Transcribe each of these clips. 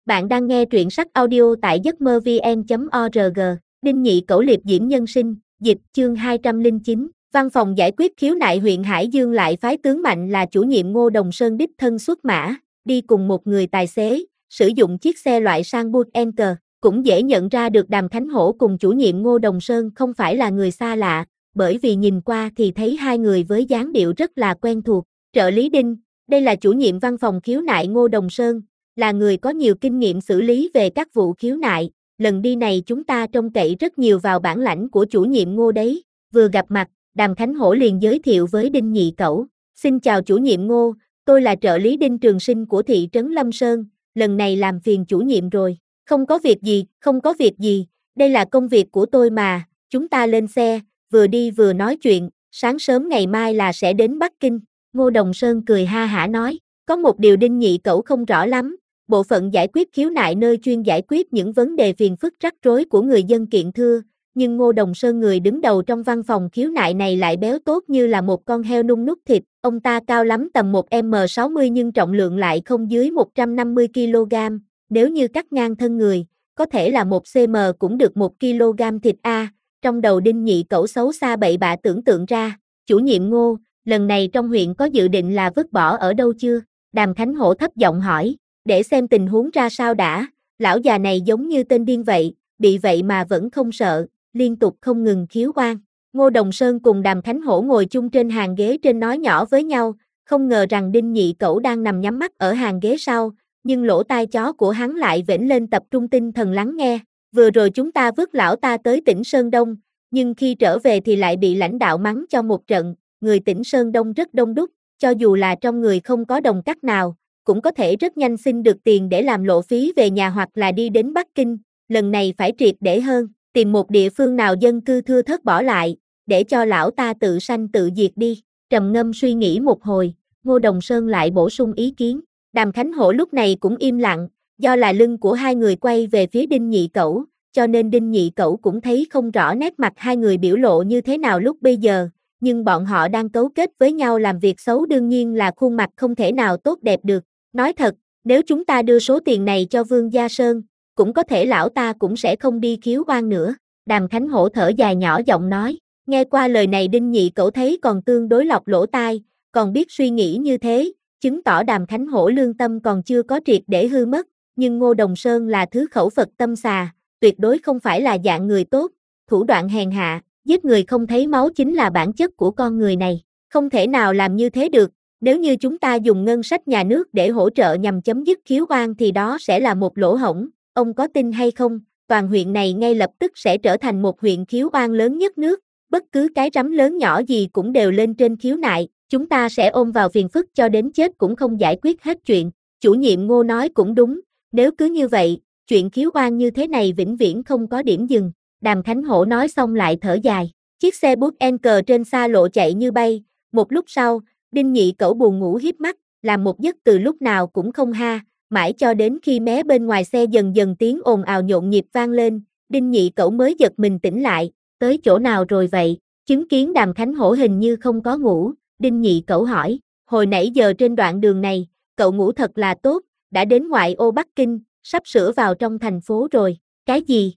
Bạn đang nghe truyện sách audio tại giấc mơ vn.org. Đinh Nhị Cẩu liệp diễm nhân sinh, dịch chương 209. Văn phòng giải quyết khiếu nại huyện Hải Dương lại phái tướng Mạnh là chủ nhiệm Ngô Đồng Sơn đích thân xuất mã, đi cùng một người tài xế, sử dụng chiếc xe loại sang Buick Anchor. Cũng dễ nhận ra được Đàm Khánh Hổ cùng chủ nhiệm Ngô Đồng Sơn không phải là người xa lạ, bởi vì nhìn qua thì thấy hai người với dáng điệu rất là quen thuộc. Trợ lý Đinh, đây là chủ nhiệm văn phòng khiếu nại Ngô Đồng Sơn, là người có nhiều kinh nghiệm xử lý về các vụ khiếu nại. Lần đi này chúng ta trông cậy rất nhiều vào bản lãnh của chủ nhiệm Ngô đấy. Vừa gặp mặt, Đàm Khánh Hổ liền giới thiệu với Đinh Nhị Cẩu. Xin chào chủ nhiệm Ngô, tôi là trợ lý Đinh Trường Sinh của thị trấn Lâm Sơn, lần này làm phiền chủ nhiệm rồi. Không có việc gì, đây là công việc của tôi mà. Chúng ta lên xe, vừa đi vừa nói chuyện, sáng sớm ngày mai là sẽ đến Bắc Kinh. Ngô Đồng Sơn cười ha hả nói, có một điều Đinh Nhị Cẩu không rõ lắm, bộ phận giải quyết khiếu nại nơi chuyên giải quyết những vấn đề phiền phức rắc rối của người dân kiện thưa, nhưng Ngô Đồng Sơn người đứng đầu trong văn phòng khiếu nại này lại béo tốt như là một con heo nung nút thịt, ông ta cao lắm tầm 1m60 nhưng trọng lượng lại không dưới 150 kg, nếu như cắt ngang thân người, có thể là 1 cm cũng được 1 kg thịt a. Trong đầu Đinh Nhị Cẩu xấu xa bậy bạ tưởng tượng ra, chủ nhiệm Ngô, lần này trong huyện có dự định là vứt bỏ ở đâu chưa? Đàm Khánh Hổ thấp giọng hỏi, để xem tình huống ra sao đã, lão già này giống như tên điên vậy, bị vậy mà vẫn không sợ, liên tục không ngừng khiếu oan. Ngô Đồng Sơn cùng Đàm Khánh Hổ ngồi chung trên hàng ghế trên nói nhỏ với nhau, không ngờ rằng Đinh Nhị Cẩu đang nằm nhắm mắt ở hàng ghế sau, nhưng lỗ tai chó của hắn lại vểnh lên tập trung tinh thần lắng nghe. Vừa rồi chúng ta vứt lão ta tới tỉnh Sơn Đông, nhưng khi trở về thì lại bị lãnh đạo mắng cho một trận, người tỉnh Sơn Đông rất đông đúc, cho dù là trong người không có đồng cắt nào, cũng có thể rất nhanh xin được tiền để làm lộ phí về nhà hoặc là đi đến Bắc Kinh, lần này phải triệt để hơn, tìm một địa phương nào dân cư thưa thớt bỏ lại, để cho lão ta tự sanh tự diệt đi. Trầm ngâm suy nghĩ một hồi, Ngô Đồng Sơn lại bổ sung ý kiến. Đàm Khánh Hổ lúc này cũng im lặng, do là lưng của hai người quay về phía Đinh Nhị Cẩu, cho nên Đinh Nhị Cẩu cũng thấy không rõ nét mặt hai người biểu lộ như thế nào lúc bây giờ, nhưng bọn họ đang cấu kết với nhau làm việc xấu đương nhiên là khuôn mặt không thể nào tốt đẹp được. Nói thật, nếu chúng ta đưa số tiền này cho Vương Gia Sơn, cũng có thể lão ta cũng sẽ không đi khiếu oan nữa. Đàm Khánh Hổ thở dài nhỏ giọng nói, nghe qua lời này Đinh Nhị Cẩu thấy còn tương đối lọc lỗ tai, còn biết suy nghĩ như thế, chứng tỏ Đàm Khánh Hổ lương tâm còn chưa có triệt để hư mất, nhưng Ngô Đồng Sơn là thứ khẩu Phật tâm xà, tuyệt đối không phải là dạng người tốt, thủ đoạn hèn hạ, giết người không thấy máu chính là bản chất của con người này, không thể nào làm như thế được. Nếu như chúng ta dùng ngân sách nhà nước để hỗ trợ nhằm chấm dứt khiếu oan thì đó sẽ là một lỗ hổng, ông có tin hay không, toàn huyện này ngay lập tức sẽ trở thành một huyện khiếu oan lớn nhất nước, bất cứ cái rắm lớn nhỏ gì cũng đều lên trên khiếu nại, chúng ta sẽ ôm vào phiền phức cho đến chết cũng không giải quyết hết chuyện. Chủ nhiệm Ngô nói cũng đúng, nếu cứ như vậy, chuyện khiếu oan như thế này vĩnh viễn không có điểm dừng. Đàm Khánh Hổ nói xong lại thở dài, chiếc xe Buick Anchor trên xa lộ chạy như bay, một lúc sau, Đinh Nhị Cẩu buồn ngủ hiếp mắt, làm một giấc từ lúc nào cũng không ha, mãi cho đến khi mé bên ngoài xe dần dần tiếng ồn ào nhộn nhịp vang lên, Đinh Nhị Cẩu mới giật mình tỉnh lại, tới chỗ nào rồi vậy? Chứng kiến Đàm Khánh Hổ hình như không có ngủ, Đinh Nhị Cẩu hỏi, hồi nãy giờ trên đoạn đường này, cậu ngủ thật là tốt, đã đến ngoại ô Bắc Kinh, sắp sửa vào trong thành phố rồi, cái gì?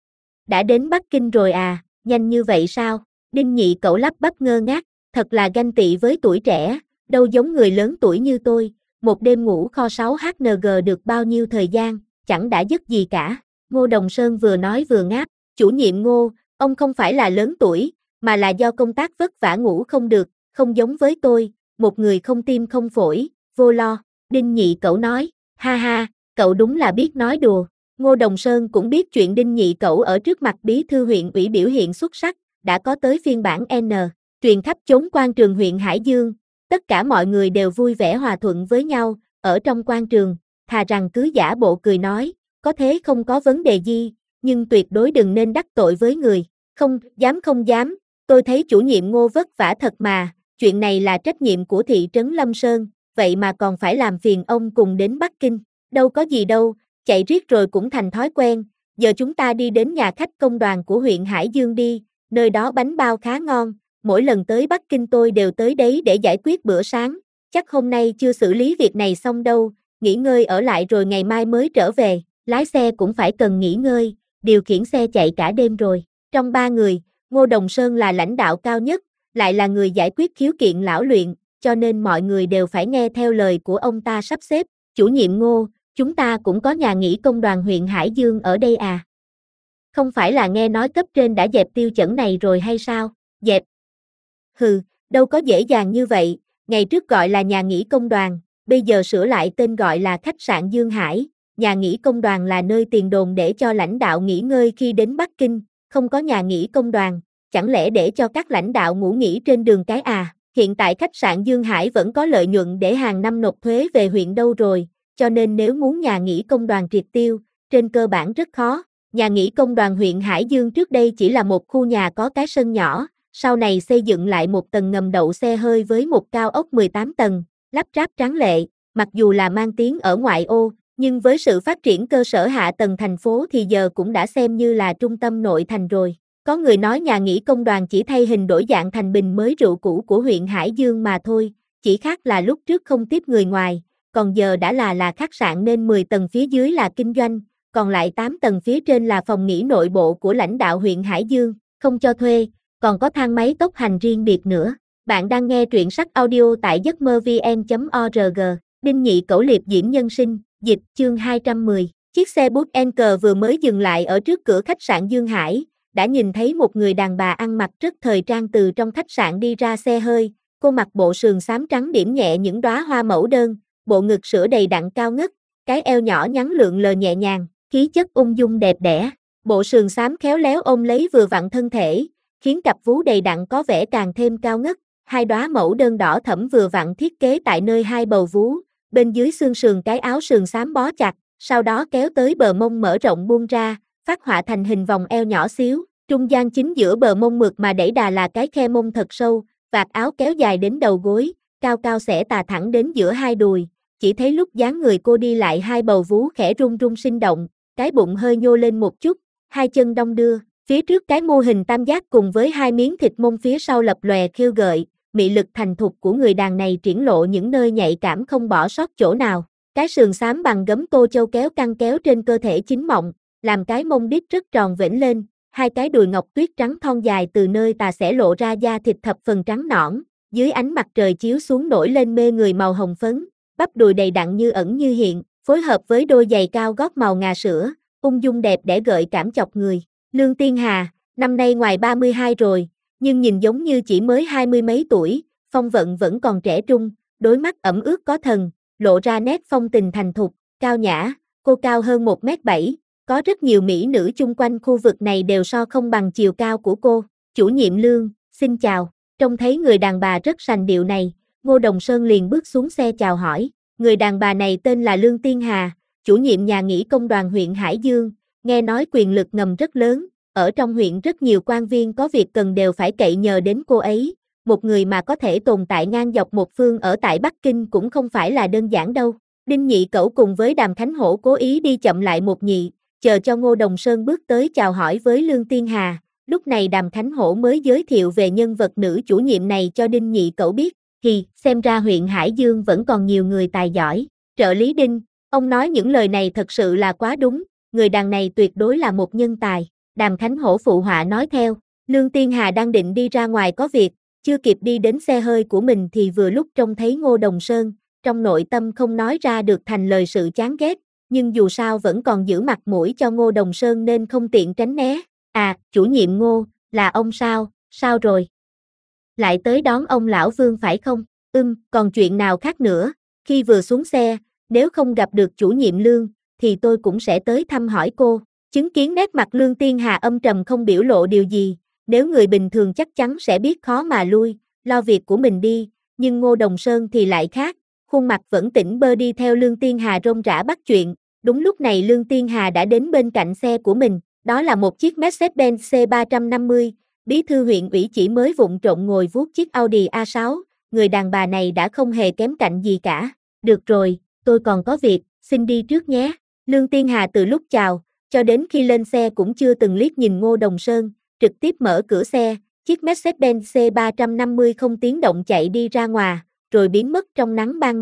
Đã đến Bắc Kinh rồi à, nhanh như vậy sao? Đinh Nhị Cẩu lắp bắp ngơ ngác, thật là ganh tị với tuổi trẻ, đâu giống người lớn tuổi như tôi, một đêm ngủ kho 6HNG được bao nhiêu thời gian, chẳng đã giấc gì cả. Ngô Đồng Sơn vừa nói vừa ngáp, chủ nhiệm Ngô, ông không phải là lớn tuổi, mà là do công tác vất vả ngủ không được, không giống với tôi, một người không tim không phổi, vô lo. Đinh Nhị Cẩu nói, ha ha, cậu đúng là biết nói đùa. Ngô Đồng Sơn cũng biết chuyện Đinh Nhị Cẩu ở trước mặt bí thư huyện ủy biểu hiện xuất sắc, đã có tới phiên bản N, truyền khắp chốn quan trường huyện Hải Dương, tất cả mọi người đều vui vẻ hòa thuận với nhau, ở trong quan trường, thà rằng cứ giả bộ cười nói, có thế không có vấn đề gì, nhưng tuyệt đối đừng nên đắc tội với người, không dám, tôi thấy chủ nhiệm Ngô vất vả thật mà, chuyện này là trách nhiệm của thị trấn Lâm Sơn, vậy mà còn phải làm phiền ông cùng đến Bắc Kinh, đâu có gì đâu, chạy riết rồi cũng thành thói quen, giờ chúng ta đi đến nhà khách công đoàn của huyện Hải Dương đi, nơi đó bánh bao khá ngon, mỗi lần tới Bắc Kinh tôi đều tới đấy để giải quyết bữa sáng, chắc hôm nay chưa xử lý việc này xong đâu, nghỉ ngơi ở lại rồi ngày mai mới trở về, lái xe cũng phải cần nghỉ ngơi, điều khiển xe chạy cả đêm rồi. Trong 3 người, Ngô Đồng Sơn là lãnh đạo cao nhất, lại là người giải quyết khiếu kiện lão luyện, cho nên mọi người đều phải nghe theo lời của ông ta sắp xếp. Chủ nhiệm Ngô, chúng ta cũng có nhà nghỉ công đoàn huyện Hải Dương ở đây à? Không phải là nghe nói cấp trên đã dẹp tiêu chuẩn này rồi hay sao? Dẹp? Hừ, đâu có dễ dàng như vậy, ngày trước gọi là nhà nghỉ công đoàn, bây giờ sửa lại tên gọi là khách sạn Dương Hải. Nhà nghỉ công đoàn là nơi tiền đồn để cho lãnh đạo nghỉ ngơi khi đến Bắc Kinh, không có nhà nghỉ công đoàn, chẳng lẽ để cho các lãnh đạo ngủ nghỉ trên đường cái à? Hiện tại khách sạn Dương Hải vẫn có lợi nhuận để hàng năm nộp thuế về huyện đâu rồi, cho nên nếu muốn nhà nghỉ công đoàn triệt tiêu, trên cơ bản rất khó. Nhà nghỉ công đoàn huyện Hải Dương trước đây chỉ là một khu nhà có cái sân nhỏ, sau này xây dựng lại một tầng ngầm đậu xe hơi với một cao ốc 18 tầng, lắp ráp tráng lệ, mặc dù là mang tiếng ở ngoại ô, nhưng với sự phát triển cơ sở hạ tầng thành phố thì giờ cũng đã xem như là trung tâm nội thành rồi. Có người nói nhà nghỉ công đoàn chỉ thay hình đổi dạng thành bình mới rượu cũ của huyện Hải Dương mà thôi, chỉ khác là lúc trước không tiếp người ngoài, còn giờ đã là khách sạn nên 10 tầng phía dưới là kinh doanh, còn lại 8 tầng phía trên là phòng nghỉ nội bộ của lãnh đạo huyện Hải Dương, không cho thuê, còn có thang máy tốc hành riêng biệt nữa. Bạn đang nghe truyện sách audio tại giấc mơ vn.org, Đinh Nhị Cẩu Liệp Diễm Nhân Sinh, dịch chương 210. Chiếc xe bus Anchor vừa mới dừng lại ở trước cửa khách sạn Dương Hải, đã nhìn thấy một người đàn bà ăn mặc rất thời trang từ trong khách sạn đi ra xe hơi, cô mặc bộ sườn xám trắng điểm nhẹ những đóa hoa mẫu đơn, bộ ngực sữa đầy đặn cao ngất, cái eo nhỏ nhắn lượn lờ nhẹ nhàng, khí chất ung dung đẹp đẽ, bộ sườn xám khéo léo ôm lấy vừa vặn thân thể, khiến cặp vú đầy đặn có vẻ càng thêm cao ngất, hai đóa mẫu đơn đỏ thẫm vừa vặn thiết kế tại nơi hai bầu vú, bên dưới xương sườn cái áo sườn xám bó chặt, sau đó kéo tới bờ mông mở rộng buông ra, phát họa thành hình vòng eo nhỏ xíu, trung gian chính giữa bờ mông mượt mà đẩy đà là cái khe mông thật sâu, vạt áo kéo dài đến đầu gối, cao cao xẻ tà thẳng đến giữa hai đùi, chỉ thấy lúc dáng người cô đi lại hai bầu vú khẽ rung rung sinh động, cái bụng hơi nhô lên một chút, hai chân đong đưa, phía trước cái mô hình tam giác cùng với hai miếng thịt mông phía sau lập lòe khiêu gợi, mị lực thành thục của người đàn này triển lộ những nơi nhạy cảm không bỏ sót chỗ nào. Cái sườn xám bằng gấm tô châu kéo căng kéo trên cơ thể chính mọng, làm cái mông đít rất tròn vểnh lên, hai cái đùi ngọc tuyết trắng thon dài từ nơi tà xẻ lộ ra da thịt thập phần trắng nõn, dưới ánh mặt trời chiếu xuống nổi lên mê người màu hồng phấn, bắp đùi đầy đặn như ẩn như hiện, phối hợp với đôi giày cao gót màu ngà sữa, ung dung đẹp đẽ gợi cảm chọc người. Lương Tiên Hà, năm nay ngoài 32 rồi, nhưng nhìn giống như chỉ mới 20 mấy tuổi, phong vận vẫn còn trẻ trung, đôi mắt ẩm ướt có thần, lộ ra nét phong tình thành thục, cao nhã, cô cao hơn 1m7, có rất nhiều mỹ nữ chung quanh khu vực này đều so không bằng chiều cao của cô. Chủ nhiệm Lương, xin chào, trông thấy người đàn bà rất sành điệu này, Ngô Đồng Sơn liền bước xuống xe chào hỏi, người đàn bà này tên là Lương Tiên Hà, chủ nhiệm nhà nghỉ công đoàn huyện Hải Dương, nghe nói quyền lực ngầm rất lớn, ở trong huyện rất nhiều quan viên có việc cần đều phải cậy nhờ đến cô ấy, một người mà có thể tồn tại ngang dọc một phương ở tại Bắc Kinh cũng không phải là đơn giản đâu. Đinh Nhị Cẩu cùng với Đàm Khánh Hổ cố ý đi chậm lại một nhị, chờ cho Ngô Đồng Sơn bước tới chào hỏi với Lương Tiên Hà, lúc này Đàm Khánh Hổ mới giới thiệu về nhân vật nữ chủ nhiệm này cho Đinh Nhị Cẩu biết, thì xem ra huyện Hải Dương vẫn còn nhiều người tài giỏi. Trợ lý Đinh, ông nói những lời này thật sự là quá đúng, người đàn này tuyệt đối là một nhân tài. Đàm Khánh Hổ phụ họa nói theo, Lương Tiên Hà đang định đi ra ngoài có việc, chưa kịp đi đến xe hơi của mình thì vừa lúc trông thấy Ngô Đồng Sơn, trong nội tâm không nói ra được thành lời sự chán ghét, nhưng dù sao vẫn còn giữ mặt mũi cho Ngô Đồng Sơn nên không tiện tránh né. À, chủ nhiệm Ngô, là ông sao, sao rồi? Lại tới đón ông lão Vương phải không? Còn chuyện nào khác nữa, khi vừa xuống xe, nếu không gặp được chủ nhiệm Lương, thì tôi cũng sẽ tới thăm hỏi cô. Chứng kiến nét mặt Lương Tiên Hà âm trầm không biểu lộ điều gì, nếu người bình thường chắc chắn sẽ biết khó mà lui, lo việc của mình đi, nhưng Ngô Đồng Sơn thì lại khác, khuôn mặt vẫn tỉnh bơ đi theo Lương Tiên Hà rôm rả bắt chuyện. Đúng lúc này Lương Tiên Hà đã đến bên cạnh xe của mình, đó là một chiếc Mercedes-Benz C350, bí thư huyện ủy chỉ mới vụng trộn ngồi vuốt chiếc Audi A6, người đàn bà này đã không hề kém cạnh gì cả. Được rồi, tôi còn có việc, xin đi trước nhé. Lương Tiên Hà từ lúc chào, cho đến khi lên xe cũng chưa từng liếc nhìn Ngô Đồng Sơn, trực tiếp mở cửa xe, chiếc Mercedes-Benz C350 không tiếng động chạy đi ra ngoài, rồi biến mất trong nắng ban mai.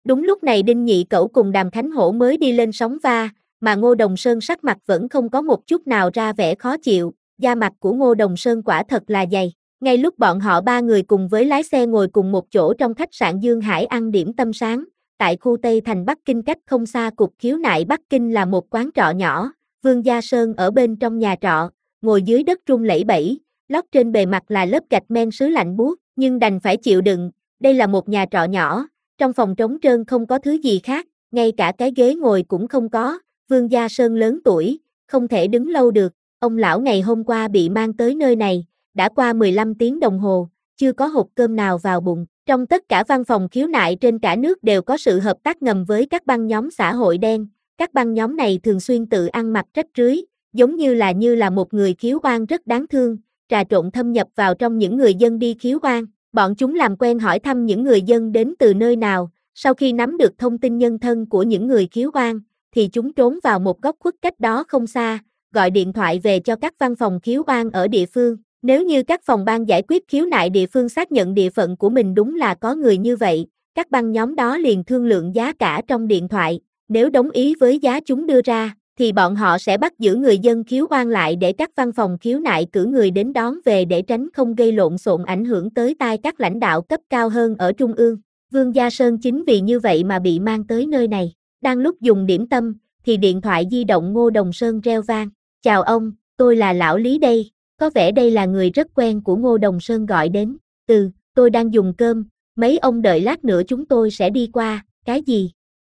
Đúng lúc này Đinh Nhị Cẩu cùng Đàm Khánh Hổ mới đi lên sóng va, mà Ngô Đồng Sơn sắc mặt vẫn không có một chút nào ra vẻ khó chịu, da mặt của Ngô Đồng Sơn quả thật là dày. Ngay lúc bọn họ ba người cùng với lái xe ngồi cùng một chỗ trong khách sạn Dương Hải ăn điểm tâm sáng, tại khu Tây thành Bắc Kinh cách không xa Cục Khiếu nại Bắc Kinh là một quán trọ nhỏ, Vương Gia Sơn ở bên trong nhà trọ, ngồi dưới đất rung lẩy bẩy, lót trên bề mặt là lớp gạch men sứ lạnh buốt, nhưng đành phải chịu đựng, đây là một nhà trọ nhỏ, trong phòng trống trơn không có thứ gì khác, ngay cả cái ghế ngồi cũng không có, Vương Gia Sơn lớn tuổi, không thể đứng lâu được, ông lão ngày hôm qua bị mang tới nơi này, đã qua 15 tiếng đồng hồ, chưa có hộp cơm nào vào bụng. Trong tất cả văn phòng khiếu nại trên cả nước đều có sự hợp tác ngầm với các băng nhóm xã hội đen, các băng nhóm này thường xuyên tự ăn mặc rách rưới, giống như là một người khiếu oan rất đáng thương, trà trộn thâm nhập vào trong những người dân đi khiếu oan. Bọn chúng làm quen hỏi thăm những người dân đến từ nơi nào, sau khi nắm được thông tin nhân thân của những người khiếu oan, thì chúng trốn vào một góc khuất cách đó không xa, gọi điện thoại về cho các văn phòng khiếu oan ở địa phương. Nếu như các phòng ban giải quyết khiếu nại địa phương xác nhận địa phận của mình đúng là có người như vậy, các băng nhóm đó liền thương lượng giá cả trong điện thoại, nếu đồng ý với giá chúng đưa ra, thì bọn họ sẽ bắt giữ người dân khiếu oan lại để các văn phòng khiếu nại cử người đến đón về để tránh không gây lộn xộn ảnh hưởng tới tai các lãnh đạo cấp cao hơn ở Trung ương. Vương Gia Sơn chính vì như vậy mà bị mang tới nơi này. Đang lúc dùng điểm tâm, thì điện thoại di động Ngô Đồng Sơn reo vang. Chào ông, tôi là Lão Lý đây. Có vẻ đây là người rất quen của Ngô Đồng Sơn gọi đến. Tôi đang dùng cơm, mấy ông đợi lát nữa chúng tôi sẽ đi qua. Cái gì?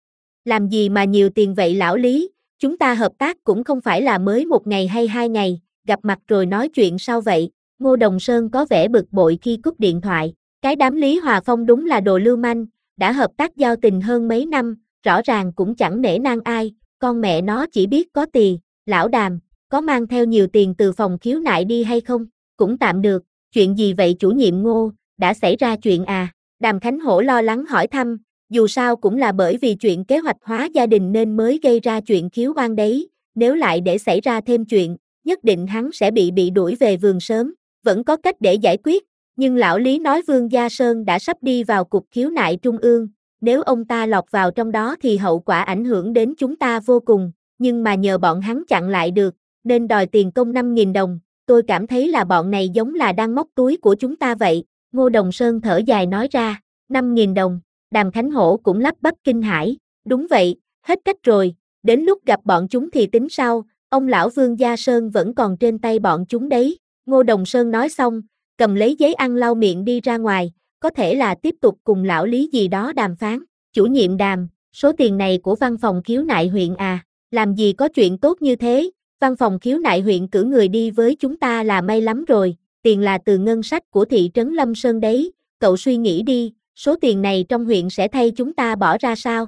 Làm gì mà nhiều tiền vậy Lão Lý? Chúng ta hợp tác cũng không phải là mới một ngày hay 2 ngày, gặp mặt rồi nói chuyện sau vậy. Ngô Đồng Sơn có vẻ bực bội khi cúp điện thoại. Cái đám Lý Hòa Phong đúng là đồ lưu manh, đã hợp tác giao tình hơn mấy năm, rõ ràng cũng chẳng nể nang ai, con mẹ nó chỉ biết có tiền. Lão Đàm, có mang theo nhiều tiền từ phòng khiếu nại đi hay không? Cũng tạm được, chuyện gì vậy chủ nhiệm Ngô, đã xảy ra chuyện à? Đàm Khánh Hổ lo lắng hỏi thăm, dù sao cũng là bởi vì chuyện kế hoạch hóa gia đình nên mới gây ra chuyện khiếu oan đấy, nếu lại để xảy ra thêm chuyện, nhất định hắn sẽ bị đuổi về vườn sớm, vẫn có cách để giải quyết, nhưng lão Lý nói Vương Gia Sơn đã sắp đi vào Cục Khiếu nại Trung ương, nếu ông ta lọt vào trong đó thì hậu quả ảnh hưởng đến chúng ta vô cùng, nhưng mà nhờ bọn hắn chặn lại được, nên đòi tiền công 5.000 đồng, tôi cảm thấy là bọn này giống là đang móc túi của chúng ta vậy. Ngô Đồng Sơn thở dài nói ra, 5.000 đồng, Đàm Khánh Hổ cũng lắp bắp kinh hãi, đúng vậy, hết cách rồi, đến lúc gặp bọn chúng thì tính sau, ông lão Vương Gia Sơn vẫn còn trên tay bọn chúng đấy. Ngô Đồng Sơn nói xong, cầm lấy giấy ăn lau miệng đi ra ngoài, có thể là tiếp tục cùng lão Lý gì đó đàm phán. Chủ nhiệm Đàm, số tiền này của văn phòng khiếu nại huyện à, làm gì có chuyện tốt như thế, văn phòng khiếu nại huyện cử người đi với chúng ta là may lắm rồi, tiền là từ ngân sách của thị trấn Lâm Sơn đấy, cậu suy nghĩ đi, số tiền này trong huyện sẽ thay chúng ta bỏ ra sao?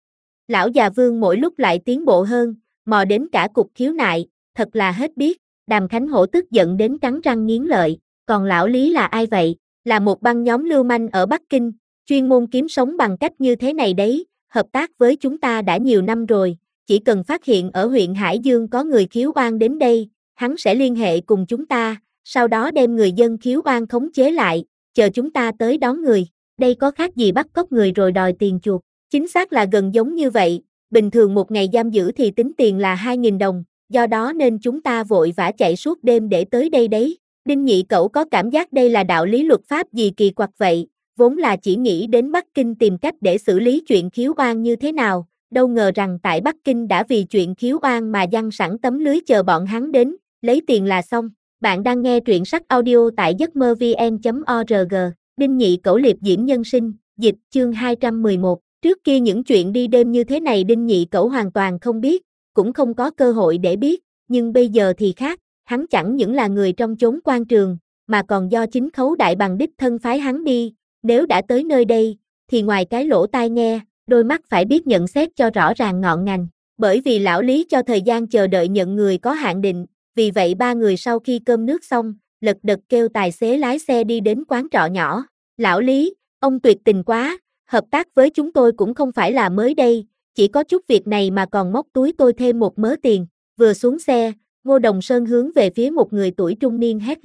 Lão già Vương mỗi lúc lại tiến bộ hơn, mò đến cả cục khiếu nại, thật là hết biết. Đàm Khánh Hổ tức giận đến cắn răng nghiến lợi, còn lão Lý là ai vậy? Là một băng nhóm lưu manh ở Bắc Kinh, chuyên môn kiếm sống bằng cách như thế này đấy, hợp tác với chúng ta đã nhiều năm rồi, chỉ cần phát hiện ở huyện Hải Dương có người khiếu oan đến đây, hắn sẽ liên hệ cùng chúng ta, sau đó đem người dân khiếu oan khống chế lại, chờ chúng ta tới đón người. Đây có khác gì bắt cóc người rồi đòi tiền chuộc, chính xác là gần giống như vậy, bình thường một ngày giam giữ thì tính tiền là 2.000 đồng, do đó nên chúng ta vội vã chạy suốt đêm để tới đây đấy. Đinh Nhị Cẩu có cảm giác đây là đạo lý luật pháp gì kỳ quặc vậy, vốn là chỉ nghĩ đến Bắc Kinh tìm cách để xử lý chuyện khiếu oan như thế nào, đâu ngờ rằng tại Bắc Kinh đã vì chuyện khiếu oan mà giăng sẵn tấm lưới chờ bọn hắn đến, lấy tiền là xong. Bạn đang nghe truyện sách audio tại giấc mơ vn.org. Đinh Nhị Cẩu liệp diễm nhân sinh, dịch chương 211. Trước kia những chuyện đi đêm như thế này Đinh Nhị Cẩu hoàn toàn không biết, cũng không có cơ hội để biết, nhưng bây giờ thì khác, hắn chẳng những là người trong chốn quan trường, mà còn do chính Khấu Đại Bằng đích thân phái hắn đi, nếu đã tới nơi đây, thì ngoài cái lỗ tai nghe, đôi mắt phải biết nhận xét cho rõ ràng ngọn ngành, bởi vì lão Lý cho thời gian chờ đợi nhận người có hạn định, vì vậy ba người sau khi cơm nước xong, lật đật kêu tài xế lái xe đi đến quán trọ nhỏ. Lão Lý, ông tuyệt tình quá, hợp tác với chúng tôi cũng không phải là mới đây, chỉ có chút việc này mà còn móc túi tôi thêm một mớ tiền. Vừa xuống xe, Ngô Đồng Sơn hướng về phía một người tuổi trung niên hét lên,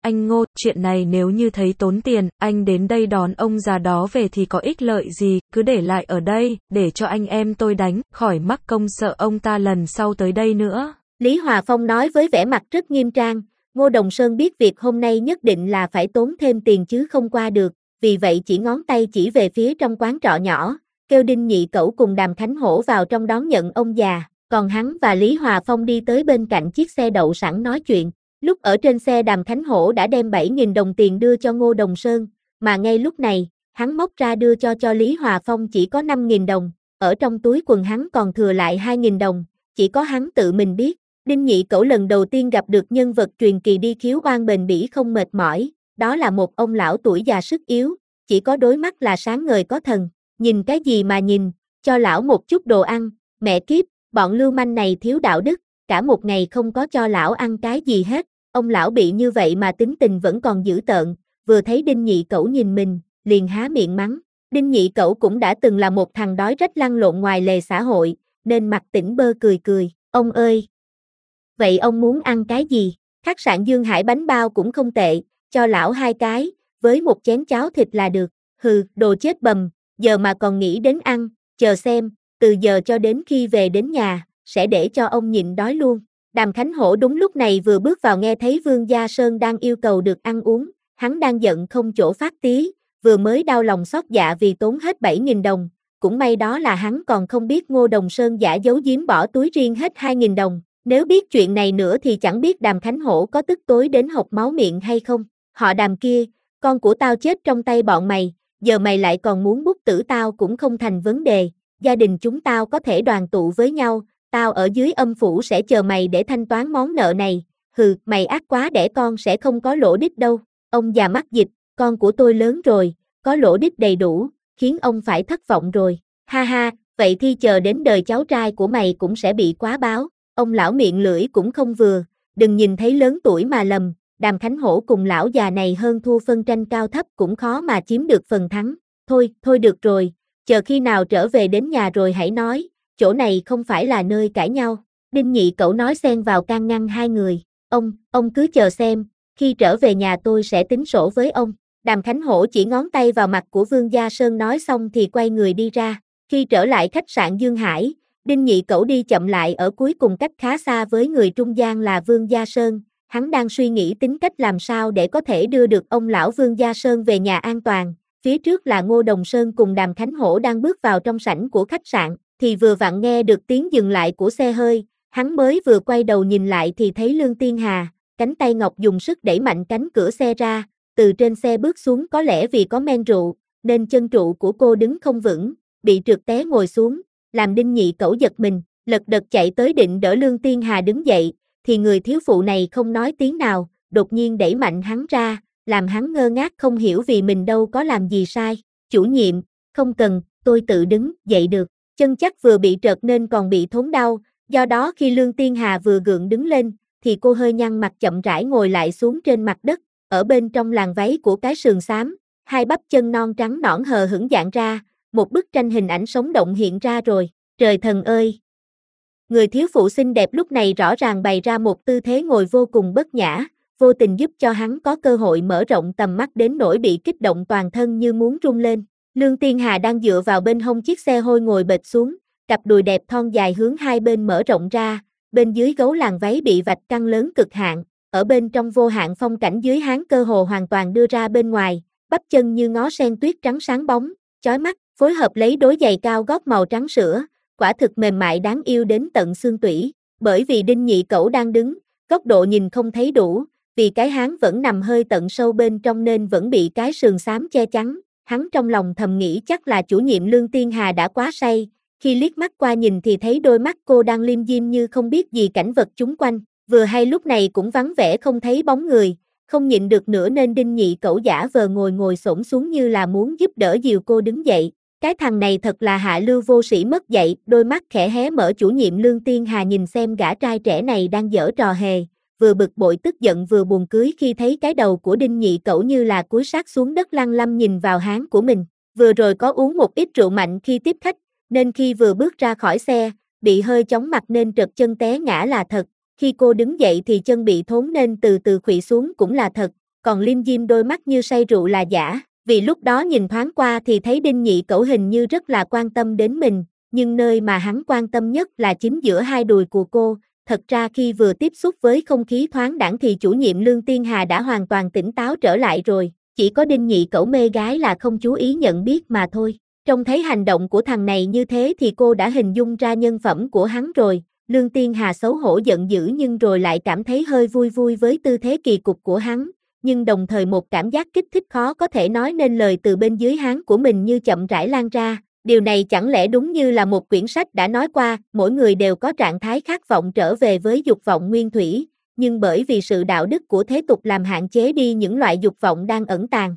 anh Ngô, chuyện này nếu như thấy tốn tiền, anh đến đây đón ông già đó về thì có ích lợi gì, cứ để lại ở đây, để cho anh em tôi đánh, khỏi mắc công sợ ông ta lần sau tới đây nữa. Lý Hòa Phong nói với vẻ mặt rất nghiêm trang, Ngô Đồng Sơn biết việc hôm nay nhất định là phải tốn thêm tiền chứ không qua được, vì vậy chỉ ngón tay chỉ về phía trong quán trọ nhỏ, kêu Đinh Nhị Cẩu cùng Đàm Khánh Hổ vào trong đón nhận ông già, còn hắn và Lý Hòa Phong đi tới bên cạnh chiếc xe đậu sẵn nói chuyện. Lúc ở trên xe Đàm Khánh Hổ đã đem 7.000 đồng tiền đưa cho Ngô Đồng Sơn, mà ngay lúc này, hắn móc ra đưa cho Lý Hòa Phong chỉ có 5.000 đồng, ở trong túi quần hắn còn thừa lại 2.000 đồng, chỉ có hắn tự mình biết. Đinh Nhị Cẩu lần đầu tiên gặp được nhân vật truyền kỳ đi khiếu oan bền bỉ không mệt mỏi, đó là một ông lão tuổi già sức yếu, chỉ có đôi mắt là sáng ngời có thần, nhìn cái gì mà nhìn, cho lão một chút đồ ăn, mẹ kiếp, bọn lưu manh này thiếu đạo đức, cả một ngày không có cho lão ăn cái gì hết, ông lão bị như vậy mà tính tình vẫn còn dữ tợn, vừa thấy Đinh Nhị Cẩu nhìn mình, liền há miệng mắng. Đinh Nhị Cẩu cũng đã từng là một thằng đói rách lăn lộn ngoài lề xã hội, nên mặt tỉnh bơ cười cười, ông ơi! Vậy ông muốn ăn cái gì? Khách sạn Dương Hải bánh bao cũng không tệ, cho lão 2 cái, với một chén cháo thịt là được. Hừ, đồ chết bầm, giờ mà còn nghĩ đến ăn, chờ xem, từ giờ cho đến khi về đến nhà, sẽ để cho ông nhịn đói luôn. Đàm Khánh Hổ đúng lúc này vừa bước vào nghe thấy Vương Gia Sơn đang yêu cầu được ăn uống, hắn đang giận không chỗ phát tí, vừa mới đau lòng xót dạ vì tốn hết 7.000 đồng, cũng may đó là hắn còn không biết Ngô Đồng Sơn giả giấu giếm bỏ túi riêng hết 2.000 đồng. Nếu biết chuyện này nữa thì chẳng biết Đàm Khánh Hổ có tức tối đến hộc máu miệng hay không. Họ Đàm kia, con của tao chết trong tay bọn mày, giờ mày lại còn muốn bức tử tao cũng không thành vấn đề, gia đình chúng tao có thể đoàn tụ với nhau, tao ở dưới âm phủ sẽ chờ mày để thanh toán món nợ này. Hừ, mày ác quá, đẻ con sẽ không có lỗ đít đâu. Ông già mắc dịch, con của tôi lớn rồi, có lỗ đít đầy đủ, khiến ông phải thất vọng rồi. Ha ha, vậy thì chờ đến đời cháu trai của mày cũng sẽ bị quá báo. Ông lão miệng lưỡi cũng không vừa, đừng nhìn thấy lớn tuổi mà lầm, Đàm Khánh Hổ cùng lão già này hơn thua phân tranh cao thấp cũng khó mà chiếm được phần thắng. Thôi được rồi, chờ khi nào trở về đến nhà rồi hãy nói, chỗ này không phải là nơi cãi nhau. Đinh Nhị Cẩu nói xen vào can ngăn hai người, ông cứ chờ xem, khi trở về nhà tôi sẽ tính sổ với ông. Đàm Khánh Hổ chỉ ngón tay vào mặt của Vương Gia Sơn nói xong thì quay người đi ra. Khi trở lại khách sạn Dương Hải, Đinh Nhị Cẩu đi chậm lại ở cuối cùng cách khá xa với người trung gian là Vương Gia Sơn, hắn đang suy nghĩ tính cách làm sao để có thể đưa được ông lão Vương Gia Sơn về nhà an toàn. Phía trước là Ngô Đồng Sơn cùng Đàm Khánh Hổ đang bước vào trong sảnh của khách sạn, thì vừa vặn nghe được tiếng dừng lại của xe hơi, hắn mới vừa quay đầu nhìn lại thì thấy Lương Tiên Hà, cánh tay ngọc dùng sức đẩy mạnh cánh cửa xe ra, từ trên xe bước xuống, có lẽ vì có men rượu, nên chân trụ của cô đứng không vững, bị trượt té ngồi xuống, làm Đinh Nhị Cẩu giật mình, lật đật chạy tới định đỡ Lương Tiên Hà đứng dậy, thì người thiếu phụ này không nói tiếng nào, đột nhiên đẩy mạnh hắn ra, làm hắn ngơ ngác không hiểu vì mình đâu có làm gì sai. Chủ nhiệm, không cần, tôi tự đứng dậy được. Chân chắc vừa bị trật nên còn bị thốn đau, do đó khi Lương Tiên Hà vừa gượng đứng lên, thì cô hơi nhăn mặt chậm rãi ngồi lại xuống trên mặt đất, ở bên trong làn váy của cái sườn xám, hai bắp chân non trắng nõn hờ hững dạn ra, một bức tranh hình ảnh sống động hiện ra rồi. Trời thần ơi! Người thiếu phụ xinh đẹp lúc này rõ ràng bày ra một tư thế ngồi vô cùng bất nhã, vô tình giúp cho hắn có cơ hội mở rộng tầm mắt đến nỗi bị kích động toàn thân như muốn rung lên. Lương Tiên Hà đang dựa vào bên hông chiếc xe hôi ngồi bệt xuống, cặp đùi đẹp thon dài hướng hai bên mở rộng ra, bên dưới gấu làn váy bị vạch căng lớn cực hạn, ở bên trong vô hạn phong cảnh dưới háng cơ hồ hoàn toàn đưa ra bên ngoài, bắp chân như ngó sen tuyết trắng sáng bóng, chói mắt, phối hợp lấy đôi giày cao gót màu trắng sữa, quả thực mềm mại đáng yêu đến tận xương tủy. Bởi vì Đinh Nhị Cẩu đang đứng, góc độ nhìn không thấy đủ, vì cái háng vẫn nằm hơi tận sâu bên trong nên vẫn bị cái sườn xám che chắn. Hắn trong lòng thầm nghĩ chắc là chủ nhiệm Lương Tiên Hà đã quá say, khi liếc mắt qua nhìn thì thấy đôi mắt cô đang liêm diêm như không biết gì cảnh vật chung quanh, vừa hay lúc này cũng vắng vẻ không thấy bóng người, không nhịn được nữa nên Đinh Nhị Cẩu giả vờ ngồi xổm xuống như là muốn giúp đỡ dìu cô đứng dậy. Cái thằng này thật là hạ lưu vô sĩ mất dạy, đôi mắt khẽ hé mở chủ nhiệm Lương Tiên Hà nhìn xem gã trai trẻ này đang giở trò hề, vừa bực bội tức giận vừa buồn cưới khi thấy cái đầu của Đinh Nhị Cẩu như là cúi sát xuống đất lăng lăm nhìn vào háng của mình. Vừa rồi có uống một ít rượu mạnh khi tiếp khách, nên khi vừa bước ra khỏi xe, bị hơi chóng mặt nên trật chân té ngã là thật. Khi cô đứng dậy thì chân bị thốn nên từ từ khuỵu xuống cũng là thật, còn Liêm Diêm đôi mắt như say rượu là giả, vì lúc đó nhìn thoáng qua thì thấy Đinh Nhị Cẩu hình như rất là quan tâm đến mình, nhưng nơi mà hắn quan tâm nhất là chính giữa hai đùi của cô. Thật ra khi vừa tiếp xúc với không khí thoáng đãng thì chủ nhiệm Lương Tiên Hà đã hoàn toàn tỉnh táo trở lại rồi, chỉ có Đinh Nhị Cẩu mê gái là không chú ý nhận biết mà thôi. Trông thấy hành động của thằng này như thế thì cô đã hình dung ra nhân phẩm của hắn rồi. Lương Tiên Hà xấu hổ giận dữ nhưng rồi lại cảm thấy hơi vui vui với tư thế kỳ cục của hắn, nhưng đồng thời một cảm giác kích thích khó có thể nói nên lời từ bên dưới háng của mình như chậm rãi lan ra. Điều này chẳng lẽ đúng như là một quyển sách đã nói qua, mỗi người đều có trạng thái khát vọng trở về với dục vọng nguyên thủy, nhưng bởi vì sự đạo đức của thế tục làm hạn chế đi những loại dục vọng đang ẩn tàng.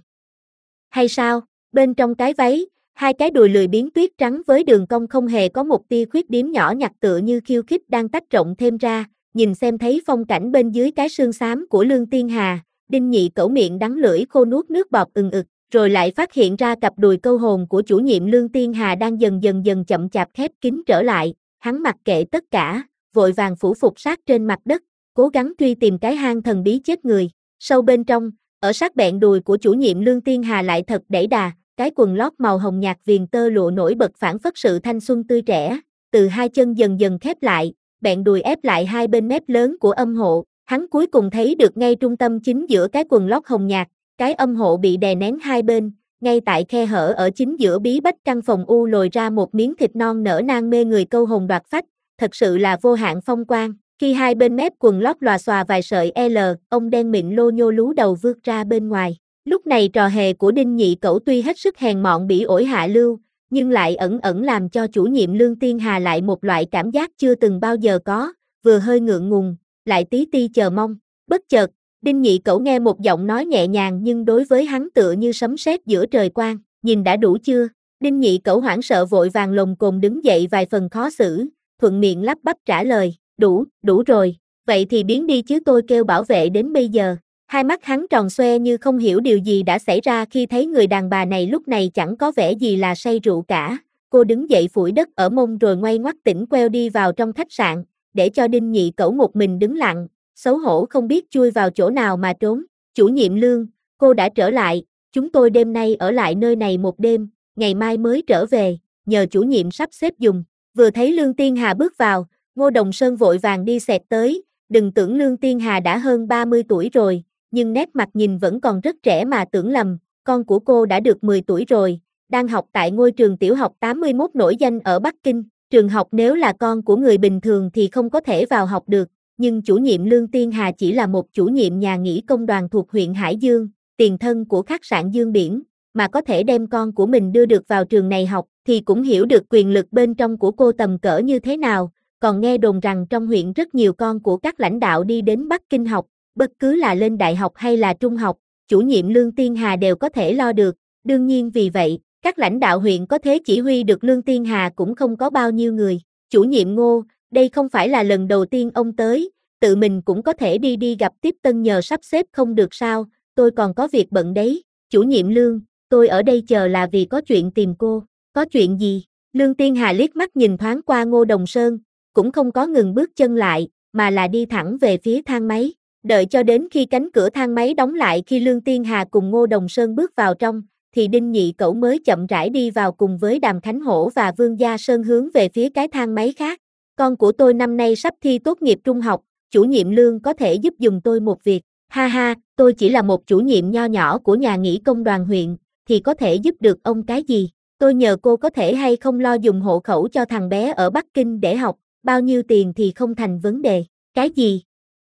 Hay sao? Bên trong cái váy, hai cái đùi lười biếng tuyết trắng với đường cong không hề có một tia khuyết điểm nhỏ nhặt tựa như khiêu khích đang tách rộng thêm ra, nhìn xem thấy phong cảnh bên dưới cái xương xám của Lương Tiên Hà, Đinh Nhị Cẩu miệng đắng lưỡi khô nuốt nước bọt ừng ực, rồi lại phát hiện ra cặp đùi câu hồn của chủ nhiệm Lương Tiên Hà đang dần chậm chạp khép kín trở lại, hắn mặc kệ tất cả, vội vàng phủ phục sát trên mặt đất, cố gắng truy tìm cái hang thần bí chết người. Sâu bên trong, ở sát bẹn đùi của chủ nhiệm Lương Tiên Hà lại thật đẩy đà, cái quần lót màu hồng nhạt viền tơ lụa nổi bật phản phất sự thanh xuân tươi trẻ, từ hai chân dần khép lại, bẹn đùi ép lại hai bên mép lớn của âm hộ, hắn cuối cùng thấy được ngay trung tâm chính giữa cái quần lót hồng nhạt, cái âm hộ bị đè nén hai bên, ngay tại khe hở ở chính giữa bí bách căn phòng u lồi ra một miếng thịt non nở nang mê người câu hồn đoạt phách, thật sự là vô hạn phong quang. Khi hai bên mép quần lót lòa xòa vài sợi L, ông đen mịn lô nhô lú đầu vươn ra bên ngoài. Lúc này trò hề của Đinh Nhị Cẩu tuy hết sức hèn mọn bỉ ổi hạ lưu, nhưng lại ẩn làm cho chủ nhiệm Lương Tiên Hà lại một loại cảm giác chưa từng bao giờ có, vừa hơi ngượng ngùng, lại tí ti chờ mong. Bất chợt, Đinh Nhị Cẩu nghe một giọng nói nhẹ nhàng nhưng đối với hắn tựa như sấm sét giữa trời quang, nhìn đã đủ chưa? Đinh Nhị Cẩu hoảng sợ vội vàng lồm cồm đứng dậy vài phần khó xử, thuận miệng lắp bắp trả lời, đủ rồi, vậy thì biến đi chứ tôi kêu bảo vệ đến bây giờ. Hai mắt hắn tròn xoe như không hiểu điều gì đã xảy ra khi thấy người đàn bà này lúc này chẳng có vẻ gì là say rượu cả. Cô đứng dậy phủi đất ở mông rồi ngoay ngoắt tỉnh queo đi vào trong khách sạn, để cho Đinh Nhị Cẩu một mình đứng lặng, xấu hổ không biết chui vào chỗ nào mà trốn. Chủ nhiệm Lương, cô đã trở lại, chúng tôi đêm nay ở lại nơi này một đêm, ngày mai mới trở về, nhờ chủ nhiệm sắp xếp dùng. Vừa thấy Lương Tiên Hà bước vào, Ngô Đồng Sơn vội vàng đi xẹt tới, đừng tưởng Lương Tiên Hà đã hơn 30 tuổi rồi, nhưng nét mặt nhìn vẫn còn rất trẻ mà tưởng lầm, con của cô đã được 10 tuổi rồi, đang học tại ngôi trường tiểu học 81 nổi danh ở Bắc Kinh. Trường học nếu là con của người bình thường thì không có thể vào học được, nhưng chủ nhiệm Lương Tiên Hà chỉ là một chủ nhiệm nhà nghỉ công đoàn thuộc huyện Hải Dương, tiền thân của khách sạn Dương Biển, mà có thể đem con của mình đưa được vào trường này học, thì cũng hiểu được quyền lực bên trong của cô tầm cỡ như thế nào, còn nghe đồn rằng trong huyện rất nhiều con của các lãnh đạo đi đến Bắc Kinh học, bất cứ là lên đại học hay là trung học, chủ nhiệm Lương Tiên Hà đều có thể lo được, đương nhiên vì vậy, các lãnh đạo huyện có thế chỉ huy được Lương Tiên Hà cũng không có bao nhiêu người. Chủ nhiệm Ngô, đây không phải là lần đầu tiên ông tới, tự mình cũng có thể đi gặp tiếp tân nhờ sắp xếp không được sao, tôi còn có việc bận đấy. Chủ nhiệm Lương, tôi ở đây chờ là vì có chuyện tìm cô. Có chuyện gì? Lương Tiên Hà liếc mắt nhìn thoáng qua Ngô Đồng Sơn, cũng không có ngừng bước chân lại, mà là đi thẳng về phía thang máy. Đợi cho đến khi cánh cửa thang máy đóng lại khi Lương Tiên Hà cùng Ngô Đồng Sơn bước vào trong, thì Đinh Nhị Cẩu mới chậm rãi đi vào cùng với Đàm Khánh Hổ và Vương Gia Sơn hướng về phía cái thang máy khác. Con của tôi năm nay sắp thi tốt nghiệp trung học, chủ nhiệm Lương có thể giúp dùm tôi một việc. Ha ha, tôi chỉ là một chủ nhiệm nho nhỏ của nhà nghỉ công đoàn huyện, thì có thể giúp được ông cái gì? Tôi nhờ cô có thể hay không lo dùng hộ khẩu cho thằng bé ở Bắc Kinh để học, bao nhiêu tiền thì không thành vấn đề. Cái gì?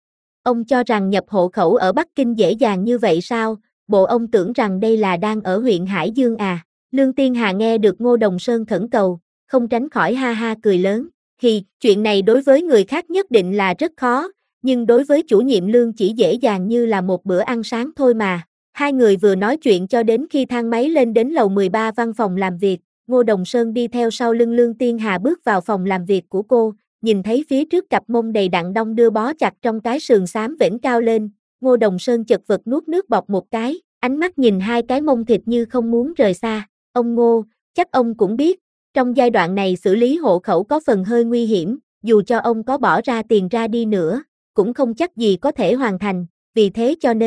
Ông cho rằng nhập hộ khẩu ở Bắc Kinh dễ dàng như vậy sao? Bộ ông tưởng rằng đây là đang ở huyện Hải Dương à? Lương Tiên Hà nghe được Ngô Đồng Sơn khẩn cầu, không tránh khỏi ha ha cười lớn. Chuyện này đối với người khác nhất định là rất khó, nhưng đối với chủ nhiệm Lương chỉ dễ dàng như là một bữa ăn sáng thôi mà. Hai người vừa nói chuyện cho đến khi thang máy lên đến lầu 13 văn phòng làm việc, Ngô Đồng Sơn đi theo sau lưng Lương Tiên Hà bước vào phòng làm việc của cô, nhìn thấy phía trước cặp mông đầy đặn đong đưa bó chặt trong cái sườn xám vểnh cao lên, Ngô Đồng Sơn chật vật nuốt nước bọt một cái, ánh mắt nhìn hai cái mông thịt như không muốn rời xa. Ông Ngô, chắc ông cũng biết, trong giai đoạn này xử lý hộ khẩu có phần hơi nguy hiểm, dù cho ông có bỏ ra tiền ra đi nữa, cũng không chắc gì có thể hoàn thành, vì thế cho nên,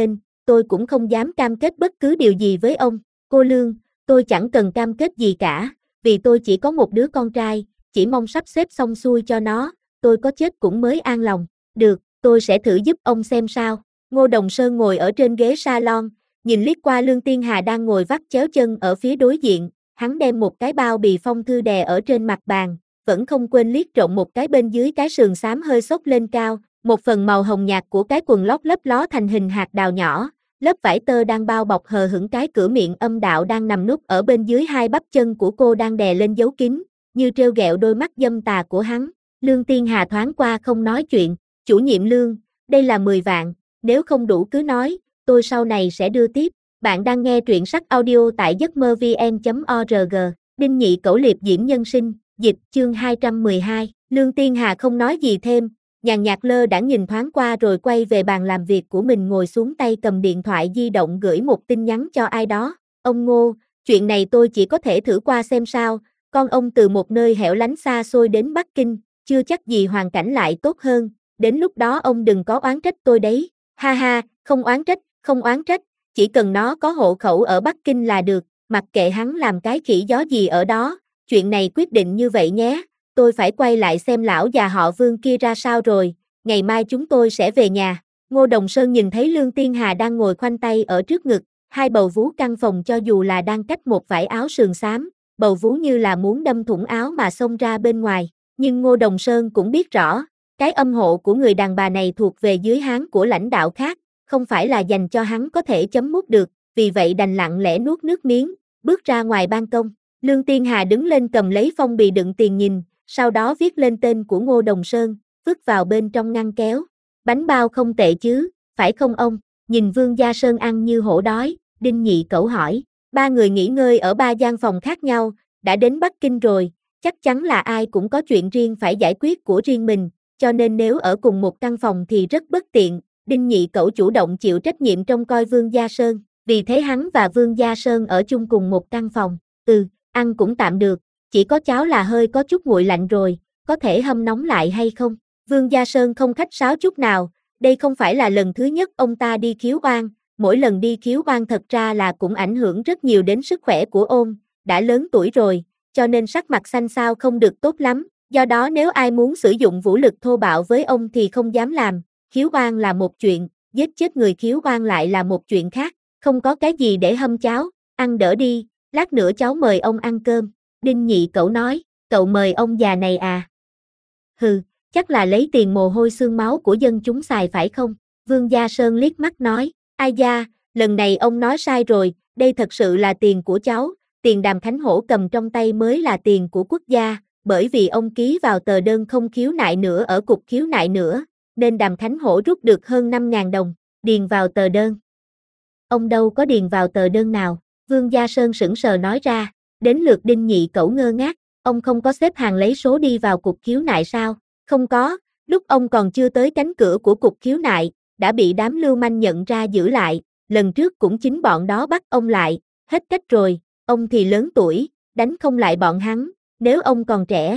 tôi cũng không dám cam kết bất cứ điều gì với ông. Cô Lương, tôi chẳng cần cam kết gì cả, vì tôi chỉ có một đứa con trai, chỉ mong sắp xếp xong xuôi cho nó, tôi có chết cũng mới an lòng. Được, tôi sẽ thử giúp ông xem sao. Ngô Đồng Sơn ngồi ở trên ghế salon, nhìn liếc qua Lương Tiên Hà đang ngồi vắt chéo chân ở phía đối diện, hắn đem một cái bao bì phong thư đè ở trên mặt bàn, vẫn không quên liếc trộm một cái bên dưới cái sườn xám hơi xốc lên cao, một phần màu hồng nhạt của cái quần lót lấp ló thành hình hạt đào nhỏ, lớp vải tơ đang bao bọc hờ hững cái cửa miệng âm đạo đang nằm nút ở bên dưới hai bắp chân của cô đang đè lên dấu kín, như trêu ghẹo đôi mắt dâm tà của hắn. Lương Tiên Hà thoáng qua không nói chuyện, chủ nhiệm Lương, đây là 10 vạn, nếu không đủ cứ nói, tôi sau này sẽ đưa tiếp. Bạn đang nghe truyện sách audio tại giấc mơ vn.org, Đinh Nhị Cẩu Liệp Diễm Nhân Sinh, dịch chương 212, Lương Tiên Hà không nói gì thêm, nhàn nhạt lơ đãng nhìn thoáng qua rồi quay về bàn làm việc của mình ngồi xuống tay cầm điện thoại di động gửi một tin nhắn cho ai đó. Ông Ngô, chuyện này tôi chỉ có thể thử qua xem sao, con ông từ một nơi hẻo lánh xa xôi đến Bắc Kinh, chưa chắc gì hoàn cảnh lại tốt hơn, đến lúc đó ông đừng có oán trách tôi đấy. Ha ha, không oán trách, chỉ cần nó có hộ khẩu ở Bắc Kinh là được, mặc kệ hắn làm cái khỉ gió gì ở đó, chuyện này quyết định như vậy nhé, tôi phải quay lại xem lão già họ Vương kia ra sao rồi, ngày mai chúng tôi sẽ về nhà. Ngô Đồng Sơn nhìn thấy Lương Tiên Hà đang ngồi khoanh tay ở trước ngực, hai bầu vú căn phòng cho dù là đang cách một vải áo sườn xám, bầu vú như là muốn đâm thủng áo mà xông ra bên ngoài, nhưng Ngô Đồng Sơn cũng biết rõ, cái âm hộ của người đàn bà này thuộc về dưới háng của lãnh đạo khác, không phải là dành cho hắn có thể chấm mút được, vì vậy đành lặng lẽ nuốt nước miếng, bước ra ngoài ban công. Lương Tiên Hà đứng lên cầm lấy phong bì đựng tiền nhìn, sau đó viết lên tên của Ngô Đồng Sơn, vứt vào bên trong ngăn kéo. Bánh bao không tệ chứ, phải không ông? Nhìn Vương Gia Sơn ăn như hổ đói, Đinh Nhị Cẩu hỏi. Ba người nghỉ ngơi ở ba gian phòng khác nhau, đã đến Bắc Kinh rồi, chắc chắn là ai cũng có chuyện riêng phải giải quyết của riêng mình, cho nên nếu ở cùng một căn phòng thì rất bất tiện. Đinh Nhị Cẩu chủ động chịu trách nhiệm trông coi Vương Gia Sơn, vì thế hắn và Vương Gia Sơn ở chung cùng một căn phòng. Ăn cũng tạm được, chỉ có cháo là hơi có chút nguội lạnh rồi, có thể hâm nóng lại hay không? Vương Gia Sơn không khách sáo chút nào, đây không phải là lần thứ nhất ông ta đi khiếu oan, mỗi lần đi khiếu oan thật ra là cũng ảnh hưởng rất nhiều đến sức khỏe của Ôn, đã lớn tuổi rồi, cho nên sắc mặt xanh xao không được tốt lắm, do đó nếu ai muốn sử dụng vũ lực thô bạo với ông thì không dám làm, khiếu oan là một chuyện, giết chết người khiếu oan lại là một chuyện khác, không có cái gì để hâm cháo, ăn đỡ đi, lát nữa cháu mời ông ăn cơm. Đinh Nhị Cẩu nói, cậu mời ông già này à? Hừ, chắc là lấy tiền mồ hôi xương máu của dân chúng xài phải không? Vương Gia Sơn liếc mắt nói, ai da, lần này ông nói sai rồi, đây thật sự là tiền của cháu, tiền Đàm Khánh Hổ cầm trong tay mới là tiền của quốc gia, bởi vì ông ký vào tờ đơn không khiếu nại nữa ở cục khiếu nại nữa, nên Đàm Khánh Hổ rút được hơn 5.000 đồng, điền vào tờ đơn. Ông đâu có điền vào tờ đơn nào, Vương Gia Sơn sững sờ nói ra, đến lượt Đinh Nhị Cẩu ngơ ngác, ông không có xếp hàng lấy số đi vào cục khiếu nại sao? Không có, lúc ông còn chưa tới cánh cửa của cục khiếu nại, đã bị đám lưu manh nhận ra giữ lại, lần trước cũng chính bọn đó bắt ông lại, hết cách rồi, ông thì lớn tuổi, đánh không lại bọn hắn, nếu ông còn trẻ,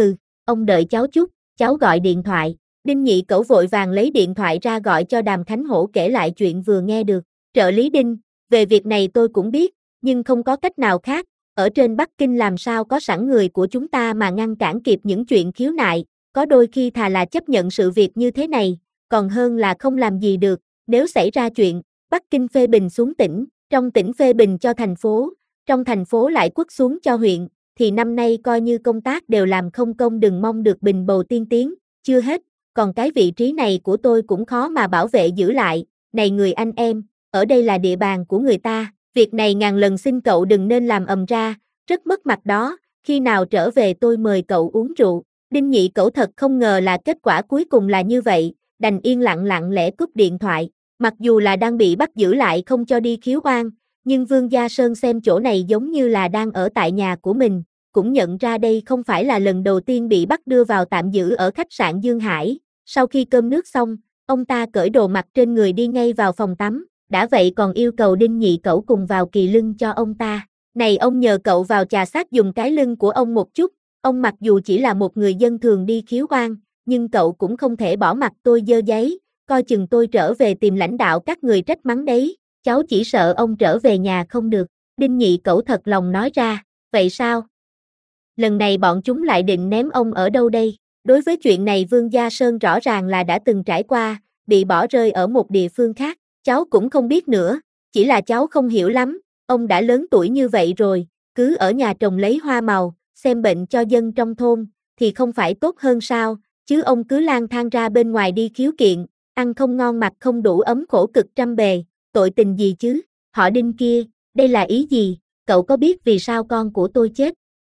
ông đợi cháu chút, cháu gọi điện thoại. Đinh Nhị Cẩu vội vàng lấy điện thoại ra gọi cho Đàm Khánh Hổ kể lại chuyện vừa nghe được. Trợ lý Đinh, về việc này tôi cũng biết, nhưng không có cách nào khác, ở trên Bắc Kinh làm sao có sẵn người của chúng ta mà ngăn cản kịp những chuyện khiếu nại, có đôi khi thà là chấp nhận sự việc như thế này, còn hơn là không làm gì được, nếu xảy ra chuyện, Bắc Kinh phê bình xuống tỉnh, trong tỉnh phê bình cho thành phố, trong thành phố lại quất xuống cho huyện, thì năm nay coi như công tác đều làm không công đừng mong được bình bầu tiên tiến, chưa hết, còn cái vị trí này của tôi cũng khó mà bảo vệ giữ lại, này người anh em, ở đây là địa bàn của người ta, việc này ngàn lần xin cậu đừng nên làm ầm ra, rất mất mặt đó, khi nào trở về tôi mời cậu uống rượu. Đinh Nhị Cẩu thật không ngờ là kết quả cuối cùng là như vậy, đành yên lặng lẽ cúp điện thoại, mặc dù là đang bị bắt giữ lại không cho đi khiếu oan, nhưng Vương Gia Sơn xem chỗ này giống như là đang ở tại nhà của mình, cũng nhận ra đây không phải là lần đầu tiên bị bắt đưa vào tạm giữ ở khách sạn Dương Hải, sau khi cơm nước xong, ông ta cởi đồ mặc trên người đi ngay vào phòng tắm, đã vậy còn yêu cầu Đinh Nhị Cẩu cùng vào kỳ lưng cho ông ta, này ông nhờ cậu vào trà sát dùng cái lưng của ông một chút, ông mặc dù chỉ là một người dân thường đi khiếu oan, nhưng cậu cũng không thể bỏ mặc tôi dơ giấy, coi chừng tôi trở về tìm lãnh đạo các người trách mắng đấy, cháu chỉ sợ ông trở về nhà không được. Đinh Nhị Cẩu thật lòng nói ra, vậy sao? Lần này bọn chúng lại định ném ông ở đâu đây? Đối với chuyện này Vương Gia Sơn rõ ràng là đã từng trải qua, bị bỏ rơi ở một địa phương khác, cháu cũng không biết nữa, chỉ là cháu không hiểu lắm, ông đã lớn tuổi như vậy rồi, cứ ở nhà trồng lấy hoa màu, xem bệnh cho dân trong thôn, thì không phải tốt hơn sao, chứ ông cứ lang thang ra bên ngoài đi khiếu kiện, ăn không ngon mặc không đủ ấm khổ cực trăm bề, tội tình gì chứ? Họ Đinh kia, đây là ý gì? Cậu có biết vì sao con của tôi chết?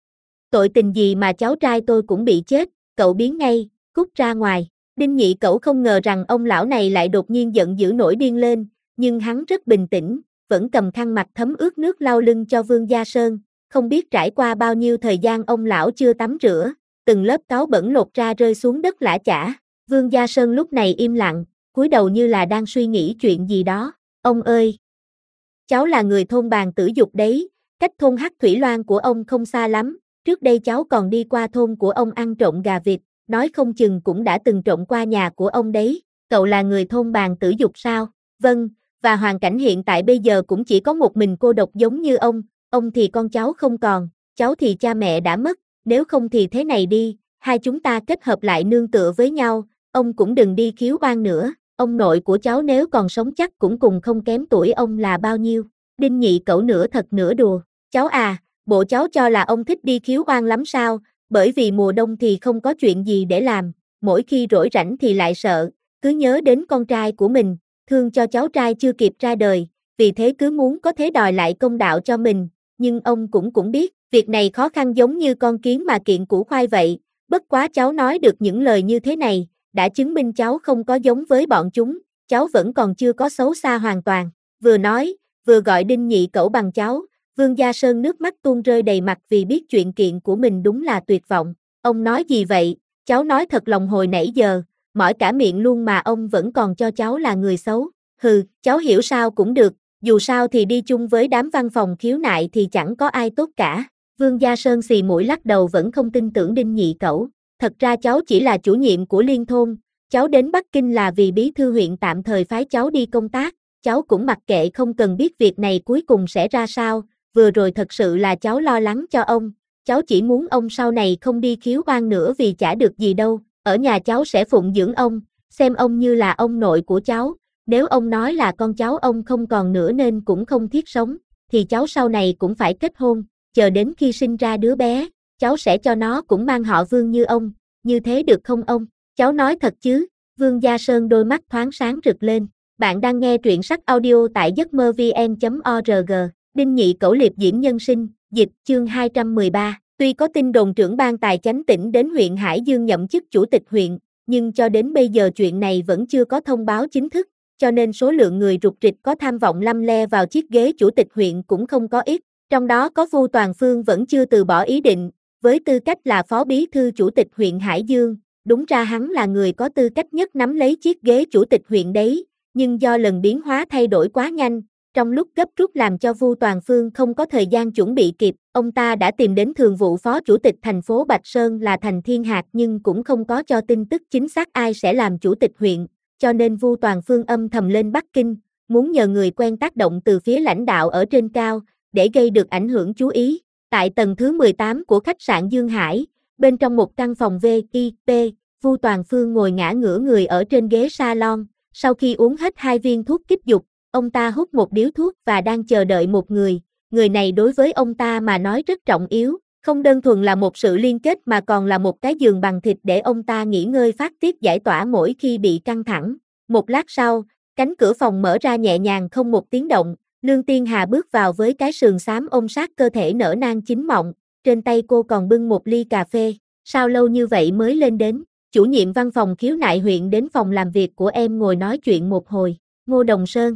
Tội tình gì mà cháu trai tôi cũng bị chết, cậu biến ngay, cút ra ngoài. Đinh Nhị Cẩu không ngờ rằng ông lão này lại đột nhiên giận dữ nổi điên lên, nhưng hắn rất bình tĩnh, vẫn cầm khăn mặt thấm ướt nước lau lưng cho Vương Gia Sơn, không biết trải qua bao nhiêu thời gian ông lão chưa tắm rửa, từng lớp cáu bẩn lột ra rơi xuống đất lã chã. Vương Gia Sơn lúc này im lặng, cúi đầu như là đang suy nghĩ chuyện gì đó. Ông ơi! Cháu là người thôn Bàn Tử Dục đấy, cách thôn Hắc Thủy Loan của ông không xa lắm, trước đây cháu còn đi qua thôn của ông ăn trộm gà vịt, nói không chừng cũng đã từng trộm qua nhà của ông đấy, cậu là người thôn Bàn Tử Dục sao? Vâng, và hoàn cảnh hiện tại bây giờ cũng chỉ có một mình cô độc giống như ông thì con cháu không còn, cháu thì cha mẹ đã mất, nếu không thì thế này đi, hai chúng ta kết hợp lại nương tựa với nhau, ông cũng đừng đi khiếu oan nữa, ông nội của cháu nếu còn sống chắc cũng cùng không kém tuổi ông là bao nhiêu. Đinh Nhị Cẩu nửa thật nửa đùa, cháu à, bộ cháu cho là ông thích đi khiếu oan lắm sao, bởi vì mùa đông thì không có chuyện gì để làm, mỗi khi rỗi rảnh thì lại sợ, cứ nhớ đến con trai của mình, thương cho cháu trai chưa kịp ra đời, vì thế cứ muốn có thế đòi lại công đạo cho mình, nhưng ông cũng biết, việc này khó khăn giống như con kiến mà kiện củ khoai vậy, bất quá cháu nói được những lời như thế này, đã chứng minh cháu không có giống với bọn chúng, cháu vẫn còn chưa có xấu xa hoàn toàn, vừa nói, vừa gọi Đinh Nhị Cẩu bằng cháu. Vương Gia Sơn nước mắt tuôn rơi đầy mặt vì biết chuyện kiện của mình đúng là tuyệt vọng. Ông nói gì vậy? Cháu nói thật lòng hồi nãy giờ, mỏi cả miệng luôn mà ông vẫn còn cho cháu là người xấu. Hừ, cháu hiểu sao cũng được, dù sao thì đi chung với đám văn phòng khiếu nại thì chẳng có ai tốt cả. Vương Gia Sơn xì mũi lắc đầu vẫn không tin tưởng Đinh Nhị Cẩu. Thật ra cháu chỉ là chủ nhiệm của liên thôn, cháu đến Bắc Kinh là vì bí thư huyện tạm thời phái cháu đi công tác, cháu cũng mặc kệ không cần biết việc này cuối cùng sẽ ra sao. Vừa rồi thật sự là cháu lo lắng cho ông, cháu chỉ muốn ông sau này không đi khiếu oan nữa vì chả được gì đâu, ở nhà cháu sẽ phụng dưỡng ông, xem ông như là ông nội của cháu, nếu ông nói là con cháu ông không còn nữa nên cũng không thiết sống, thì cháu sau này cũng phải kết hôn, chờ đến khi sinh ra đứa bé, cháu sẽ cho nó cũng mang họ Vương như ông, như thế được không ông? Cháu nói thật chứ? Vương Gia Sơn đôi mắt thoáng sáng rực lên, bạn đang nghe truyện sách audio tại giấc mơ vn.org. Đinh Nhị Cẩu liệp diễm nhân sinh, dịch, chương 213, tuy có tin đồn trưởng ban tài chánh tỉnh đến huyện Hải Dương nhậm chức chủ tịch huyện, nhưng cho đến bây giờ chuyện này vẫn chưa có thông báo chính thức, cho nên số lượng người rục rịch có tham vọng lăm le vào chiếc ghế chủ tịch huyện cũng không có ít, trong đó có Vu Toàn Phương vẫn chưa từ bỏ ý định, với tư cách là phó bí thư chủ tịch huyện Hải Dương, đúng ra hắn là người có tư cách nhất nắm lấy chiếc ghế chủ tịch huyện đấy, nhưng do lần biến hóa thay đổi quá nhanh, trong lúc gấp rút làm cho Vu Toàn Phương không có thời gian chuẩn bị kịp, ông ta đã tìm đến thường vụ phó chủ tịch thành phố Bạch Sơn là Thành Thiên Hạc nhưng cũng không có cho tin tức chính xác ai sẽ làm chủ tịch huyện, cho nên Vu Toàn Phương âm thầm lên Bắc Kinh, muốn nhờ người quen tác động từ phía lãnh đạo ở trên cao, để gây được ảnh hưởng chú ý. Tại tầng thứ 18 của khách sạn Dương Hải, bên trong một căn phòng VIP, Vu Toàn Phương ngồi ngã ngửa người ở trên ghế salon, sau khi uống hết 2 viên thuốc kích dục, ông ta hút một điếu thuốc và đang chờ đợi một người này đối với ông ta mà nói rất trọng yếu, không đơn thuần là một sự liên kết mà còn là một cái giường bằng thịt để ông ta nghỉ ngơi phát tiết giải tỏa mỗi khi bị căng thẳng. Một lát sau, cánh cửa phòng mở ra nhẹ nhàng không một tiếng động, Lương Tiên Hà bước vào với cái sườn xám ôm sát cơ thể nở nang chín mọng, trên tay cô còn bưng một ly cà phê, sao lâu như vậy mới lên đến, chủ nhiệm văn phòng khiếu nại huyện đến phòng làm việc của em ngồi nói chuyện một hồi, Ngô Đồng Sơn.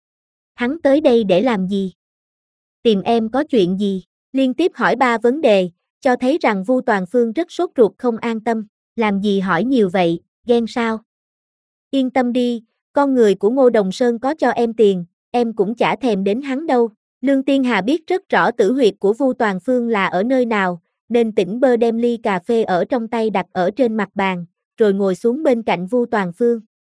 Hắn tới đây để làm gì? Tìm em có chuyện gì? Liên tiếp hỏi 3 vấn đề, cho thấy rằng Vu Toàn Phương rất sốt ruột không an tâm, làm gì hỏi nhiều vậy, ghen sao? Yên tâm đi, con người của Ngô Đồng Sơn có cho em tiền, em cũng chả thèm đến hắn đâu. Lương Tiên Hà biết rất rõ tử huyệt của Vu Toàn Phương là ở nơi nào, nên tỉnh bơ đem ly cà phê ở trong tay đặt ở trên mặt bàn, rồi ngồi xuống bên cạnh Vu Toàn Phương.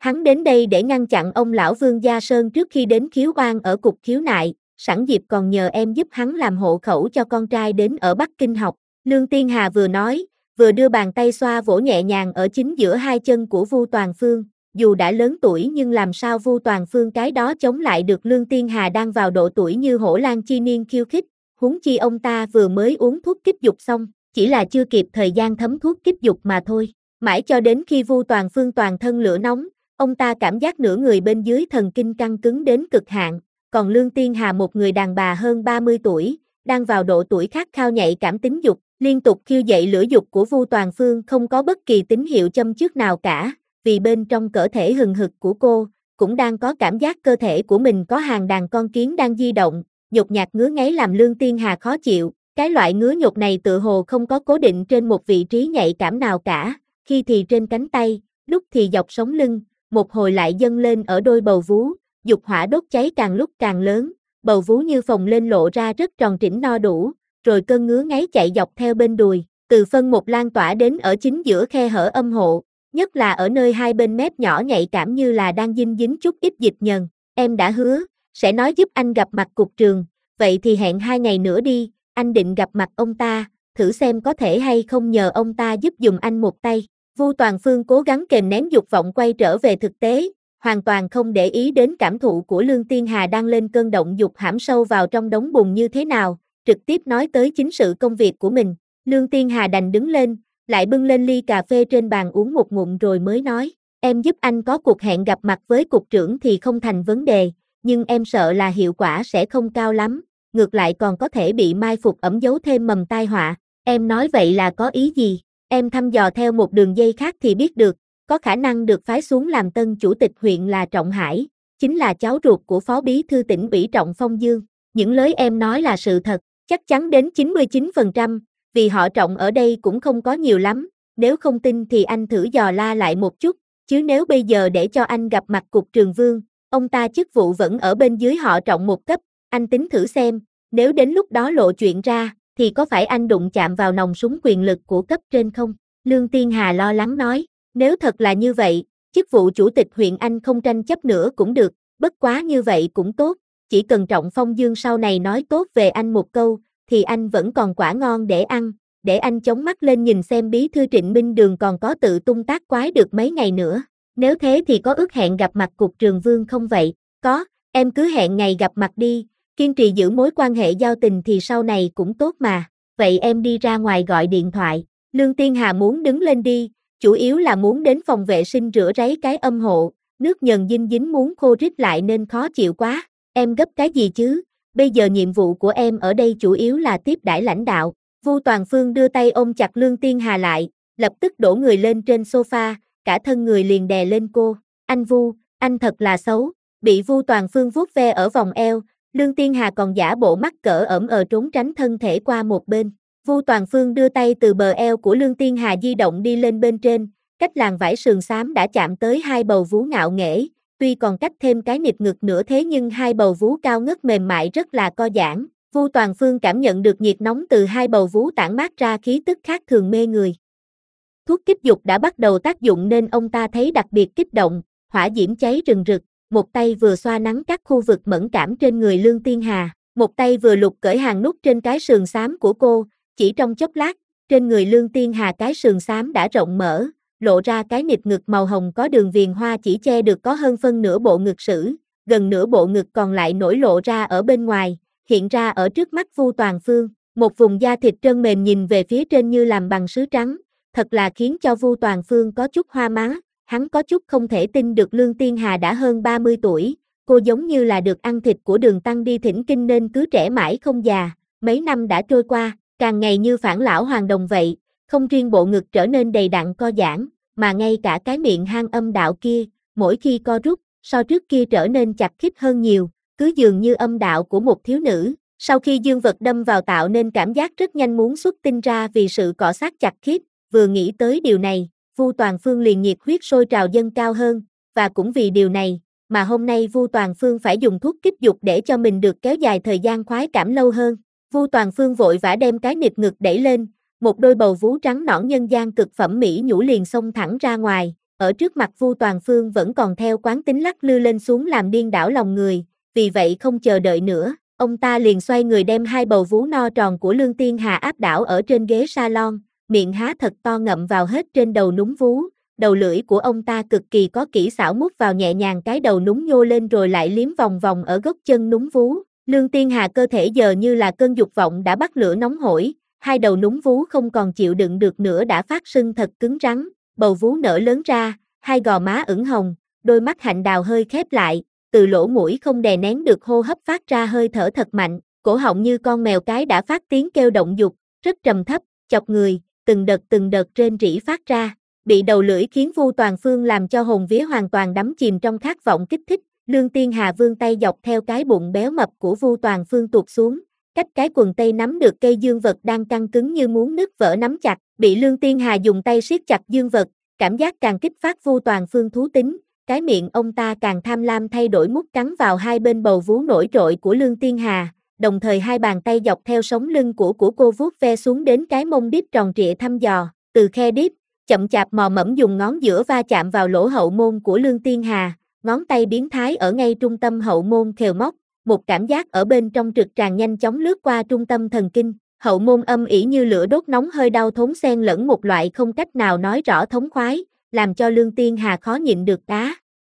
Hắn đến đây để ngăn chặn ông lão Vương Gia Sơn trước khi đến khiếu oan ở cục khiếu nại, sẵn dịp còn nhờ em giúp hắn làm hộ khẩu cho con trai đến ở Bắc Kinh học. Lương Tiên Hà vừa nói, vừa đưa bàn tay xoa vỗ nhẹ nhàng ở chính giữa hai chân của Vu Toàn Phương. Dù đã lớn tuổi nhưng làm sao Vu Toàn Phương cái đó chống lại được Lương Tiên Hà đang vào độ tuổi như hổ lang chi niên khiêu khích, huống chi ông ta vừa mới uống thuốc kích dục xong, chỉ là chưa kịp thời gian thấm thuốc kích dục mà thôi. Mãi cho đến khi Vu Toàn Phương toàn thân lửa nóng, ông ta cảm giác nửa người bên dưới thần kinh căng cứng đến cực hạn, còn Lương Tiên Hà một người đàn bà hơn 30 tuổi, đang vào độ tuổi khát khao nhạy cảm tính dục, liên tục khiêu dậy lửa dục của Vu Toàn Phương không có bất kỳ tín hiệu châm chước nào cả, vì bên trong cơ thể hừng hực của cô, cũng đang có cảm giác cơ thể của mình có hàng đàn con kiến đang di động, nhột nhạt ngứa ngáy làm Lương Tiên Hà khó chịu, cái loại ngứa nhột này tựa hồ không có cố định trên một vị trí nhạy cảm nào cả, khi thì trên cánh tay, lúc thì dọc sống lưng, một hồi lại dâng lên ở đôi bầu vú, dục hỏa đốt cháy càng lúc càng lớn, bầu vú như phồng lên lộ ra rất tròn trĩnh no đủ, rồi cơn ngứa ngáy chạy dọc theo bên đùi, từ phân một lan tỏa đến ở chính giữa khe hở âm hộ, nhất là ở nơi hai bên mép nhỏ nhạy cảm như là đang dinh dính chút ít dịch nhờn. Em đã hứa, sẽ nói giúp anh gặp mặt cục trường, vậy thì hẹn 2 ngày nữa đi, anh định gặp mặt ông ta, thử xem có thể hay không nhờ ông ta giúp dùm anh một tay. Vu Toàn Phương cố gắng kềm nén dục vọng quay trở về thực tế, hoàn toàn không để ý đến cảm thụ của Lương Tiên Hà đang lên cơn động dục hãm sâu vào trong đống bùn như thế nào, trực tiếp nói tới chính sự công việc của mình. Lương Tiên Hà đành đứng lên, lại bưng lên ly cà phê trên bàn uống một ngụm rồi mới nói, em giúp anh có cuộc hẹn gặp mặt với cục trưởng thì không thành vấn đề, nhưng em sợ là hiệu quả sẽ không cao lắm, ngược lại còn có thể bị mai phục ẩn giấu thêm mầm tai họa. Em nói vậy là có ý gì? Em thăm dò theo một đường dây khác thì biết được, có khả năng được phái xuống làm tân chủ tịch huyện là Trọng Hải, chính là cháu ruột của phó bí thư tỉnh ủy Trọng Phong Dương. Những lời em nói là sự thật, chắc chắn đến 99%, vì họ Trọng ở đây cũng không có nhiều lắm, nếu không tin thì anh thử dò la lại một chút, chứ nếu bây giờ để cho anh gặp mặt cục trường Vương, ông ta chức vụ vẫn ở bên dưới họ Trọng một cấp, anh tính thử xem, nếu đến lúc đó lộ chuyện ra, thì có phải anh đụng chạm vào nòng súng quyền lực của cấp trên không? Lương Tiên Hà lo lắng nói, nếu thật là như vậy, chức vụ chủ tịch huyện anh không tranh chấp nữa cũng được, bất quá như vậy cũng tốt, chỉ cần Trọng Phong Dương sau này nói tốt về anh một câu, thì anh vẫn còn quả ngon để ăn, để anh chống mắt lên nhìn xem bí thư Trịnh Minh Đường còn có tự tung tác quái được mấy ngày nữa. Nếu thế thì có ước hẹn gặp mặt cục trường Vương không vậy? Có, em cứ hẹn ngày gặp mặt đi, kiên trì giữ mối quan hệ giao tình thì sau này cũng tốt mà. Vậy em đi ra ngoài gọi điện thoại. Lương Tiên Hà muốn đứng lên đi, chủ yếu là muốn đến phòng vệ sinh rửa ráy cái âm hộ, nước nhờn dinh dính muốn khô rít lại nên khó chịu quá. Em gấp cái gì chứ? Bây giờ nhiệm vụ của em ở đây chủ yếu là tiếp đãi lãnh đạo. Vu Toàn Phương đưa tay ôm chặt Lương Tiên Hà lại, lập tức đổ người lên trên sofa, cả thân người liền đè lên cô. Anh Vu, anh thật là xấu. Bị Vu Toàn Phương vuốt ve ở vòng eo, Lương Tiên Hà còn giả bộ mắc cỡ ẩm trốn tránh thân thể qua một bên. Vu Toàn Phương đưa tay từ bờ eo của Lương Tiên Hà di động đi lên bên trên, cách làn vải sườn xám đã chạm tới hai bầu vú ngạo nghễ, tuy còn cách thêm cái nịt ngực nữa thế nhưng hai bầu vú cao ngất mềm mại rất là co giãn. Vu Toàn Phương cảm nhận được nhiệt nóng từ hai bầu vú tản mát ra khí tức khác thường mê người. Thuốc kích dục đã bắt đầu tác dụng nên ông ta thấy đặc biệt kích động, hỏa diễm cháy rừng rực, một tay vừa xoa nắng các khu vực mẫn cảm trên người Lương Tiên Hà, một tay vừa lục cởi hàng nút trên cái sườn xám của cô, chỉ trong chốc lát, trên người Lương Tiên Hà cái sườn xám đã rộng mở, lộ ra cái nịt ngực màu hồng có đường viền hoa chỉ che được có hơn phân nửa bộ ngực sử, gần nửa bộ ngực còn lại nổi lộ ra ở bên ngoài, hiện ra ở trước mắt Vu Toàn Phương, một vùng da thịt trơn mềm nhìn về phía trên như làm bằng sứ trắng, thật là khiến cho Vu Toàn Phương có chút hoa má, hắn có chút không thể tin được Lương Tiên Hà đã hơn 30 tuổi, cô giống như là được ăn thịt của Đường Tăng đi thỉnh kinh nên cứ trẻ mãi không già, mấy năm đã trôi qua, càng ngày như phản lão hoàng đồng vậy, không riêng bộ ngực trở nên đầy đặn co giãn, mà ngay cả cái miệng hang âm đạo kia, mỗi khi co rút, so trước kia trở nên chặt khít hơn nhiều, cứ dường như âm đạo của một thiếu nữ, sau khi dương vật đâm vào tạo nên cảm giác rất nhanh muốn xuất tinh ra vì sự cọ sát chặt khít, vừa nghĩ tới điều này, Vu Toàn Phương liền nhiệt huyết sôi trào dâng cao hơn, và cũng vì điều này, mà hôm nay Vu Toàn Phương phải dùng thuốc kích dục để cho mình được kéo dài thời gian khoái cảm lâu hơn. Vu Toàn Phương vội vã đem cái nịt ngực đẩy lên, một đôi bầu vú trắng nõn nhân gian cực phẩm mỹ nhũ liền xông thẳng ra ngoài, ở trước mặt Vu Toàn Phương vẫn còn theo quán tính lắc lư lên xuống làm điên đảo lòng người, vì vậy không chờ đợi nữa, ông ta liền xoay người đem hai bầu vú no tròn của Lương Tiên Hà áp đảo ở trên ghế salon, miệng há thật to ngậm vào hết trên đầu núm vú, đầu lưỡi của ông ta cực kỳ có kỹ xảo mút vào nhẹ nhàng cái đầu núm nhô lên rồi lại liếm vòng vòng ở gốc chân núm vú. Lương Tiên Hà cơ thể giờ như là cơn dục vọng đã bắt lửa nóng hổi, hai đầu núm vú không còn chịu đựng được nữa đã phát sưng thật cứng rắn, bầu vú nở lớn ra, hai gò má ửng hồng, đôi mắt hạnh đào hơi khép lại, từ lỗ mũi không đè nén được hô hấp phát ra hơi thở thật mạnh, cổ họng như con mèo cái đã phát tiếng kêu động dục, rất trầm thấp, chọc người, từng đợt rên rỉ phát ra, bị đầu lưỡi khiến Vu Toàn Phương làm cho hồn vía hoàn toàn đắm chìm trong khát vọng kích thích. Lương Tiên Hà vươn tay dọc theo cái bụng béo mập của Vu Toàn Phương tuột xuống, cách cái quần tây nắm được cây dương vật đang căng cứng như muốn nứt vỡ nắm chặt, bị Lương Tiên Hà dùng tay siết chặt dương vật, cảm giác càng kích phát Vu Toàn Phương thú tính, cái miệng ông ta càng tham lam thay đổi mút cắn vào hai bên bầu vú nổi trội của Lương Tiên Hà, đồng thời hai bàn tay dọc theo sống lưng của cô vuốt ve xuống đến cái mông đít tròn trịa thăm dò, từ khe đít, chậm chạp mò mẫm dùng ngón giữa va chạm vào lỗ hậu môn của Lương Tiên Hà. Ngón tay biến thái ở ngay trung tâm hậu môn khều móc, một cảm giác ở bên trong trực tràng nhanh chóng lướt qua trung tâm thần kinh, hậu môn âm ỉ như lửa đốt nóng hơi đau thốn xen lẫn một loại không cách nào nói rõ thống khoái, làm cho Lương Tiên Hà khó nhịn được á.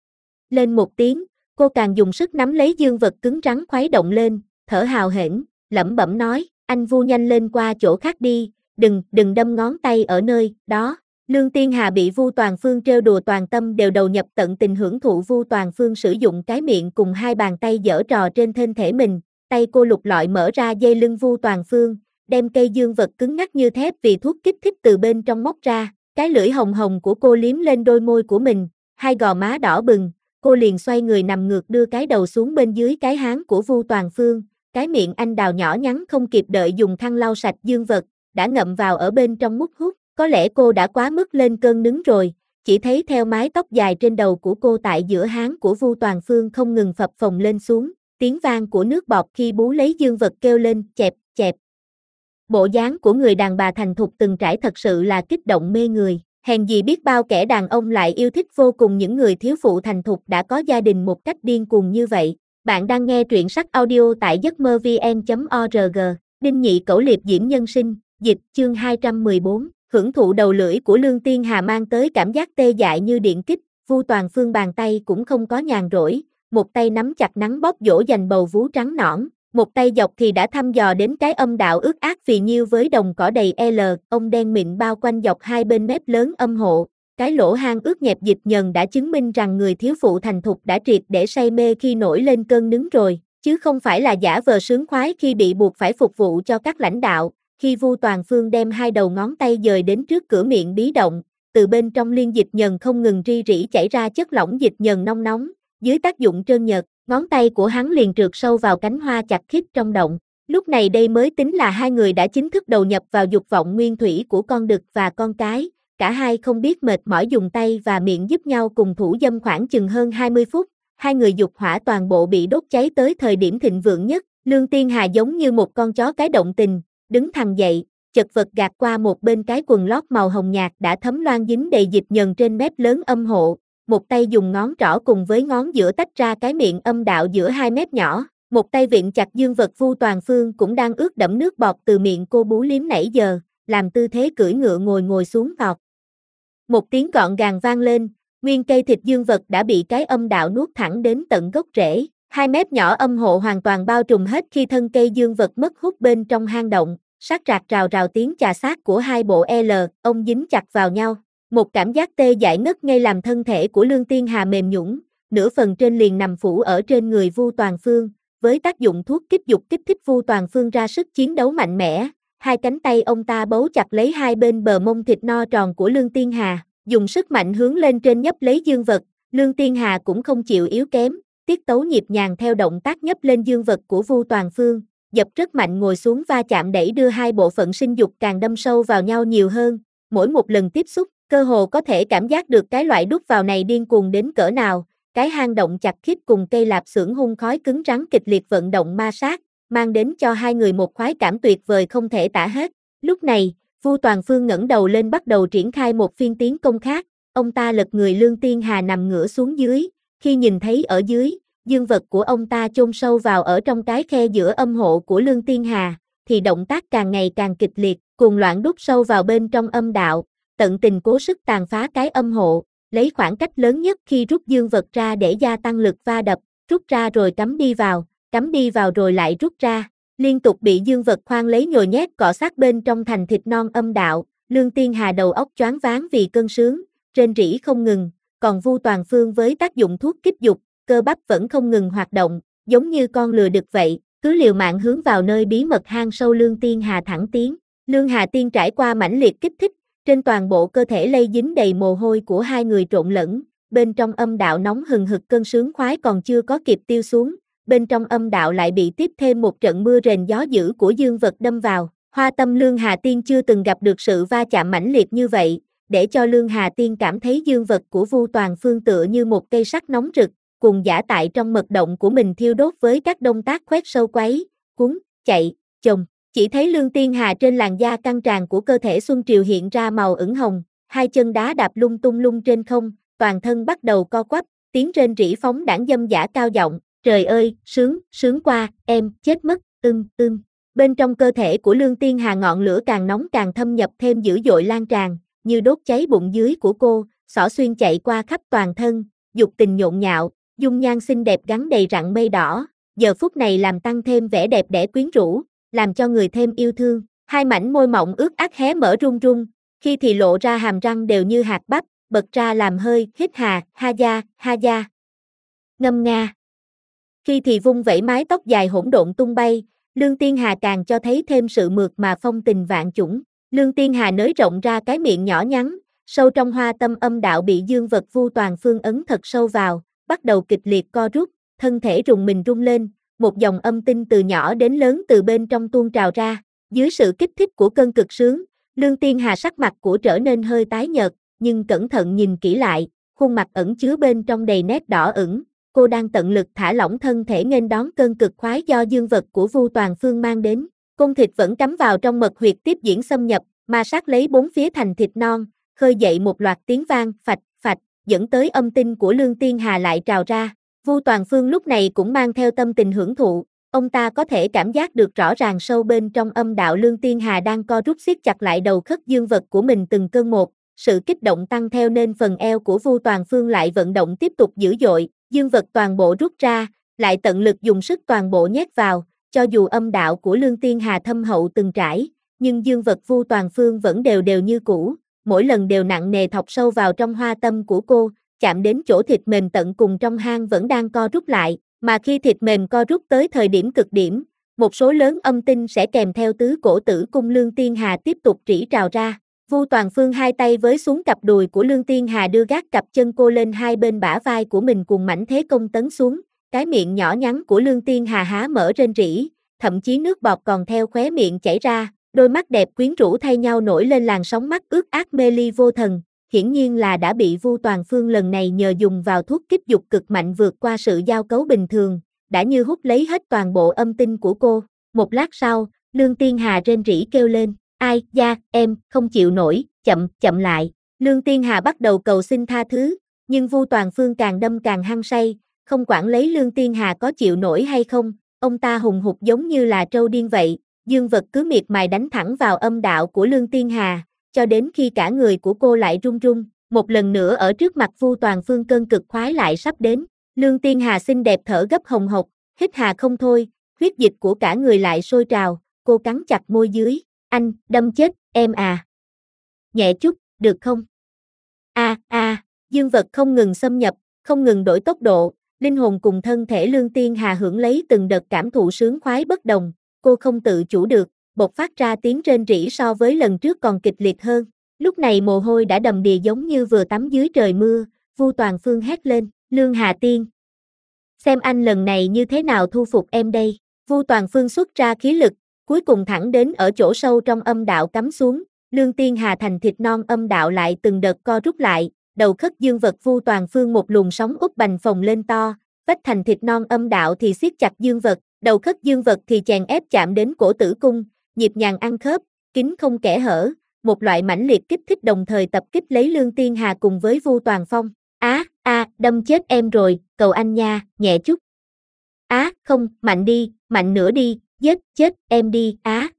Lên một tiếng, cô càng dùng sức nắm lấy dương vật cứng rắn khuấy động lên, thở hào hển, lẩm bẩm nói, anh Vu nhanh lên qua chỗ khác đi, đừng đâm ngón tay ở nơi đó. Lương Tiên Hà bị Vu Toàn Phương trêu đùa toàn tâm đều đầu nhập tận tình hưởng thụ Vu Toàn Phương sử dụng cái miệng cùng hai bàn tay giở trò trên thân thể mình, tay cô lục lọi mở ra dây lưng Vu Toàn Phương, đem cây dương vật cứng ngắc như thép vì thuốc kích thích từ bên trong móc ra, cái lưỡi hồng hồng của cô liếm lên đôi môi của mình, hai gò má đỏ bừng, cô liền xoay người nằm ngược đưa cái đầu xuống bên dưới cái háng của Vu Toàn Phương, cái miệng anh đào nhỏ nhắn không kịp đợi dùng khăn lau sạch dương vật, đã ngậm vào ở bên trong mút hút. Có lẽ cô đã quá mức lên cơn nứng rồi, chỉ thấy theo mái tóc dài trên đầu của cô tại giữa háng của Vu Toàn Phương không ngừng phập phồng lên xuống, tiếng vang của nước bọt khi bú lấy dương vật kêu lên chẹp, chẹp. Bộ dáng của người đàn bà thành thục từng trải thật sự là kích động mê người, hèn gì biết bao kẻ đàn ông lại yêu thích vô cùng những người thiếu phụ thành thục đã có gia đình một cách điên cuồng như vậy. Bạn đang nghe truyện sách audio tại giấcmơ-vn.org, Đinh Nhị Cẩu Liệp Diễm Nhân Sinh, dịch chương 214. Hưởng thụ đầu lưỡi của Lương Tiên Hà mang tới cảm giác tê dại như điện kích, Vu Toàn Phương bàn tay cũng không có nhàn rỗi, một tay nắm chặt nắng bóp dỗ dành bầu vú trắng nõn, một tay dọc thì đã thăm dò đến cái âm đạo ướt át phì nhiêu với đồng cỏ đầy L, ông đen mịn bao quanh dọc hai bên mép lớn âm hộ, cái lỗ hang ướt nhẹp dịch nhờn đã chứng minh rằng người thiếu phụ thành thục đã triệt để say mê khi nổi lên cơn nứng rồi, chứ không phải là giả vờ sướng khoái khi bị buộc phải phục vụ cho các lãnh đạo. Khi Vu Toàn Phương đem hai đầu ngón tay dời đến trước cửa miệng bí động, từ bên trong liên dịch nhờn không ngừng ri rỉ chảy ra chất lỏng dịch nhờn nóng nóng, dưới tác dụng trơn nhợt, ngón tay của hắn liền trượt sâu vào cánh hoa chặt khít trong động. Lúc này đây mới tính là hai người đã chính thức đầu nhập vào dục vọng nguyên thủy của con đực và con cái, cả hai không biết mệt mỏi dùng tay và miệng giúp nhau cùng thủ dâm khoảng chừng hơn 20 phút, hai người dục hỏa toàn bộ bị đốt cháy tới thời điểm thịnh vượng nhất, Lương Tiên Hà giống như một con chó cái động tình. Đứng thẳng dậy, chật vật gạt qua một bên cái quần lót màu hồng nhạt đã thấm loang dính đầy dịch nhờn trên mép lớn âm hộ, một tay dùng ngón trỏ cùng với ngón giữa tách ra cái miệng âm đạo giữa hai mép nhỏ, một tay vịn chặt dương vật Vu Toàn Phương cũng đang ướt đẫm nước bọt từ miệng cô bú liếm nãy giờ, làm tư thế cưỡi ngựa ngồi xuống thọt. Một tiếng gọn gàng vang lên, nguyên cây thịt dương vật đã bị cái âm đạo nuốt thẳng đến tận gốc rễ, hai mép nhỏ âm hộ hoàn toàn bao trùm hết khi thân cây dương vật mất hút bên trong hang động. Sát rạc rào rào tiếng chà sát của hai bộ L, ông dính chặt vào nhau. Một cảm giác tê dại ngất ngây làm thân thể của Lương Tiên Hà mềm nhũn, nửa phần trên liền nằm phủ ở trên người Vu Toàn Phương, với tác dụng thuốc kích dục kích thích Vu Toàn Phương ra sức chiến đấu mạnh mẽ. Hai cánh tay ông ta bấu chặt lấy hai bên bờ mông thịt no tròn của Lương Tiên Hà, dùng sức mạnh hướng lên trên nhấp lấy dương vật. Lương Tiên Hà cũng không chịu yếu kém, tiết tấu nhịp nhàng theo động tác nhấp lên dương vật của Vu Toàn Phương. Dập rất mạnh ngồi xuống va chạm đẩy đưa hai bộ phận sinh dục càng đâm sâu vào nhau nhiều hơn, mỗi một lần tiếp xúc, cơ hồ có thể cảm giác được cái loại đút vào này điên cuồng đến cỡ nào, cái hang động chặt khít cùng cây lạp xưởng hun khói cứng rắn kịch liệt vận động ma sát, mang đến cho hai người một khoái cảm tuyệt vời không thể tả hết. Lúc này, Vu Toàn Phương ngẩng đầu lên bắt đầu triển khai một phiên tiến công khác, ông ta lật người Lương Tiên Hà nằm ngửa xuống dưới, khi nhìn thấy ở dưới, dương vật của ông ta chôn sâu vào ở trong cái khe giữa âm hộ của Lương Tiên Hà, thì động tác càng ngày càng kịch liệt, cuồng loạn đút sâu vào bên trong âm đạo, tận tình cố sức tàn phá cái âm hộ, lấy khoảng cách lớn nhất khi rút dương vật ra để gia tăng lực va đập, rút ra rồi cắm đi vào rồi lại rút ra, liên tục bị dương vật khoan lấy nhồi nhét cọ sát bên trong thành thịt non âm đạo, Lương Tiên Hà đầu óc choáng váng vì cơn sướng, rên rỉ không ngừng, còn Vu Toàn Phương với tác dụng thuốc kích dục, cơ bắp vẫn không ngừng hoạt động, giống như con lừa đực vậy, cứ liều mạng hướng vào nơi bí mật hang sâu Lương Tiên Hà thẳng tiến. Lương Hà Tiên trải qua mãnh liệt kích thích, trên toàn bộ cơ thể lây dính đầy mồ hôi của hai người trộn lẫn, bên trong âm đạo nóng hừng hực cơn sướng khoái còn chưa có kịp tiêu xuống, bên trong âm đạo lại bị tiếp thêm một trận mưa rền gió dữ của dương vật đâm vào. Hoa tâm Lương Hà Tiên chưa từng gặp được sự va chạm mãnh liệt như vậy, để cho Lương Hà Tiên cảm thấy dương vật của Vu Toàn Phương tựa như một cây sắt nóng rực, cùng giả tại trong mật động của mình thiêu đốt với các động tác khoét sâu quấy, cuốn, chạy, chồng. Chỉ thấy Lương Tiên Hà trên làn da căng tràn của cơ thể Xuân Triều hiện ra màu ửng hồng, hai chân đá đạp lung tung lung trên không, toàn thân bắt đầu co quắp, tiếng rên rỉ phóng đãng dâm dã cao giọng, trời ơi, sướng quá, em, chết mất, Bên trong cơ thể của Lương Tiên Hà ngọn lửa càng nóng càng thâm nhập thêm dữ dội lan tràn, như đốt cháy bụng dưới của cô, xỏ xuyên chạy qua khắp toàn thân, dục tình nhộn nhạo, dung nhan xinh đẹp gắn đầy rặng mây đỏ, giờ phút này làm tăng thêm vẻ đẹp đẽ quyến rũ, làm cho người thêm yêu thương. Hai mảnh môi mọng ướt át hé mở run run, khi thì lộ ra hàm răng đều như hạt bắp, bật ra làm hơi, hít ha da, ngâm nga. Khi thì vung vẩy mái tóc dài hỗn độn tung bay, Lương Tiên Hà càng cho thấy thêm sự mượt mà phong tình vạn chủng. Lương Tiên Hà nới rộng ra cái miệng nhỏ nhắn, sâu trong hoa tâm âm đạo bị dương vật Vu Toàn Phương ấn thật sâu vào, bắt đầu kịch liệt co rút, thân thể rùng mình rung lên, một dòng âm tinh từ nhỏ đến lớn từ bên trong tuôn trào ra. Dưới sự kích thích của cơn cực sướng, Lương Tiên Hà sắc mặt của trở nên hơi tái nhợt, nhưng cẩn thận nhìn kỹ lại, khuôn mặt ẩn chứa bên trong đầy nét đỏ ửng. Cô đang tận lực thả lỏng thân thể nghênh đón cơn cực khoái do dương vật của Vu Toàn Phương mang đến. Côn thịt vẫn cắm vào trong mật huyệt tiếp diễn xâm nhập, ma sát lấy bốn phía thành thịt non, khơi dậy một loạt tiếng vang phạch phạch, dẫn tới âm tinh của Lương Tiên Hà lại trào ra. Vu Toàn Phương lúc này cũng mang theo tâm tình hưởng thụ, ông ta có thể cảm giác được rõ ràng sâu bên trong âm đạo Lương Tiên Hà đang co rút siết chặt lại đầu khất dương vật của mình từng cơn một, sự kích động tăng theo nên phần eo của Vu Toàn Phương lại vận động tiếp tục dữ dội, dương vật toàn bộ rút ra, lại tận lực dùng sức toàn bộ nhét vào, cho dù âm đạo của Lương Tiên Hà thâm hậu từng trải, nhưng dương vật Vu Toàn Phương vẫn đều đều như cũ, mỗi lần đều nặng nề thọc sâu vào trong hoa tâm của cô, chạm đến chỗ thịt mềm tận cùng trong hang vẫn đang co rút lại, mà khi thịt mềm co rút tới thời điểm cực điểm, một số lớn âm tinh sẽ kèm theo tứ cổ tử cung Lương Tiên Hà tiếp tục rỉ trào ra. Vu Toàn Phương hai tay với xuống cặp đùi của Lương Tiên Hà đưa gác cặp chân cô lên hai bên bả vai của mình cùng mảnh thế công tấn xuống, cái miệng nhỏ nhắn của Lương Tiên Hà há mở rên rỉ, thậm chí nước bọt còn theo khóe miệng chảy ra, đôi mắt đẹp quyến rũ thay nhau nổi lên làn sóng mắt ướt át mê ly vô thần, hiển nhiên là đã bị Vu Toàn Phương lần này nhờ dùng vào thuốc kích dục cực mạnh vượt qua sự giao cấu bình thường, đã như hút lấy hết toàn bộ âm tinh của cô. Một lát sau, Lương Tiên Hà rên rỉ kêu lên, ai da, em, không chịu nổi, chậm lại. Lương Tiên Hà bắt đầu cầu xin tha thứ, nhưng Vu Toàn Phương càng đâm càng hăng say, không quản lấy Lương Tiên Hà có chịu nổi hay không, ông ta hùng hục giống như là trâu điên vậy, dương vật cứ miệt mài đánh thẳng vào âm đạo của Lương Tiên Hà, cho đến khi cả người của cô lại run run, một lần nữa ở trước mặt Vu Toàn Phương cơn cực khoái lại sắp đến. Lương Tiên Hà xinh đẹp thở gấp hồng hộc, hít hà không thôi, huyết dịch của cả người lại sôi trào, cô cắn chặt môi dưới, anh, đâm chết, em à. Nhẹ chút, được không? Dương vật không ngừng xâm nhập, không ngừng đổi tốc độ, linh hồn cùng thân thể Lương Tiên Hà hưởng lấy từng đợt cảm thụ sướng khoái bất đồng, cô không tự chủ được, bộc phát ra tiếng rên rỉ so với lần trước còn kịch liệt hơn. Lúc này mồ hôi đã đầm đìa giống như vừa tắm dưới trời mưa, Vu Toàn Phương hét lên, Lương Hà Tiên. Xem anh lần này như thế nào thu phục em đây. Vu Toàn Phương xuất ra khí lực, cuối cùng thẳng đến ở chỗ sâu trong âm đạo cắm xuống, Lương Tiên Hà thành thịt non âm đạo lại từng đợt co rút lại, đầu khất dương vật Vu Toàn Phương một luồng sóng úp bành phồng lên to, vách thành thịt non âm đạo thì siết chặt dương vật, đầu khất dương vật thì chèn ép chạm đến cổ tử cung, nhịp nhàng ăn khớp, kín không kẽ hở, một loại mãnh liệt kích thích đồng thời tập kích lấy Lương Tiên Hà cùng với Vu Toàn Phong. Đâm chết em rồi, cầu anh nha, nhẹ chút. Không, mạnh đi, mạnh nữa đi, giết chết em đi,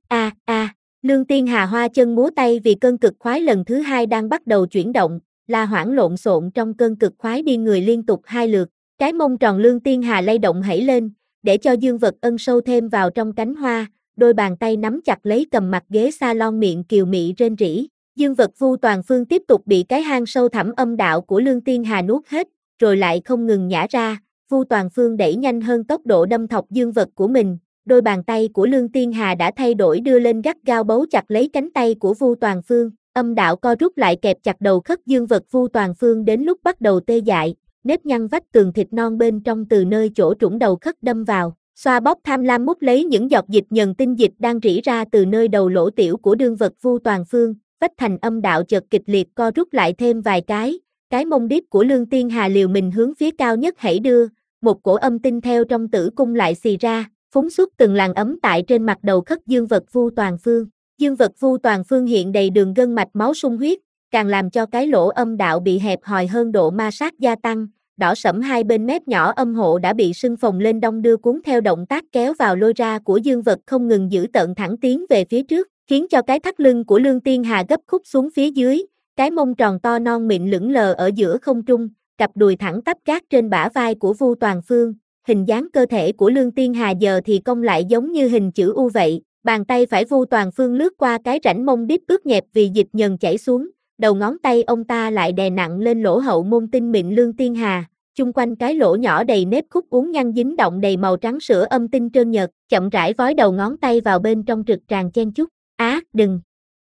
Lương Tiên Hà hoa chân múa tay vì cơn cực khoái lần thứ hai đang bắt đầu chuyển động, la hoảng lộn xộn trong cơn cực khoái đi người liên tục 2 lượt, cái mông tròn Lương Tiên Hà lay động hẩy lên, để cho dương vật ân sâu thêm vào trong cánh hoa, đôi bàn tay nắm chặt lấy cầm mặt ghế salon miệng kiều mị rên rỉ. Dương vật Vu Toàn Phương tiếp tục bị cái hang sâu thẳm âm đạo của Lương Tiên Hà nuốt hết, rồi lại không ngừng nhả ra. Vu Toàn Phương đẩy nhanh hơn tốc độ đâm thọc dương vật của mình, đôi bàn tay của Lương Tiên Hà đã thay đổi đưa lên gắt gao bấu chặt lấy cánh tay của Vu Toàn Phương, âm đạo co rút lại kẹp chặt đầu khớp dương vật Vu Toàn Phương đến lúc bắt đầu tê dại, nếp nhăn vách tường thịt non bên trong từ nơi chỗ trũng đầu khớp đâm vào, xoa bóp tham lam mút lấy những giọt dịch nhờn tinh dịch đang rỉ ra từ nơi đầu lỗ tiểu của đương vật Vu Toàn Phương, vách thành âm đạo chợt kịch liệt co rút lại thêm vài cái mông điếp của Lương Tiên Hà liều mình hướng phía cao nhất hãy đưa, một cổ âm tinh theo trong tử cung lại xì ra, phúng xuất từng làn ấm tại trên mặt đầu khớp dương vật Vu Toàn Phương. Dương vật Vu Toàn Phương hiện đầy đường gân mạch máu sung huyết, càng làm cho cái lỗ âm đạo bị hẹp hòi hơn, độ ma sát gia tăng, đỏ sẫm hai bên mép nhỏ âm hộ đã bị sưng phồng lên đong đưa cuốn theo động tác kéo vào lôi ra của dương vật không ngừng giữ tợn thẳng tiến về phía trước, khiến cho cái thắt lưng của Lương Tiên Hà gấp khúc xuống phía dưới, cái mông tròn to non mịn lững lờ ở giữa không trung, cặp đùi thẳng tắp gác trên bả vai của Vu Toàn Phương. Hình dáng cơ thể của Lương Tiên Hà giờ thì cong lại giống như hình chữ U vậy, bàn tay phải Vu Toàn Phương lướt qua cái rãnh mông đít ướt nhẹp vì dịch nhờn chảy xuống, đầu ngón tay ông ta lại đè nặng lên lỗ hậu môn tinh mịn Lương Tiên Hà, chung quanh cái lỗ nhỏ đầy nếp khúc uốn nhăn dính động đầy màu trắng sữa âm tinh trơn nhợt, chậm rãi vói đầu ngón tay vào bên trong trực tràng chen chúc. Đừng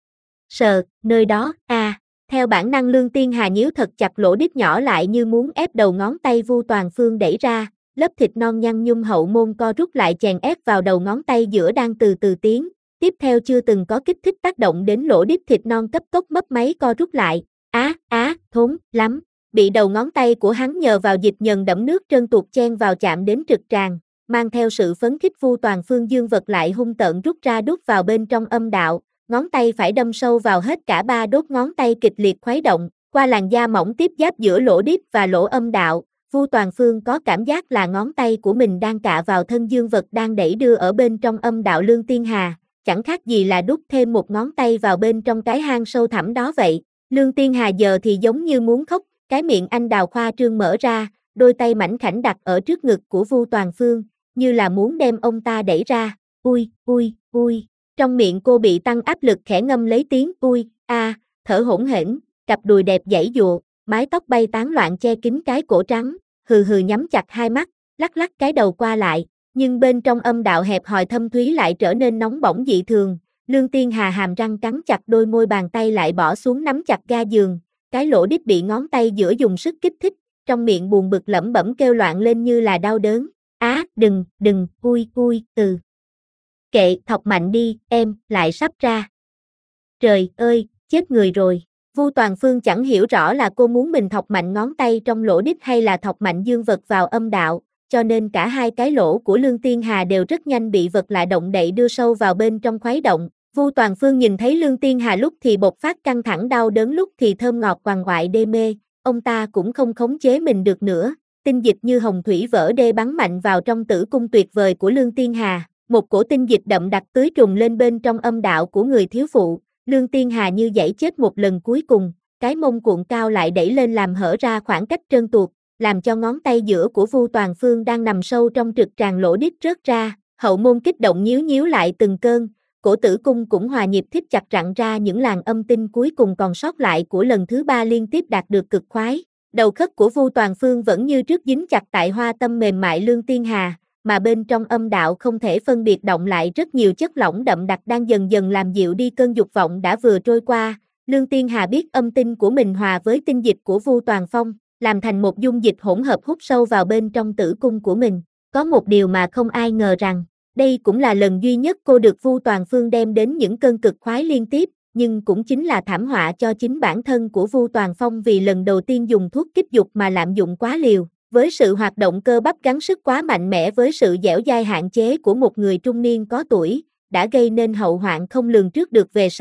sờ, nơi đó, Theo bản năng Lương Tiên Hà nhíu thật chặt lỗ đít nhỏ lại như muốn ép đầu ngón tay Vu Toàn Phương đẩy ra, lớp thịt non nhăn nhung hậu môn co rút lại chèn ép vào đầu ngón tay giữa đang từ từ tiến, tiếp theo chưa từng có kích thích tác động đến lỗ đít thịt non cấp tốc mấp máy co rút lại, thốn lắm, bị đầu ngón tay của hắn nhờ vào dịch nhờn đẫm nước trơn tuột chen vào chạm đến trực tràng, mang theo sự phấn khích Vu Toàn Phương dương vật lại hung tợn rút ra đút vào bên trong âm đạo, ngón tay phải đâm sâu vào hết cả 3 đốt ngón tay kịch liệt khuấy động, qua làn da mỏng tiếp giáp giữa lỗ đít và lỗ âm đạo, Vu Toàn Phương có cảm giác là ngón tay của mình đang cạ vào thân dương vật đang đẩy đưa ở bên trong âm đạo Lương Tiên Hà, chẳng khác gì là đút thêm một ngón tay vào bên trong cái hang sâu thẳm đó vậy. Lương Tiên Hà giờ thì giống như muốn khóc, cái miệng anh đào khoa trương mở ra, đôi tay mảnh khảnh đặt ở trước ngực của Vu Toàn Phương, như là muốn đem ông ta đẩy ra. Ui. Trong miệng cô bị tăng áp lực khẽ ngâm lấy tiếng thở hổn hển, cặp đùi đẹp giãy giụa, mái tóc bay tán loạn che kín cái cổ trắng, hừ nhắm chặt hai mắt, lắc cái đầu qua lại, nhưng bên trong âm đạo hẹp hòi thâm thúy lại trở nên nóng bỏng dị thường. Lương Tiên Hà hàm răng cắn chặt đôi môi, bàn tay lại bỏ xuống nắm chặt ga giường, cái lỗ đít bị ngón tay giữa dùng sức kích thích, trong miệng buồn bực lẩm bẩm kêu loạn lên như là đau đớn. Đừng, Kệ, thọc mạnh đi, em, lại sắp ra. Trời ơi, chết người rồi. Vu Toàn Phương chẳng hiểu rõ là cô muốn mình thọc mạnh ngón tay trong lỗ đít hay là thọc mạnh dương vật vào âm đạo, cho nên cả hai cái lỗ của Lương Tiên Hà đều rất nhanh bị vật lạ động đậy đưa sâu vào bên trong khuấy động. Vu Toàn Phương nhìn thấy Lương Tiên Hà lúc thì bộc phát căng thẳng đau đớn, lúc thì thơm ngọt quằn quại đê mê, ông ta cũng không khống chế mình được nữa, tinh dịch như hồng thủy vỡ đê bắn mạnh vào trong tử cung tuyệt vời của Lương Tiên Hà, một cổ tinh dịch đậm đặc tưới trùng lên bên trong âm đạo của người thiếu phụ. Lương Tiên Hà như giãy chết một lần cuối cùng, cái mông cuộn cao lại đẩy lên làm hở ra khoảng cách trơn tuột, làm cho ngón tay giữa của Vu Toàn Phương đang nằm sâu trong trực tràng lỗ đít rớt ra, hậu môn kích động nhíu lại từng cơn, cổ tử cung cũng hòa nhịp thít chặt rặn ra những làn âm tinh cuối cùng còn sót lại của lần thứ 3 liên tiếp đạt được cực khoái. Đầu khớp của Vu Toàn Phương vẫn như trước dính chặt tại hoa tâm mềm mại Lương Tiên Hà, mà bên trong âm đạo không thể phân biệt động lại rất nhiều chất lỏng đậm đặc đang dần dần làm dịu đi cơn dục vọng đã vừa trôi qua. Lương Tiên Hà biết âm tinh của mình hòa với tinh dịch của Vu Toàn Phong, làm thành một dung dịch hỗn hợp hút sâu vào bên trong tử cung của mình. Có một điều mà không ai ngờ rằng, đây cũng là lần duy nhất cô được Vu Toàn Phương đem đến những cơn cực khoái liên tiếp, nhưng cũng chính là thảm họa cho chính bản thân của Vu Toàn Phong vì lần đầu tiên dùng thuốc kích dục mà lạm dụng quá liều. Với sự hoạt động cơ bắp gắng sức quá mạnh mẽ với sự dẻo dai hạn chế của một người trung niên có tuổi, đã gây nên hậu hoạn không lường trước được về sau.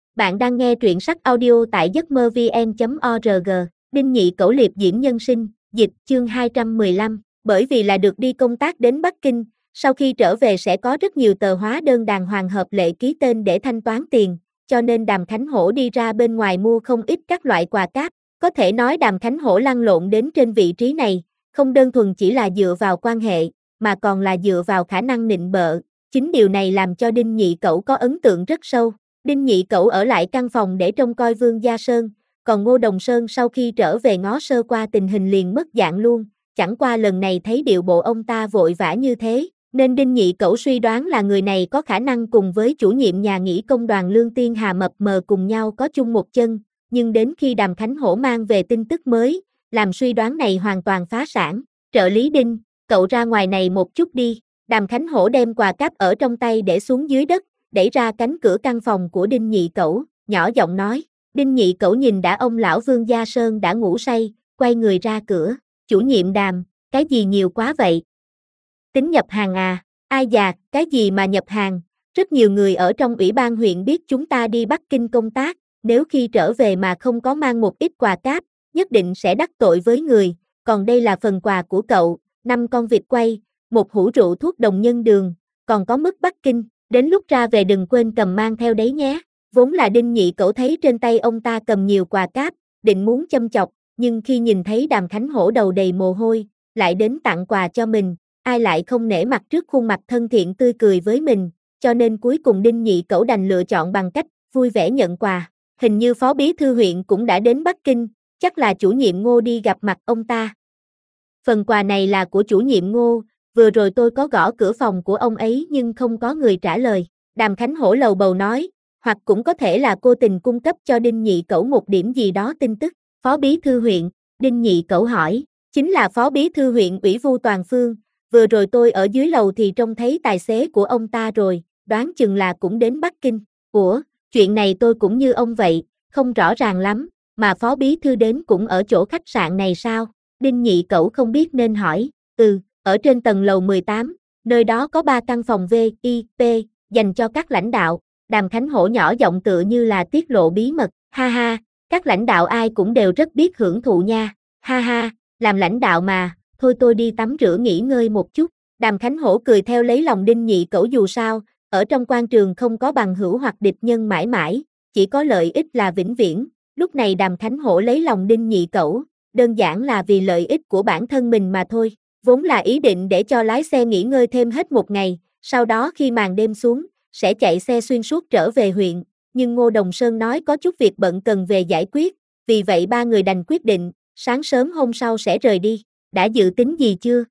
Bạn đang nghe truyện sách audio tại giấc mơ vn.org. Đinh Nhị Cẩu liệp diễm nhân sinh, dịch, chương 215. Bởi vì là được đi công tác đến Bắc Kinh, sau khi trở về sẽ có rất nhiều tờ hóa đơn đàng hoàng hợp lệ ký tên để thanh toán tiền, cho nên Đàm Khánh Hổ đi ra bên ngoài mua không ít các loại quà cáp. Có thể nói Đàm Khánh Hổ lăn lộn đến trên vị trí này, không đơn thuần chỉ là dựa vào quan hệ, mà còn là dựa vào khả năng nịnh bợ. Chính điều này làm cho Đinh Nhị Cẩu có ấn tượng rất sâu. Đinh Nhị Cẩu ở lại căn phòng để trông coi Vương Gia Sơn, còn Ngô Đồng Sơn sau khi trở về ngó sơ qua tình hình liền mất dạng luôn, chẳng qua lần này thấy điệu bộ ông ta vội vã như thế, nên Đinh Nhị Cẩu suy đoán là người này có khả năng cùng với chủ nhiệm nhà nghỉ công đoàn Lương Tiên Hà mập mờ cùng nhau có chung một chân, nhưng đến khi Đàm Khánh Hổ mang về tin tức mới, làm suy đoán này hoàn toàn phá sản. Trợ lý Đinh, cậu ra ngoài này một chút đi. Đàm Khánh Hổ đem quà cáp ở trong tay để xuống dưới đất, đẩy ra cánh cửa căn phòng của Đinh Nhị Cẩu, nhỏ giọng nói. Đinh Nhị Cẩu nhìn đã ông lão Vương Gia Sơn đã ngủ say, quay người ra cửa. Chủ nhiệm Đàm, cái gì nhiều quá vậy? Tính nhập hàng à? Ai già, cái gì mà nhập hàng? Rất nhiều người ở trong ủy ban huyện biết chúng ta đi Bắc Kinh công tác, nếu khi trở về mà không có mang một ít quà cáp, nhất định sẽ đắc tội với người, còn đây là phần quà của cậu, 5 con vịt quay, một hũ rượu thuốc đồng nhân đường, còn có mứt Bắc Kinh, đến lúc ra về đừng quên cầm mang theo đấy nhé. Vốn là Đinh Nhị Cẩu thấy trên tay ông ta cầm nhiều quà cáp, định muốn châm chọc, nhưng khi nhìn thấy Đàm Khánh Hổ đầu đầy mồ hôi, lại đến tặng quà cho mình, ai lại không nể mặt trước khuôn mặt thân thiện tươi cười với mình, cho nên cuối cùng Đinh Nhị Cẩu đành lựa chọn bằng cách vui vẻ nhận quà. Hình như phó bí thư huyện cũng đã đến Bắc Kinh, chắc là chủ nhiệm Ngô đi gặp mặt ông ta. Phần quà này là của chủ nhiệm Ngô, vừa rồi tôi có gõ cửa phòng của ông ấy nhưng không có người trả lời. Đàm Khánh Hổ lầu bầu nói, hoặc cũng có thể là cô tình cung cấp cho Đinh Nhị Cẩu một điểm gì đó tin tức. Phó bí thư huyện, Đinh Nhị Cẩu hỏi, chính là phó bí thư huyện ủy Vu Toàn Phương, vừa rồi tôi ở dưới lầu thì trông thấy tài xế của ông ta rồi, đoán chừng là cũng đến Bắc Kinh. Ủa, chuyện này tôi cũng như ông vậy, không rõ ràng lắm, mà phó bí thư đến cũng ở chỗ khách sạn này sao? Đinh Nhị Cẩu không biết nên hỏi, ở trên tầng lầu 18, nơi đó có 3 căn phòng VIP, dành cho các lãnh đạo. Đàm Khánh Hổ nhỏ giọng tựa như là tiết lộ bí mật, ha ha, các lãnh đạo ai cũng đều rất biết hưởng thụ nha, ha ha, làm lãnh đạo mà, thôi tôi đi tắm rửa nghỉ ngơi một chút. Đàm Khánh Hổ cười theo lấy lòng Đinh Nhị Cẩu dù sao, ở trong quan trường không có bằng hữu hoặc địch nhân mãi mãi, chỉ có lợi ích là vĩnh viễn. Lúc này Đàm Khánh Hổ lấy lòng Đinh Nhị Cẩu, đơn giản là vì lợi ích của bản thân mình mà thôi, vốn là ý định để cho lái xe nghỉ ngơi thêm hết một ngày, sau đó khi màn đêm xuống, sẽ chạy xe xuyên suốt trở về huyện, nhưng Ngô Đồng Sơn nói có chút việc bận cần về giải quyết, vì vậy ba người đành quyết định, sáng sớm hôm sau sẽ rời đi. Đã dự tính gì chưa?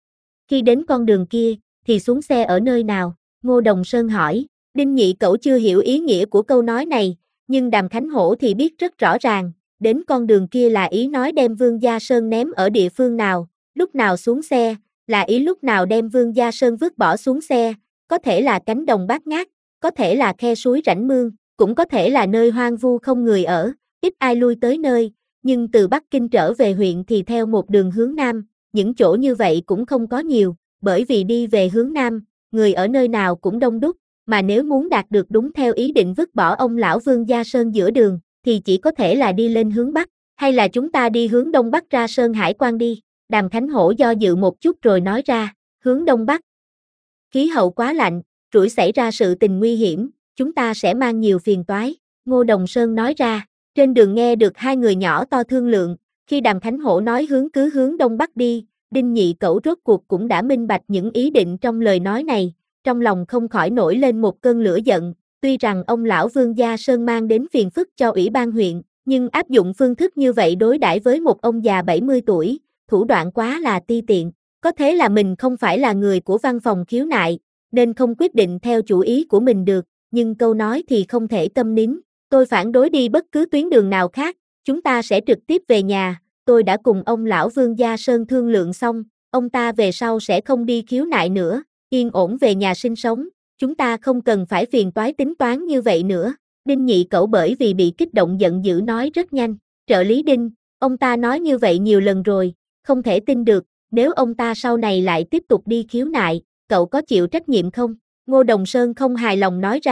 Khi đến con đường kia, thì xuống xe ở nơi nào? Ngô Đồng Sơn hỏi. Đinh Nhị Cẩu chưa hiểu ý nghĩa của câu nói này, nhưng Đàm Khánh Hổ thì biết rất rõ ràng, đến con đường kia là ý nói đem Vương Gia Sơn ném ở địa phương nào, lúc nào xuống xe, là ý lúc nào đem Vương Gia Sơn vứt bỏ xuống xe, có thể là cánh đồng bát ngát, có thể là khe suối rãnh mương, cũng có thể là nơi hoang vu không người ở, ít ai lui tới nơi, nhưng từ Bắc Kinh trở về huyện thì theo một đường hướng Nam, những chỗ như vậy cũng không có nhiều, bởi vì đi về hướng Nam, người ở nơi nào cũng đông đúc, mà nếu muốn đạt được đúng theo ý định vứt bỏ ông lão Vương Gia Sơn giữa đường, thì chỉ có thể là đi lên hướng Bắc, hay là chúng ta đi hướng Đông Bắc ra Sơn Hải Quan đi. Đàm Khánh Hổ do dự một chút rồi nói ra, hướng Đông Bắc. Khí hậu quá lạnh, rủi xảy ra sự tình nguy hiểm, chúng ta sẽ mang nhiều phiền toái. Ngô Đồng Sơn nói ra, trên đường nghe được hai người nhỏ to thương lượng, khi Đàm Khánh Hổ nói cứ hướng Đông Bắc đi, Đinh Nhị Cẩu rốt cuộc cũng đã minh bạch những ý định trong lời nói này, trong lòng không khỏi nổi lên một cơn lửa giận, tuy rằng ông lão Vương Gia Sơn mang đến phiền phức cho ủy ban huyện, nhưng áp dụng phương thức như vậy đối đãi với một ông già 70 tuổi, thủ đoạn quá là ti tiện, có thế là mình không phải là người của văn phòng khiếu nại, nên không quyết định theo chủ ý của mình được, nhưng câu nói thì không thể câm nín, tôi phản đối đi bất cứ tuyến đường nào khác, chúng ta sẽ trực tiếp về nhà, tôi đã cùng ông lão Vương Gia Sơn thương lượng xong, ông ta về sau sẽ không đi khiếu nại nữa, yên ổn về nhà sinh sống, chúng ta không cần phải phiền toái tính toán như vậy nữa. Đinh Nhị Cẩu bởi vì bị kích động giận dữ nói rất nhanh, trợ lý Đinh, ông ta nói như vậy nhiều lần rồi, không thể tin được, nếu ông ta sau này lại tiếp tục đi khiếu nại, cậu có chịu trách nhiệm không? Ngô Đồng Sơn không hài lòng nói ra,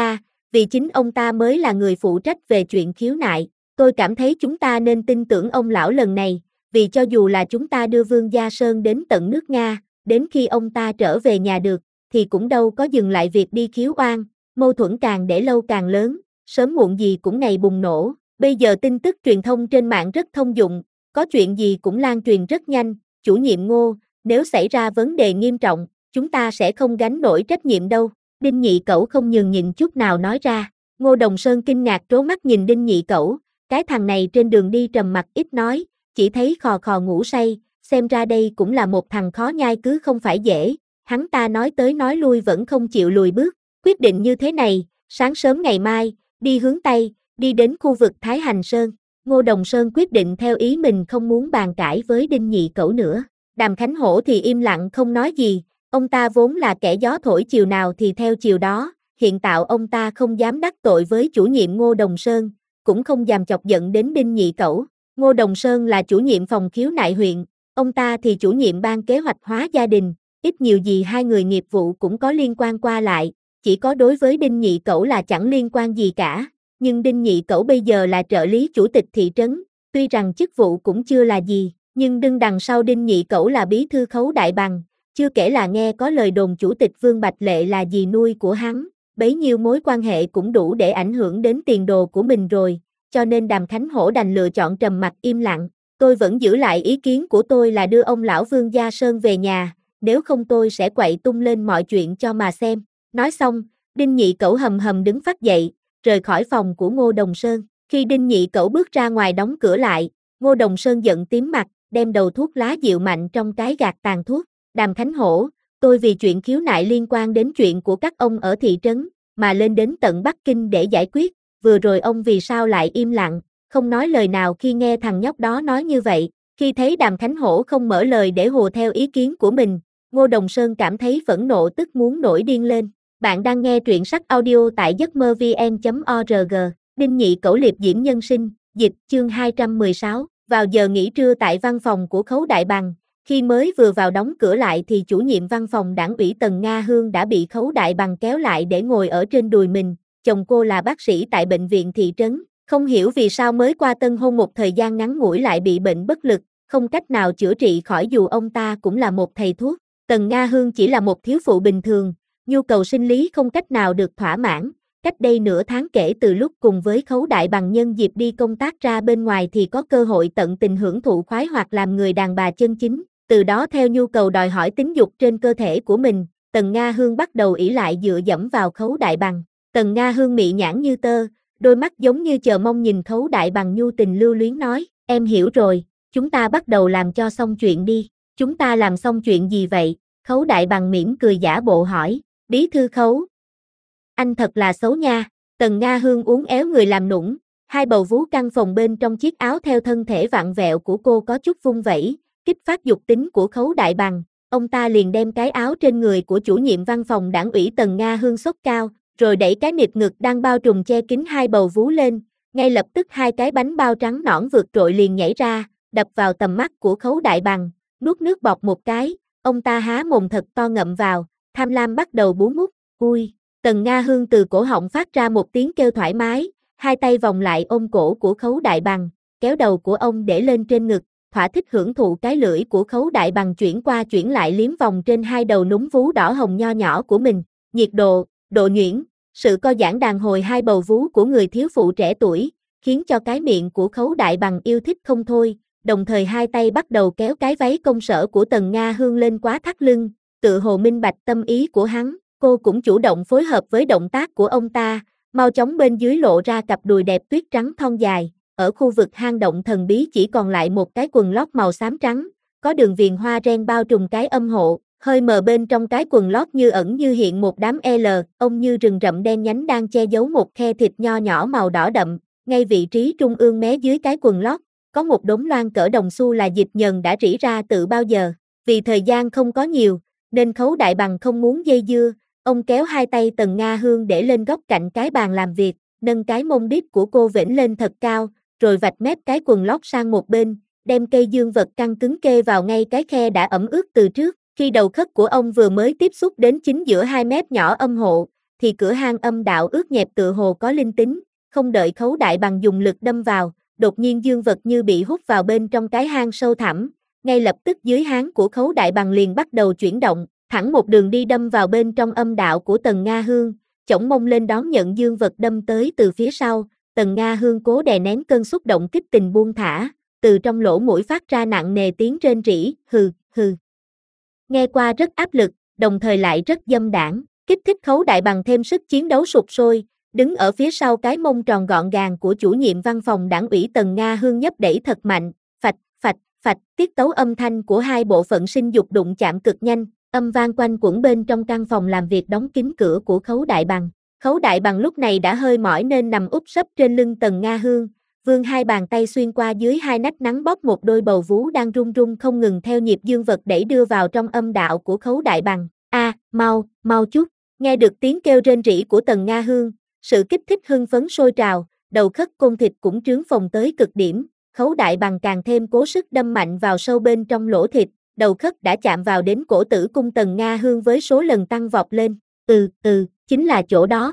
vì chính ông ta mới là người phụ trách về chuyện khiếu nại. Tôi cảm thấy chúng ta nên tin tưởng ông lão lần này, vì cho dù là chúng ta đưa Vương Gia Sơn đến tận nước Nga, đến khi ông ta trở về nhà được, thì cũng đâu có dừng lại việc đi khiếu oan, mâu thuẫn càng để lâu càng lớn, sớm muộn gì cũng ngày bùng nổ. Bây giờ tin tức truyền thông trên mạng rất thông dụng, có chuyện gì cũng lan truyền rất nhanh. Chủ nhiệm Ngô, nếu xảy ra vấn đề nghiêm trọng, chúng ta sẽ không gánh nổi trách nhiệm đâu. Đinh Nhị Cẩu không nhường nhịn chút nào nói ra. Ngô Đồng Sơn kinh ngạc trố mắt nhìn Đinh Nhị Cẩu, cái thằng này trên đường đi trầm mặc ít nói, chỉ thấy khò khò ngủ say, xem ra đây cũng là một thằng khó nhai cứ không phải dễ. Hắn ta nói tới nói lui vẫn không chịu lùi bước, quyết định như thế này, sáng sớm ngày mai, đi hướng Tây, đi đến khu vực Thái Hành Sơn. Ngô Đồng Sơn quyết định theo ý mình không muốn bàn cãi với Đinh Nhị Cẩu nữa. Đàm Khánh Hổ thì im lặng không nói gì, ông ta vốn là kẻ gió thổi chiều nào thì theo chiều đó, hiện tại ông ta không dám đắc tội với chủ nhiệm Ngô Đồng Sơn, cũng không dám chọc giận đến Đinh Nhị Cẩu. Ngô Đồng Sơn là chủ nhiệm phòng khiếu nại huyện, ông ta thì chủ nhiệm ban kế hoạch hóa gia đình, ít nhiều gì hai người nghiệp vụ cũng có liên quan qua lại, chỉ có đối với Đinh Nhị Cẩu là chẳng liên quan gì cả. Nhưng Đinh Nhị Cẩu bây giờ là trợ lý chủ tịch thị trấn, tuy rằng chức vụ cũng chưa là gì, nhưng đứng đằng sau Đinh Nhị Cẩu là bí thư khấu đại bằng, chưa kể là nghe có lời đồn chủ tịch Vương Bạch Lệ là dì nuôi của hắn, bấy nhiêu mối quan hệ cũng đủ để ảnh hưởng đến tiền đồ của mình rồi, cho nên Đàm Khánh Hổ đành lựa chọn trầm mặc im lặng. Tôi vẫn giữ lại ý kiến của tôi là đưa ông lão Vương Gia Sơn về nhà, nếu không tôi sẽ quậy tung lên mọi chuyện cho mà xem. Nói xong, Đinh Nhị Cẩu hầm hầm đứng phắt dậy, rời khỏi phòng của Ngô Đồng Sơn. Khi Đinh Nhị Cẩu bước ra ngoài đóng cửa lại, Ngô Đồng Sơn giận tím mặt, đem đầu thuốc lá dịu mạnh trong cái gạt tàn thuốc. Đàm Khánh Hổ, tôi vì chuyện khiếu nại liên quan đến chuyện của các ông ở thị trấn, mà lên đến tận Bắc Kinh để giải quyết, vừa rồi ông vì sao lại im lặng, không nói lời nào khi nghe thằng nhóc đó nói như vậy. Khi thấy Đàm Khánh Hổ không mở lời để hùa theo ý kiến của mình, Ngô Đồng Sơn cảm thấy phẫn nộ tức muốn nổi điên lên. Bạn đang nghe truyện sách audio tại giấc mơ vn.org. Đinh Nhị Cẩu liệp diễm nhân sinh, dịch chương 216. Vào giờ nghỉ trưa tại văn phòng của Khấu Đại Bằng, khi mới vừa vào đóng cửa lại thì chủ nhiệm văn phòng đảng ủy Tần Nga Hương đã bị Khấu Đại Bằng kéo lại để ngồi ở trên đùi mình. Chồng cô là bác sĩ tại bệnh viện thị trấn, không hiểu vì sao mới qua tân hôn một thời gian ngắn ngủi lại bị bệnh bất lực, không cách nào chữa trị khỏi dù ông ta cũng là một thầy thuốc. Tần Nga Hương chỉ là một thiếu phụ bình thường, nhu cầu sinh lý không cách nào được thỏa mãn. Cách đây nửa tháng kể từ lúc cùng với Khấu Đại Bằng nhân dịp đi công tác ra bên ngoài thì có cơ hội tận tình hưởng thụ khoái hoặc làm người đàn bà chân chính. Từ đó theo nhu cầu đòi hỏi tính dục trên cơ thể của mình, Tần Nga Hương bắt đầu ỷ lại dựa dẫm vào Khấu Đại Bằng. Tần Nga Hương mị nhãn như tơ, đôi mắt giống như chờ mong nhìn Khấu Đại Bằng nhu tình lưu luyến nói, em hiểu rồi, chúng ta bắt đầu làm cho xong chuyện đi. Chúng ta làm xong chuyện gì vậy? Khấu Đại Bằng mỉm cười giả bộ hỏi. Bí thư Khấu, anh thật là xấu nha. Tần Nga Hương uốn éo người làm nũng, hai bầu vú căng phồng bên trong chiếc áo theo thân thể vặn vẹo của cô có chút vung vẩy, kích phát dục tính của Khấu Đại Bằng. Ông ta liền đem cái áo trên người của chủ nhiệm văn phòng đảng ủy Tần Nga Hương xốc cao, rồi đẩy cái nịt ngực đang bao trùm che kín hai bầu vú lên, ngay lập tức hai cái bánh bao trắng nõn vượt trội liền nhảy ra, đập vào tầm mắt của Khấu Đại Bằng, nuốt nước bọt một cái, ông ta há mồm thật to ngậm vào, tham lam bắt đầu bú mút. Ui, Tần Nga Hương từ cổ họng phát ra một tiếng kêu thoải mái, hai tay vòng lại ôm cổ của Khấu Đại Bằng, kéo đầu của ông để lên trên ngực, thỏa thích hưởng thụ cái lưỡi của Khấu Đại Bằng chuyển qua chuyển lại liếm vòng trên hai đầu núm vú đỏ hồng nho nhỏ của mình. Nhiệt độ, độ nhuyễn, sự co giãn đàn hồi hai bầu vú của người thiếu phụ trẻ tuổi, khiến cho cái miệng của Khấu Đại Bằng yêu thích không thôi, đồng thời hai tay bắt đầu kéo cái váy công sở của Tần Nga Hương lên quá thắt lưng, tự hồ minh bạch tâm ý của hắn. Cô cũng chủ động phối hợp với động tác của ông ta, mau chóng bên dưới lộ ra cặp đùi đẹp tuyết trắng thon dài. Ở khu vực hang động thần bí chỉ còn lại một cái quần lót màu xám trắng, có đường viền hoa ren bao trùm cái âm hộ, hơi mờ bên trong cái quần lót như ẩn như hiện một đám ông như rừng rậm đen nhánh đang che giấu một khe thịt nho nhỏ màu đỏ đậm. Ngay vị trí trung ương mé dưới cái quần lót, có một đống loan cỡ đồng xu là dịch nhờn đã rỉ ra từ bao giờ. Vì thời gian không có nhiều, nên Khấu Đại Bằng không muốn dây dưa. Ông kéo hai tay Tần Nga Hương để lên góc cạnh cái bàn làm việc, nâng cái mông đít của cô vểnh lên thật cao, rồi vạch mép cái quần lót sang một bên, đem cây dương vật căng cứng kê vào ngay cái khe đã ẩm ướt từ trước. Khi đầu khất của ông vừa mới tiếp xúc đến chính giữa hai mép nhỏ âm hộ, thì cửa hang âm đạo ướt nhẹp tựa hồ có linh tính, không đợi Khấu Đại Bằng dùng lực đâm vào, đột nhiên dương vật như bị hút vào bên trong cái hang sâu thẳm, ngay lập tức dưới háng của Khấu Đại Bằng liền bắt đầu chuyển động, thẳng một đường đi đâm vào bên trong âm đạo của Tần Nga Hương, chổng mông lên đón nhận dương vật đâm tới từ phía sau, Tần Nga Hương cố đè nén cơn xúc động kích tình buông thả, từ trong lỗ mũi phát ra nặng nề tiếng rên rỉ, hừ, hừ. Nghe qua rất áp lực, đồng thời lại rất dâm đãng, kích thích Khấu Đại Bằng thêm sức chiến đấu sục sôi, đứng ở phía sau cái mông tròn gọn gàng của chủ nhiệm văn phòng đảng ủy Tần Nga Hương nhấp đẩy thật mạnh, phạch, phạch, phạch, tiết tấu âm thanh của hai bộ phận sinh dục đụng chạm cực nhanh, âm vang quanh quẩn bên trong căn phòng làm việc đóng kín cửa của Khấu Đại Bằng. Khấu Đại Bằng lúc này đã hơi mỏi nên nằm úp sấp trên lưng Tần Nga Hương, vươn hai bàn tay xuyên qua dưới hai nách nắng bóp một đôi bầu vú đang rung rung không ngừng theo nhịp dương vật đẩy đưa vào trong âm đạo của Khấu Đại Bằng. Mau chút, nghe được tiếng kêu rên rỉ của Tần Nga Hương, sự kích thích hưng phấn sôi trào, đầu khất côn thịt cũng trướng phồng tới cực điểm, Khấu Đại Bằng càng thêm cố sức đâm mạnh vào sâu bên trong lỗ thịt, đầu khất đã chạm vào đến cổ tử cung Tần Nga Hương với số lần tăng vọt lên, chính là chỗ đó,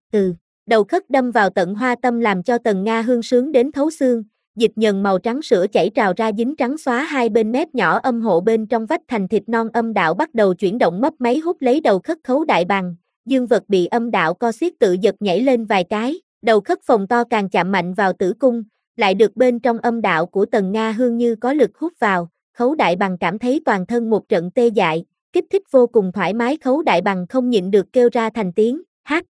đầu khất đâm vào tận hoa tâm làm cho Tần Nga Hương sướng đến thấu xương, dịch nhờn màu trắng sữa chảy trào ra dính trắng xóa hai bên mép nhỏ âm hộ bên trong vách thành thịt non âm đạo bắt đầu chuyển động mấp máy hút lấy đầu khất Khấu Đại Bằng, dương vật bị âm đạo co xiết tự giật nhảy lên vài cái, đầu khất phồng to càng chạm mạnh vào tử cung, lại được bên trong âm đạo của Tần Nga Hương như có lực hút vào, Khấu Đại Bằng cảm thấy toàn thân một trận tê dại, kích thích vô cùng thoải mái Khấu Đại Bằng không nhịn được kêu ra thành tiếng,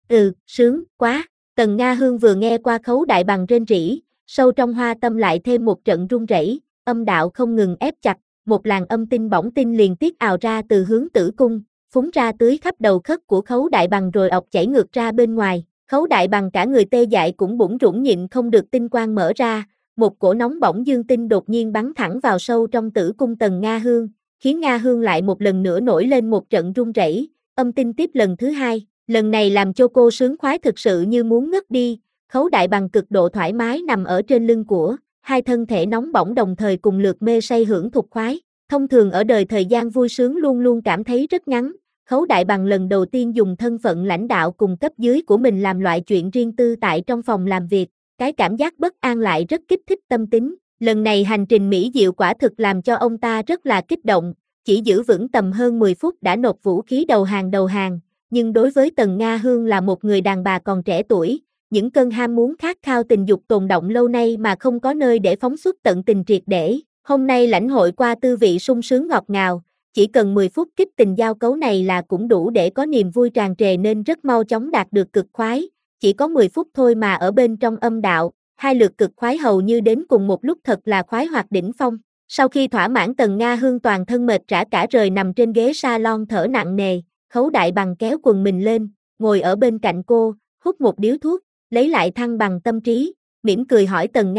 sướng, quá. Tần Nga Hương vừa nghe qua Khấu Đại Bằng rên rỉ, sâu trong hoa tâm lại thêm một trận rung rẩy, âm đạo không ngừng ép chặt, một làn âm tinh bỏng tinh liền tiết ào ra từ hướng tử cung, phúng ra tưới khắp đầu khất của Khấu Đại Bằng rồi ọc chảy ngược ra bên ngoài, Khấu Đại Bằng cả người tê dại cũng bủn rủn nhịn không được tinh quang mở ra, một cổ nóng bỏng dương tinh đột nhiên bắn thẳng vào sâu trong tử cung Tần Nga Hương, khiến Nga Hương lại một lần nữa nổi lên một trận rung rẩy, âm tinh tiếp lần thứ hai, lần này làm cho cô sướng khoái thực sự như muốn ngất đi, Khấu Đại Bằng cực độ thoải mái nằm ở trên lưng của, hai thân thể nóng bỏng đồng thời cùng lượt mê say hưởng thục khoái, thông thường ở đời thời gian vui sướng luôn luôn cảm thấy rất ngắn, Khấu Đại Bằng lần đầu tiên dùng thân phận lãnh đạo cùng cấp dưới của mình làm loại chuyện riêng tư tại trong phòng làm việc, cái cảm giác bất an lại rất kích thích tâm tính, lần này hành trình mỹ diệu quả thực làm cho ông ta rất là kích động, chỉ giữ vững tầm hơn 10 phút đã nộp vũ khí đầu hàng, nhưng đối với Tần Nga Hương là một người đàn bà còn trẻ tuổi, những cơn ham muốn khát khao tình dục tồn đọng lâu nay mà không có nơi để phóng xuất tận tình triệt để, hôm nay lãnh hội qua tư vị sung sướng ngọt ngào, chỉ cần 10 phút kích tình giao cấu này là cũng đủ để có niềm vui tràn trề nên rất mau chóng đạt được cực khoái, chỉ có 10 phút thôi mà ở bên trong âm đạo, hai lượt cực khoái hầu như đến cùng một lúc thật là khoái hoạt đỉnh phong. Sau khi thỏa mãn Tần Nga Hương toàn thân mệt rã cả rời nằm trên ghế salon thở nặng nề, Khấu Đại Bằng kéo quần mình lên, ngồi ở bên cạnh cô, hút một điếu thuốc, lấy lại thăng bằng tâm trí, mỉm cười hỏi Tần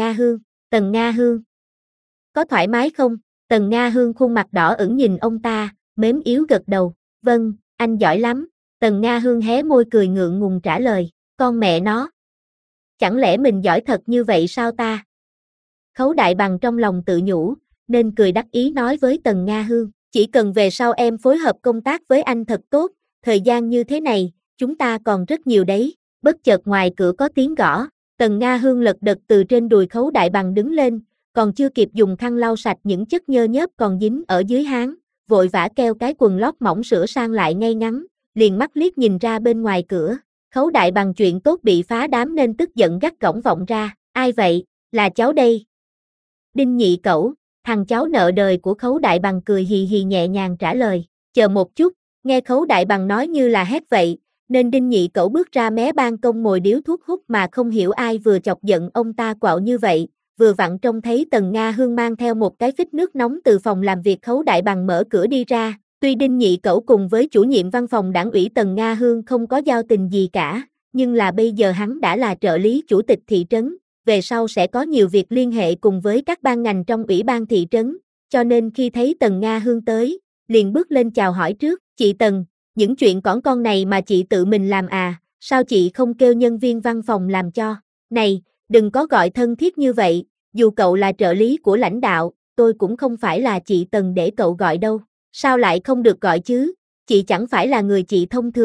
Nga Hương, có thoải mái không? Tần Nga Hương khuôn mặt đỏ ửng nhìn ông ta, mếm yếu gật đầu, vâng, anh giỏi lắm. Tần Nga Hương hé môi cười ngượng ngùng trả lời, con mẹ nó. Chẳng lẽ mình giỏi thật như vậy sao ta? Khấu Đại Bằng trong lòng tự nhủ, nên cười đắc ý nói với Tần Nga Hương, chỉ cần về sau em phối hợp công tác với anh thật tốt, thời gian như thế này, chúng ta còn rất nhiều đấy. Bất chợt ngoài cửa có tiếng gõ, Tần Nga Hương lật đật từ trên đùi Khấu Đại Bằng đứng lên, còn chưa kịp dùng khăn lau sạch những chất nhơ nhớp còn dính ở dưới háng, vội vã keo cái quần lót mỏng sửa sang lại ngay ngắn, liền mắt liếc nhìn ra bên ngoài cửa, Khấu Đại Bằng chuyện tốt bị phá đám nên tức giận gắt gỏng vọng ra, ai vậy, là cháu đây. Đinh Nhị Cẩu, thằng cháu nợ đời của Khấu Đại Bằng cười hì hì nhẹ nhàng trả lời, chờ một chút, nghe Khấu Đại Bằng nói như là hét vậy, nên Đinh Nhị Cẩu bước ra mé ban công ngồi điếu thuốc hút mà không hiểu ai vừa chọc giận ông ta quạo như vậy, vừa vặn trông thấy Tần Nga Hương mang theo một cái phích nước nóng từ phòng làm việc Khấu Đại Bằng mở cửa đi ra, tuy Đinh Nhị Cẩu cùng với chủ nhiệm văn phòng đảng ủy Tần Nga Hương không có giao tình gì cả, nhưng là bây giờ hắn đã là trợ lý chủ tịch thị trấn, về sau sẽ có nhiều việc liên hệ cùng với các ban ngành trong ủy ban thị trấn, cho nên khi thấy Tần Nga Hương tới, liền bước lên chào hỏi trước, chị Tần, những chuyện con này mà chị tự mình làm à, sao chị không kêu nhân viên văn phòng làm cho, này, đừng có gọi thân thiết như vậy, dù cậu là trợ lý của lãnh đạo, tôi cũng không phải là chị Tần để cậu gọi đâu, sao lại không được gọi chứ, chị chẳng phải là người chị thông thường,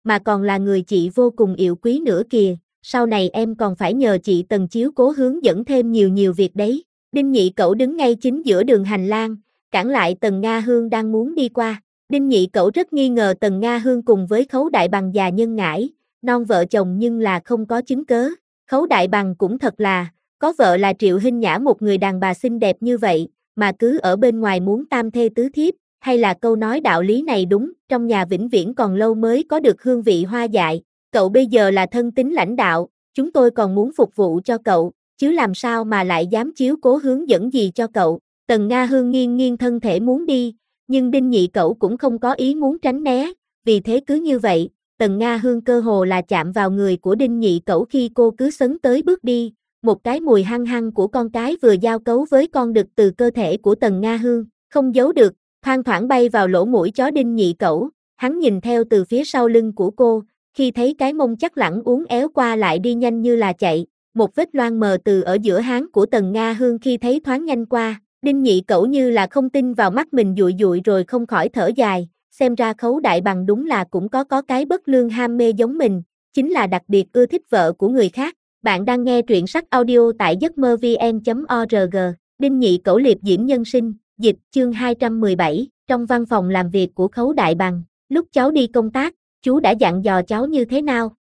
mà còn là người chị vô cùng yêu quý nữa kìa, sau này em còn phải nhờ chị Tần chiếu cố hướng dẫn thêm nhiều việc đấy. Đinh Nhị Cẩu đứng ngay chính giữa đường hành lang, cản lại Tần Nga Hương đang muốn đi qua. Đinh Nhị Cẩu rất nghi ngờ Tần Nga Hương cùng với Khấu Đại Bằng già nhân ngãi, non vợ chồng nhưng là không có chứng cớ. Khấu Đại Bằng cũng thật là, có vợ là Triệu Hinh Nhã một người đàn bà xinh đẹp như vậy, mà cứ ở bên ngoài muốn tam thê tứ thiếp, hay là câu nói đạo lý này đúng, trong nhà vĩnh viễn còn lâu mới có được hương vị hoa dại. Cậu bây giờ là thân tín lãnh đạo, chúng tôi còn muốn phục vụ cho cậu, chứ làm sao mà lại dám chiếu cố hướng dẫn gì cho cậu. Tần Nga Hương nghiêng thân thể muốn đi, nhưng Đinh Nhị Cẩu cũng không có ý muốn tránh né, vì thế cứ như vậy, Tần Nga Hương cơ hồ là chạm vào người của Đinh Nhị Cẩu khi cô cứ sấn tới bước đi, một cái mùi hăng hăng của con cái vừa giao cấu với con đực từ cơ thể của Tần Nga Hương, không giấu được, thoang thoảng bay vào lỗ mũi chó Đinh Nhị Cẩu, hắn nhìn theo từ phía sau lưng của cô, khi thấy cái mông chắc lẳng uốn éo qua lại đi nhanh như là chạy, một vết loang mờ từ ở giữa háng của Tần Nga Hương khi thấy thoáng nhanh qua, Đinh Nhị Cẩu như là không tin vào mắt mình dụi rồi không khỏi thở dài, xem ra Khấu Đại Bằng đúng là cũng có cái bất lương ham mê giống mình, chính là đặc biệt ưa thích vợ của người khác. Bạn đang nghe truyện sách audio tại giấc mơ vn.org, Đinh Nhị Cẩu liệp diễm nhân sinh, dịch chương 217, trong văn phòng làm việc của Khấu Đại Bằng, lúc cháu đi công tác, chú đã dặn dò cháu như thế nào?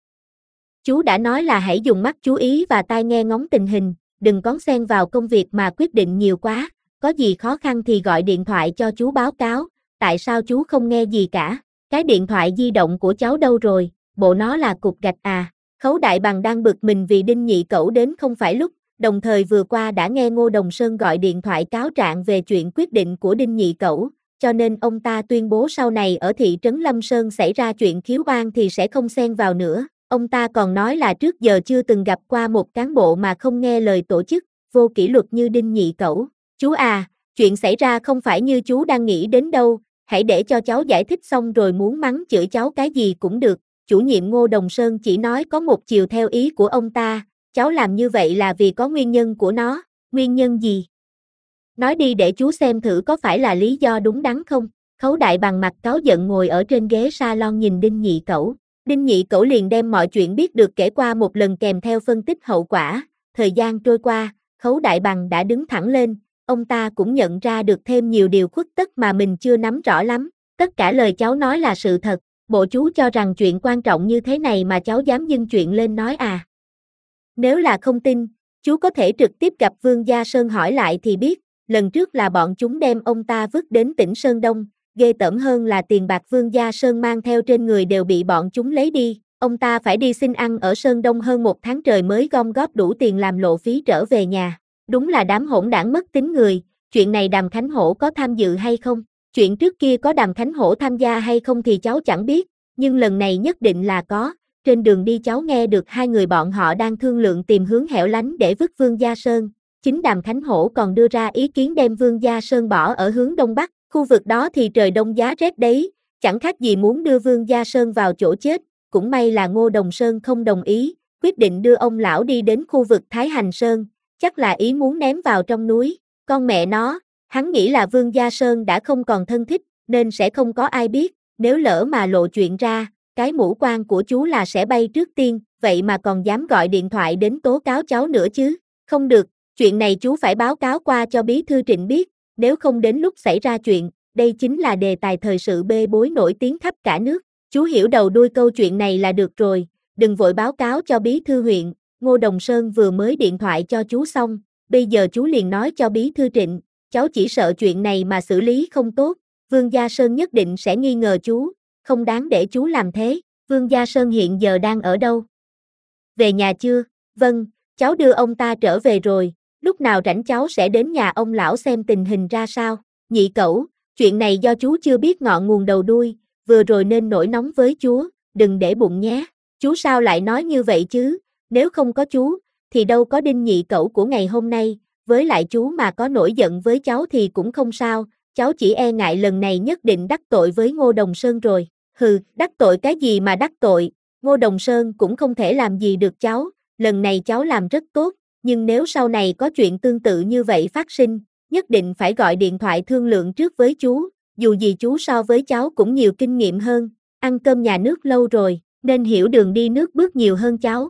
Chú đã nói là hãy dùng mắt chú ý và tai nghe ngóng tình hình, đừng có xen vào công việc mà quyết định nhiều quá, có gì khó khăn thì gọi điện thoại cho chú báo cáo, tại sao chú không nghe gì cả, cái điện thoại di động của cháu đâu rồi, bộ nó là cục gạch à. Khấu Đại Bằng đang bực mình vì Đinh Nhị Cẩu đến không phải lúc, đồng thời vừa qua đã nghe Ngô Đồng Sơn gọi điện thoại cáo trạng về chuyện quyết định của Đinh Nhị Cẩu, cho nên ông ta tuyên bố sau này ở thị trấn Lâm Sơn xảy ra chuyện khiếu oan thì sẽ không xen vào nữa. Ông ta còn nói là trước giờ chưa từng gặp qua một cán bộ mà không nghe lời tổ chức, vô kỷ luật như Đinh Nhị Cẩu. Chú à, chuyện xảy ra không phải như chú đang nghĩ đến đâu, hãy để cho cháu giải thích xong rồi muốn mắng chửi cháu cái gì cũng được. Chủ nhiệm Ngô Đồng Sơn chỉ nói có một chiều theo ý của ông ta, cháu làm như vậy là vì có nguyên nhân của nó, nguyên nhân gì? Nói đi để chú xem thử có phải là lý do đúng đắn không? Khấu Đại Bằng mặt cáu giận ngồi ở trên ghế salon nhìn Đinh Nhị Cẩu. Đinh Nhị Cẩu liền đem mọi chuyện biết được kể qua một lần kèm theo phân tích hậu quả. Thời gian trôi qua, Khấu Đại Bằng đã đứng thẳng lên, ông ta cũng nhận ra được thêm nhiều điều khuất tất mà mình chưa nắm rõ lắm. Tất cả lời cháu nói là sự thật, bộ chú cho rằng chuyện quan trọng như thế này mà cháu dám dâng chuyện lên nói à? Nếu là không tin, chú có thể trực tiếp gặp Vương Gia Sơn hỏi lại thì biết, lần trước là bọn chúng đem ông ta vứt đến tỉnh Sơn Đông, ghê tởm hơn là tiền bạc Vương Gia Sơn mang theo trên người đều bị bọn chúng lấy đi, ông ta phải đi xin ăn ở Sơn Đông hơn 1 tháng trời mới gom góp đủ tiền làm lộ phí trở về nhà. Đúng là đám hỗn đảng mất tính người, chuyện này Đàm Khánh Hổ có tham dự hay không? Chuyện trước kia có Đàm Khánh Hổ tham gia hay không thì cháu chẳng biết, nhưng lần này nhất định là có. Trên đường đi cháu nghe được hai người bọn họ đang thương lượng tìm hướng hẻo lánh để vứt Vương Gia Sơn. Chính Đàm Khánh Hổ còn đưa ra ý kiến đem Vương Gia Sơn bỏ ở hướng Đông Bắc, khu vực đó thì trời đông giá rét đấy, chẳng khác gì muốn đưa Vương Gia Sơn vào chỗ chết. Cũng may là Ngô Đồng Sơn không đồng ý, quyết định đưa ông lão đi đến khu vực Thái Hành Sơn, chắc là ý muốn ném vào trong núi. Con mẹ nó, hắn nghĩ là Vương Gia Sơn đã không còn thân thích, nên sẽ không có ai biết, nếu lỡ mà lộ chuyện ra, cái mũ quan của chú là sẽ bay trước tiên, vậy mà còn dám gọi điện thoại đến tố cáo cháu nữa chứ. Không được, chuyện này chú phải báo cáo qua cho bí thư Trịnh biết, nếu không đến lúc xảy ra chuyện, đây chính là đề tài thời sự bê bối nổi tiếng khắp cả nước. Chú hiểu đầu đuôi câu chuyện này là được rồi, đừng vội báo cáo cho bí thư huyện, Ngô Đồng Sơn vừa mới điện thoại cho chú xong, bây giờ chú liền nói cho bí thư Trịnh, cháu chỉ sợ chuyện này mà xử lý không tốt, Vương Gia Sơn nhất định sẽ nghi ngờ chú, không đáng để chú làm thế. Vương Gia Sơn hiện giờ đang ở đâu? Về nhà chưa? Vâng, cháu đưa ông ta trở về rồi, lúc nào rảnh cháu sẽ đến nhà ông lão xem tình hình ra sao. Nhị Cẩu, chuyện này do chú chưa biết ngọn nguồn đầu đuôi, vừa rồi nên nổi nóng với chúa, đừng để bụng nhé. Chú sao lại nói như vậy chứ, nếu không có chú, thì đâu có Đinh Nhị Cẩu của ngày hôm nay, với lại chú mà có nổi giận với cháu thì cũng không sao, cháu chỉ e ngại lần này nhất định đắc tội với Ngô Đồng Sơn rồi. Hừ, đắc tội cái gì mà đắc tội, Ngô Đồng Sơn cũng không thể làm gì được cháu, lần này cháu làm rất tốt, nhưng nếu sau này có chuyện tương tự như vậy phát sinh, nhất định phải gọi điện thoại thương lượng trước với chú, dù gì chú so với cháu cũng nhiều kinh nghiệm hơn, ăn cơm nhà nước lâu rồi, nên hiểu đường đi nước bước nhiều hơn cháu.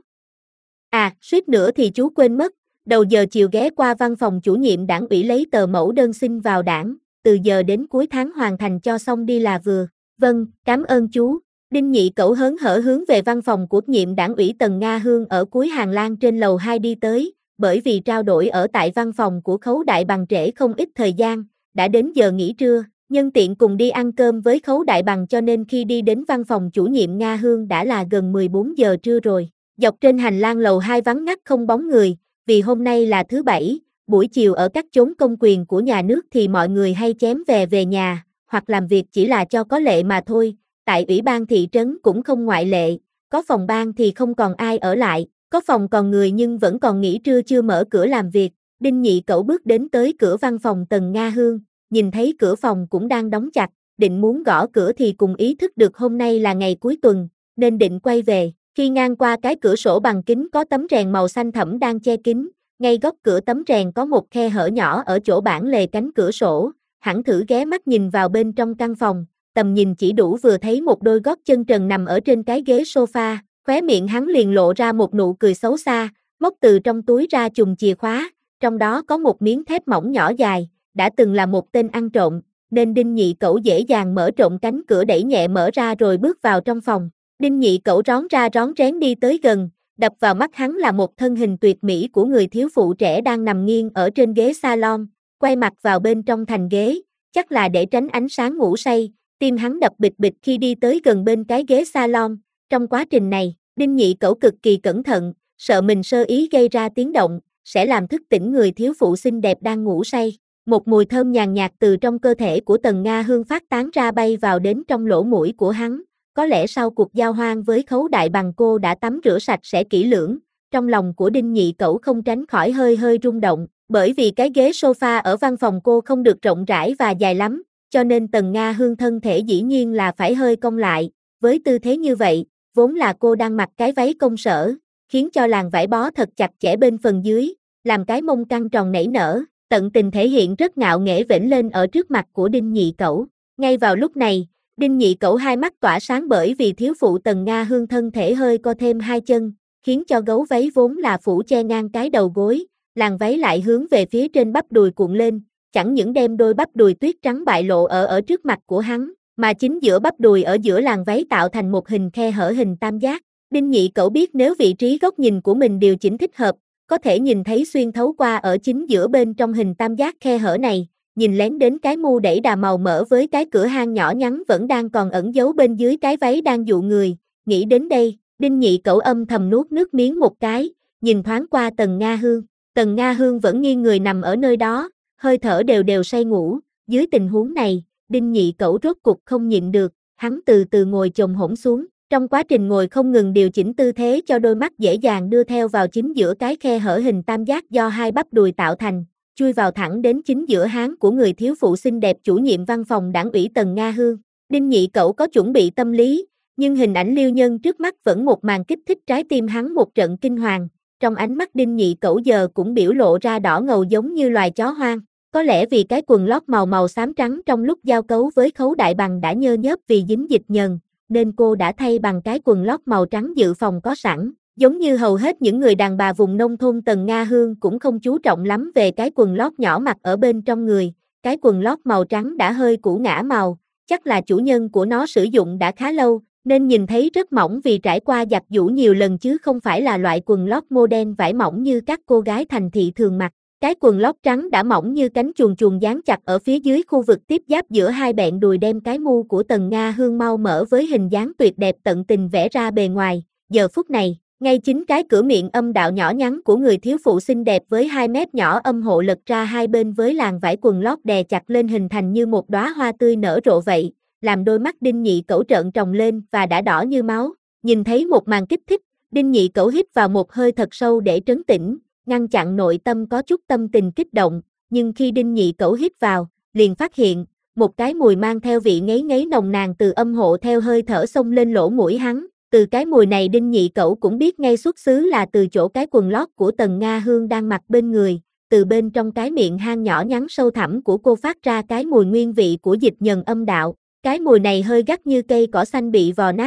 À, suýt nữa thì chú quên mất, đầu giờ chiều ghé qua văn phòng chủ nhiệm đảng ủy lấy tờ mẫu đơn xin vào đảng, từ giờ đến cuối tháng hoàn thành cho xong đi là vừa. Vâng, cảm ơn chú. Đinh Nhị Cẩu hớn hở hướng về văn phòng của nhiệm đảng ủy Tần Nga Hương ở cuối hàng lang trên lầu 2 đi tới, bởi vì trao đổi ở tại văn phòng của Khấu Đại Bằng trễ không ít thời gian, đã đến giờ nghỉ trưa, nhân tiện cùng đi ăn cơm với Khấu Đại Bằng cho nên khi đi đến văn phòng chủ nhiệm Nga Hương đã là gần 14 giờ trưa rồi. Dọc trên hành lang lầu 2 vắng ngắt không bóng người, vì hôm nay là thứ Bảy, buổi chiều ở các chốn công quyền của nhà nước thì mọi người hay chém về nhà, hoặc làm việc chỉ là cho có lệ mà thôi, tại ủy ban thị trấn cũng không ngoại lệ, có phòng ban thì không còn ai ở lại, có phòng còn người nhưng vẫn còn nghỉ trưa chưa mở cửa làm việc. Đinh Nhị Cẩu bước đến tới cửa văn phòng Tần Nga Hương, nhìn thấy cửa phòng cũng đang đóng chặt, định muốn gõ cửa thì cùng ý thức được hôm nay là ngày cuối tuần, nên định quay về. Khi ngang qua cái cửa sổ bằng kính có tấm rèn màu xanh thẫm đang che kín, ngay góc cửa tấm rèn có một khe hở nhỏ ở chỗ bản lề cánh cửa sổ, hẳn thử ghé mắt nhìn vào bên trong căn phòng, tầm nhìn chỉ đủ vừa thấy một đôi gót chân trần nằm ở trên cái ghế sofa, khóe miệng hắn liền lộ ra một nụ cười xấu xa, móc từ trong túi ra chùm chìa khóa, trong đó có một miếng thép mỏng nhỏ dài, đã từng là một tên ăn trộm, nên Đinh Nhị Cẩu dễ dàng mở trộm cánh cửa đẩy nhẹ mở ra rồi bước vào trong phòng. Đinh Nhị Cẩu rón ra rón rén đi tới gần, đập vào mắt hắn là một thân hình tuyệt mỹ của người thiếu phụ trẻ đang nằm nghiêng ở trên ghế salon, quay mặt vào bên trong thành ghế, chắc là để tránh ánh sáng ngủ say, tim hắn đập bịch bịch khi đi tới gần bên cái ghế salon. Trong quá trình này, Đinh Nhị Cẩu cực kỳ cẩn thận, sợ mình sơ ý gây ra tiếng động, sẽ làm thức tỉnh người thiếu phụ xinh đẹp đang ngủ say. Một mùi thơm nhàn nhạt từ trong cơ thể của Tần Nga Hương phát tán ra bay vào đến trong lỗ mũi của hắn. Có lẽ sau cuộc giao hoan với Khấu Đại Bằng cô đã tắm rửa sạch sẽ kỹ lưỡng, trong lòng của Đinh Nhị Cẩu không tránh khỏi hơi rung động, bởi vì cái ghế sofa ở văn phòng cô không được rộng rãi và dài lắm, cho nên Tần Nga Hương thân thể dĩ nhiên là phải hơi cong lại, với tư thế như vậy, vốn là cô đang mặc cái váy công sở, khiến cho làn vải bó thật chặt chẽ bên phần dưới, làm cái mông căng tròn nảy nở, tận tình thể hiện rất ngạo nghễ vểnh lên ở trước mặt của Đinh Nhị Cẩu. Ngay vào lúc này, Đinh Nhị Cẩu hai mắt tỏa sáng bởi vì thiếu phụ Tần Nga Hương thân thể hơi co thêm hai chân, khiến cho gấu váy vốn là phủ che ngang cái đầu gối, làn váy lại hướng về phía trên bắp đùi cuộn lên, chẳng những đem đôi bắp đùi tuyết trắng bại lộ ở trước mặt của hắn, mà chính giữa bắp đùi ở giữa làn váy tạo thành một hình khe hở hình tam giác. Đinh Nhị Cẩu biết nếu vị trí góc nhìn của mình điều chỉnh thích hợp, có thể nhìn thấy xuyên thấu qua ở chính giữa bên trong hình tam giác khe hở này, nhìn lén đến cái mu đẩy đà màu mỡ với cái cửa hang nhỏ nhắn vẫn đang còn ẩn giấu bên dưới cái váy đang dụ người. Nghĩ đến đây, Đinh Nhị Cẩu âm thầm nuốt nước miếng một cái, nhìn thoáng qua Tần Nga Hương. Tần Nga Hương vẫn nghiêng người nằm ở nơi đó, hơi thở đều say ngủ. Dưới tình huống này, Đinh Nhị Cẩu rốt cục không nhịn được, hắn từ từ ngồi chồm hổm xuống. Trong quá trình ngồi không ngừng điều chỉnh tư thế cho đôi mắt dễ dàng đưa theo vào chính giữa cái khe hở hình tam giác do hai bắp đùi tạo thành, chui vào thẳng đến chính giữa háng của người thiếu phụ xinh đẹp chủ nhiệm văn phòng đảng ủy Tần Nga Hương. Đinh Nhị Cẩu có chuẩn bị tâm lý, nhưng hình ảnh liêu nhân trước mắt vẫn một màn kích thích trái tim hắn một trận kinh hoàng. Trong ánh mắt Đinh Nhị Cẩu giờ cũng biểu lộ ra đỏ ngầu giống như loài chó hoang. Có lẽ vì cái quần lót màu xám trắng trong lúc giao cấu với Khấu Đại Bằng đã nhơ nhớp vì dính dịch nhờn, nên cô đã thay bằng cái quần lót màu trắng dự phòng có sẵn. Giống như hầu hết những người đàn bà vùng nông thôn, Tần Nga Hương cũng không chú trọng lắm về cái quần lót nhỏ mặc ở bên trong người. Cái quần lót màu trắng đã hơi cũ ngả màu, chắc là chủ nhân của nó sử dụng đã khá lâu, nên nhìn thấy rất mỏng vì trải qua giặt giũ nhiều lần chứ không phải là loại quần lót modern vải mỏng như các cô gái thành thị thường mặc. Cái quần lót trắng đã mỏng như cánh chuồn dán chặt ở phía dưới khu vực tiếp giáp giữa hai bẹn đùi, đem cái mu của Tần Nga Hương mau mỡ với hình dáng tuyệt đẹp tận tình vẽ ra bề ngoài. Giờ phút này, ngay chính cái cửa miệng âm đạo nhỏ nhắn của người thiếu phụ xinh đẹp với 2 mét nhỏ âm hộ lật ra hai bên với làn vải quần lót đè chặt lên hình thành như một đóa hoa tươi nở rộ vậy, làm đôi mắt Đinh Nhị Cẩu trợn tròng lên và đã đỏ như máu. Nhìn thấy một màn kích thích, Đinh Nhị Cẩu hít vào một hơi thật sâu để trấn tĩnh, ngăn chặn nội tâm có chút tâm tình kích động, nhưng khi Đinh Nhị Cẩu hít vào, liền phát hiện, một cái mùi mang theo vị ngấy ngấy nồng nàn từ âm hộ theo hơi thở xông lên lỗ mũi hắn. Từ cái mùi này Đinh Nhị Cẩu cũng biết ngay xuất xứ là từ chỗ cái quần lót của Tần Nga Hương đang mặc bên người, từ bên trong cái miệng hang nhỏ nhắn sâu thẳm của cô phát ra cái mùi nguyên vị của dịch nhờn âm đạo. Cái mùi này hơi gắt như cây cỏ xanh bị vò nát,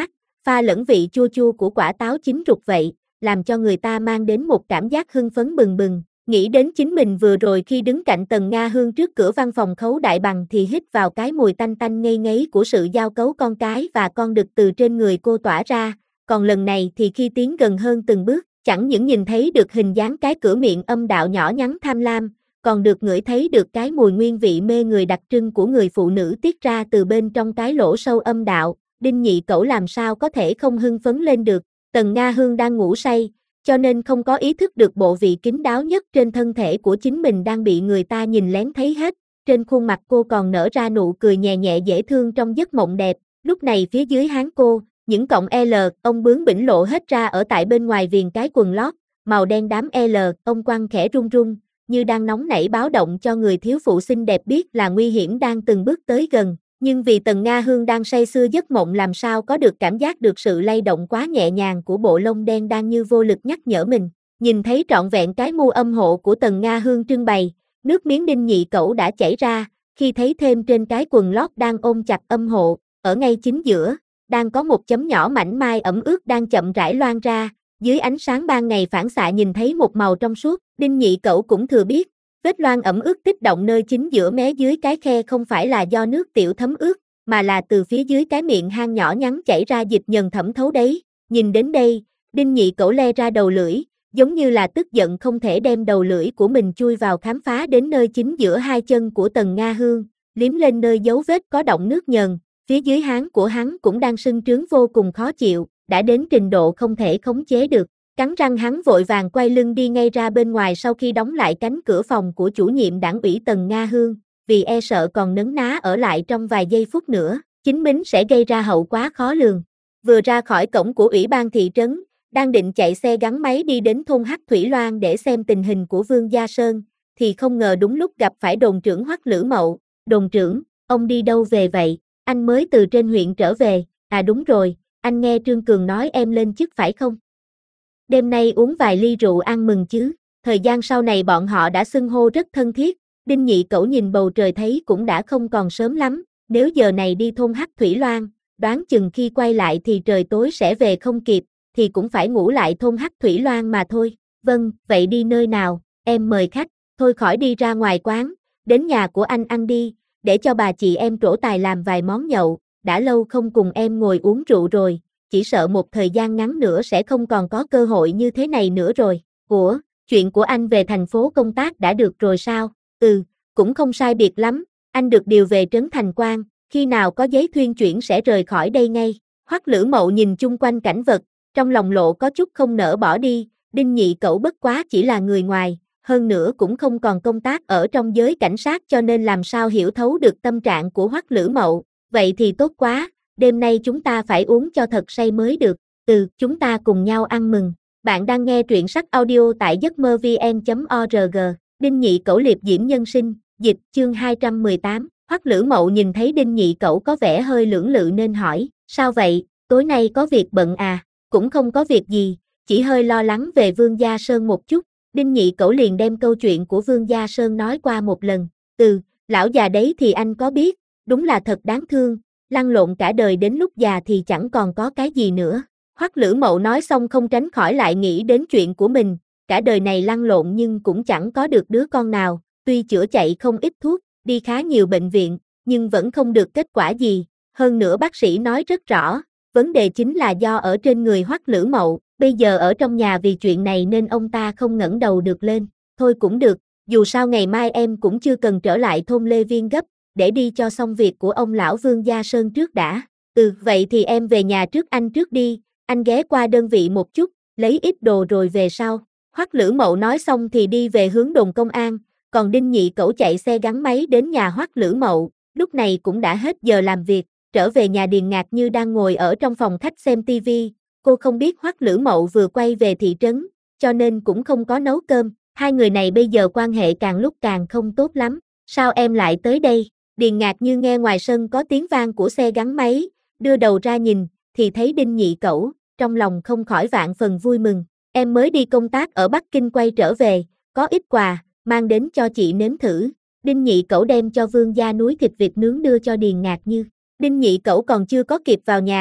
pha lẫn vị chua chua của quả táo chín rụt vậy, làm cho người ta mang đến một cảm giác hưng phấn bừng bừng. Nghĩ đến chính mình vừa rồi khi đứng cạnh Tần Nga Hương trước cửa văn phòng Khấu Đại Bằng thì hít vào cái mùi tanh tanh ngây ngấy của sự giao cấu con cái và con đực từ trên người cô tỏa ra, còn lần này thì khi tiến gần hơn từng bước, chẳng những nhìn thấy được hình dáng cái cửa miệng âm đạo nhỏ nhắn tham lam, còn được ngửi thấy được cái mùi nguyên vị mê người đặc trưng của người phụ nữ tiết ra từ bên trong cái lỗ sâu âm đạo, Đinh Nhị Cẩu làm sao có thể không hưng phấn lên được. Tần Nga Hương đang ngủ say, cho nên không có ý thức được bộ vị kín đáo nhất trên thân thể của chính mình đang bị người ta nhìn lén thấy hết. Trên khuôn mặt cô còn nở ra nụ cười nhẹ nhẹ dễ thương trong giấc mộng đẹp. Lúc này phía dưới háng cô, những cọng L, ông bướng bỉnh lộ hết ra ở tại bên ngoài viền cái quần lót, màu đen đám L, ông quăng khẽ run run, như đang nóng nảy báo động cho người thiếu phụ xinh đẹp biết là nguy hiểm đang từng bước tới gần. Nhưng vì Tần Nga Hương đang say sưa giấc mộng làm sao có được cảm giác được sự lay động quá nhẹ nhàng của bộ lông đen đang như vô lực nhắc nhở mình. Nhìn thấy trọn vẹn cái mu âm hộ của Tần Nga Hương trưng bày, nước miếng Đinh Nhị Cẩu đã chảy ra, khi thấy thêm trên cái quần lót đang ôm chặt âm hộ, ở ngay chính giữa, đang có một chấm nhỏ mảnh mai ẩm ướt đang chậm rãi loang ra, dưới ánh sáng ban ngày phản xạ nhìn thấy một màu trong suốt. Đinh Nhị Cẩu cũng thừa biết, vết loang ẩm ướt tích động nơi chính giữa mé dưới cái khe không phải là do nước tiểu thấm ướt, mà là từ phía dưới cái miệng hang nhỏ nhắn chảy ra dịch nhờn thẩm thấu đấy. Nhìn đến đây, Đinh Nhị Cẩu le ra đầu lưỡi, giống như là tức giận không thể đem đầu lưỡi của mình chui vào khám phá đến nơi chính giữa hai chân của Tần Nga Hương, liếm lên nơi dấu vết có động nước nhờn, phía dưới háng của hắn cũng đang sưng trướng vô cùng khó chịu, đã đến trình độ không thể khống chế được. Cắn răng hắn vội vàng quay lưng đi ngay ra bên ngoài sau khi đóng lại cánh cửa phòng của chủ nhiệm đảng ủy Tần Nga Hương, vì e sợ còn nấn ná ở lại trong vài giây phút nữa, chính mình sẽ gây ra hậu quá khó lường. Vừa ra khỏi cổng của ủy ban thị trấn, đang định chạy xe gắn máy đi đến thôn Hắc Thủy Loan để xem tình hình của Vương Gia Sơn, thì không ngờ đúng lúc gặp phải đồn trưởng Hoắc Lữ Mậu. Đồn trưởng, ông đi đâu về vậy? Anh mới từ trên huyện trở về. À đúng rồi, anh nghe Trương Cường nói em lên chức phải không? Đêm nay uống vài ly rượu ăn mừng chứ. Thời gian sau này bọn họ đã xưng hô rất thân thiết. Đinh Nhị Cẩu nhìn bầu trời thấy cũng đã không còn sớm lắm, nếu giờ này đi thôn Hắc Thủy Loan, đoán chừng khi quay lại thì trời tối sẽ về không kịp, thì cũng phải ngủ lại thôn Hắc Thủy Loan mà thôi. Vâng, vậy đi nơi nào, em mời khách, thôi khỏi đi ra ngoài quán, đến nhà của anh ăn đi, để cho bà chị em trổ tài làm vài món nhậu, đã lâu không cùng em ngồi uống rượu rồi, chỉ sợ một thời gian ngắn nữa sẽ không còn có cơ hội như thế này nữa rồi. Ủa, chuyện của anh về thành phố công tác đã được rồi sao? Cũng không sai biệt lắm, anh được điều về trấn Thành Quan, khi nào có giấy thuyên chuyển sẽ rời khỏi đây ngay. Hoắc Lữ Mậu nhìn chung quanh cảnh vật, trong lòng lộ có chút không nỡ bỏ đi. Đinh Nhị Cẩu bất quá chỉ là người ngoài, hơn nữa cũng không còn công tác ở trong giới cảnh sát cho nên làm sao hiểu thấu được tâm trạng của Hoắc Lữ Mậu. Vậy thì tốt quá, đêm nay chúng ta phải uống cho thật say mới được. Chúng ta cùng nhau ăn mừng. Bạn đang nghe truyện sách audio tại giấcmơ-vn.org. Đinh Nhị Cẩu liệp diễm nhân sinh, dịch chương 218. Hoắc Lữ Mậu nhìn thấy Đinh Nhị Cẩu có vẻ hơi lưỡng lự nên hỏi, sao vậy, tối nay có việc bận à? Cũng không có việc gì, chỉ hơi lo lắng về Vương Gia Sơn một chút. Đinh Nhị Cẩu liền đem câu chuyện của Vương Gia Sơn nói qua một lần. Lão già đấy thì anh có biết, đúng là thật đáng thương, lăn lộn cả đời đến lúc già thì chẳng còn có cái gì nữa. Hoắc Lữ Mậu nói xong không tránh khỏi lại nghĩ đến chuyện của mình, cả đời này lăn lộn nhưng cũng chẳng có được đứa con nào, tuy chữa chạy không ít thuốc, đi khá nhiều bệnh viện, nhưng vẫn không được kết quả gì, hơn nữa bác sĩ nói rất rõ, vấn đề chính là do ở trên người Hoắc Lữ Mậu, bây giờ ở trong nhà vì chuyện này nên ông ta không ngẩng đầu được lên, thôi cũng được, dù sao ngày mai em cũng chưa cần trở lại thôn Lê Viên gấp, để đi cho xong việc của ông lão Vương Gia Sơn trước đã. Vậy thì em về nhà trước anh trước đi, anh ghé qua đơn vị một chút, lấy ít đồ rồi về sau. Hoắc Lữ Mậu nói xong thì đi về hướng đồn công an, còn Đinh Nhị Cẩu chạy xe gắn máy đến nhà Hoắc Lữ Mậu, lúc này cũng đã hết giờ làm việc, trở về nhà Điền Ngạc Như đang ngồi ở trong phòng khách xem tivi, cô không biết Hoắc Lữ Mậu vừa quay về thị trấn, cho nên cũng không có nấu cơm, hai người này bây giờ quan hệ càng lúc càng không tốt lắm, sao em lại tới đây? Điền Ngạc Như nghe ngoài sân có tiếng vang của xe gắn máy, đưa đầu ra nhìn, thì thấy Đinh Nhị Cẩu, trong lòng không khỏi vạn phần vui mừng, em mới đi công tác ở Bắc Kinh quay trở về, có ít quà, mang đến cho chị nếm thử. Đinh Nhị Cẩu đem cho Vương gia núi thịt vịt nướng đưa cho Điền Ngạc Như. Đinh Nhị Cẩu còn chưa có kịp vào nhà,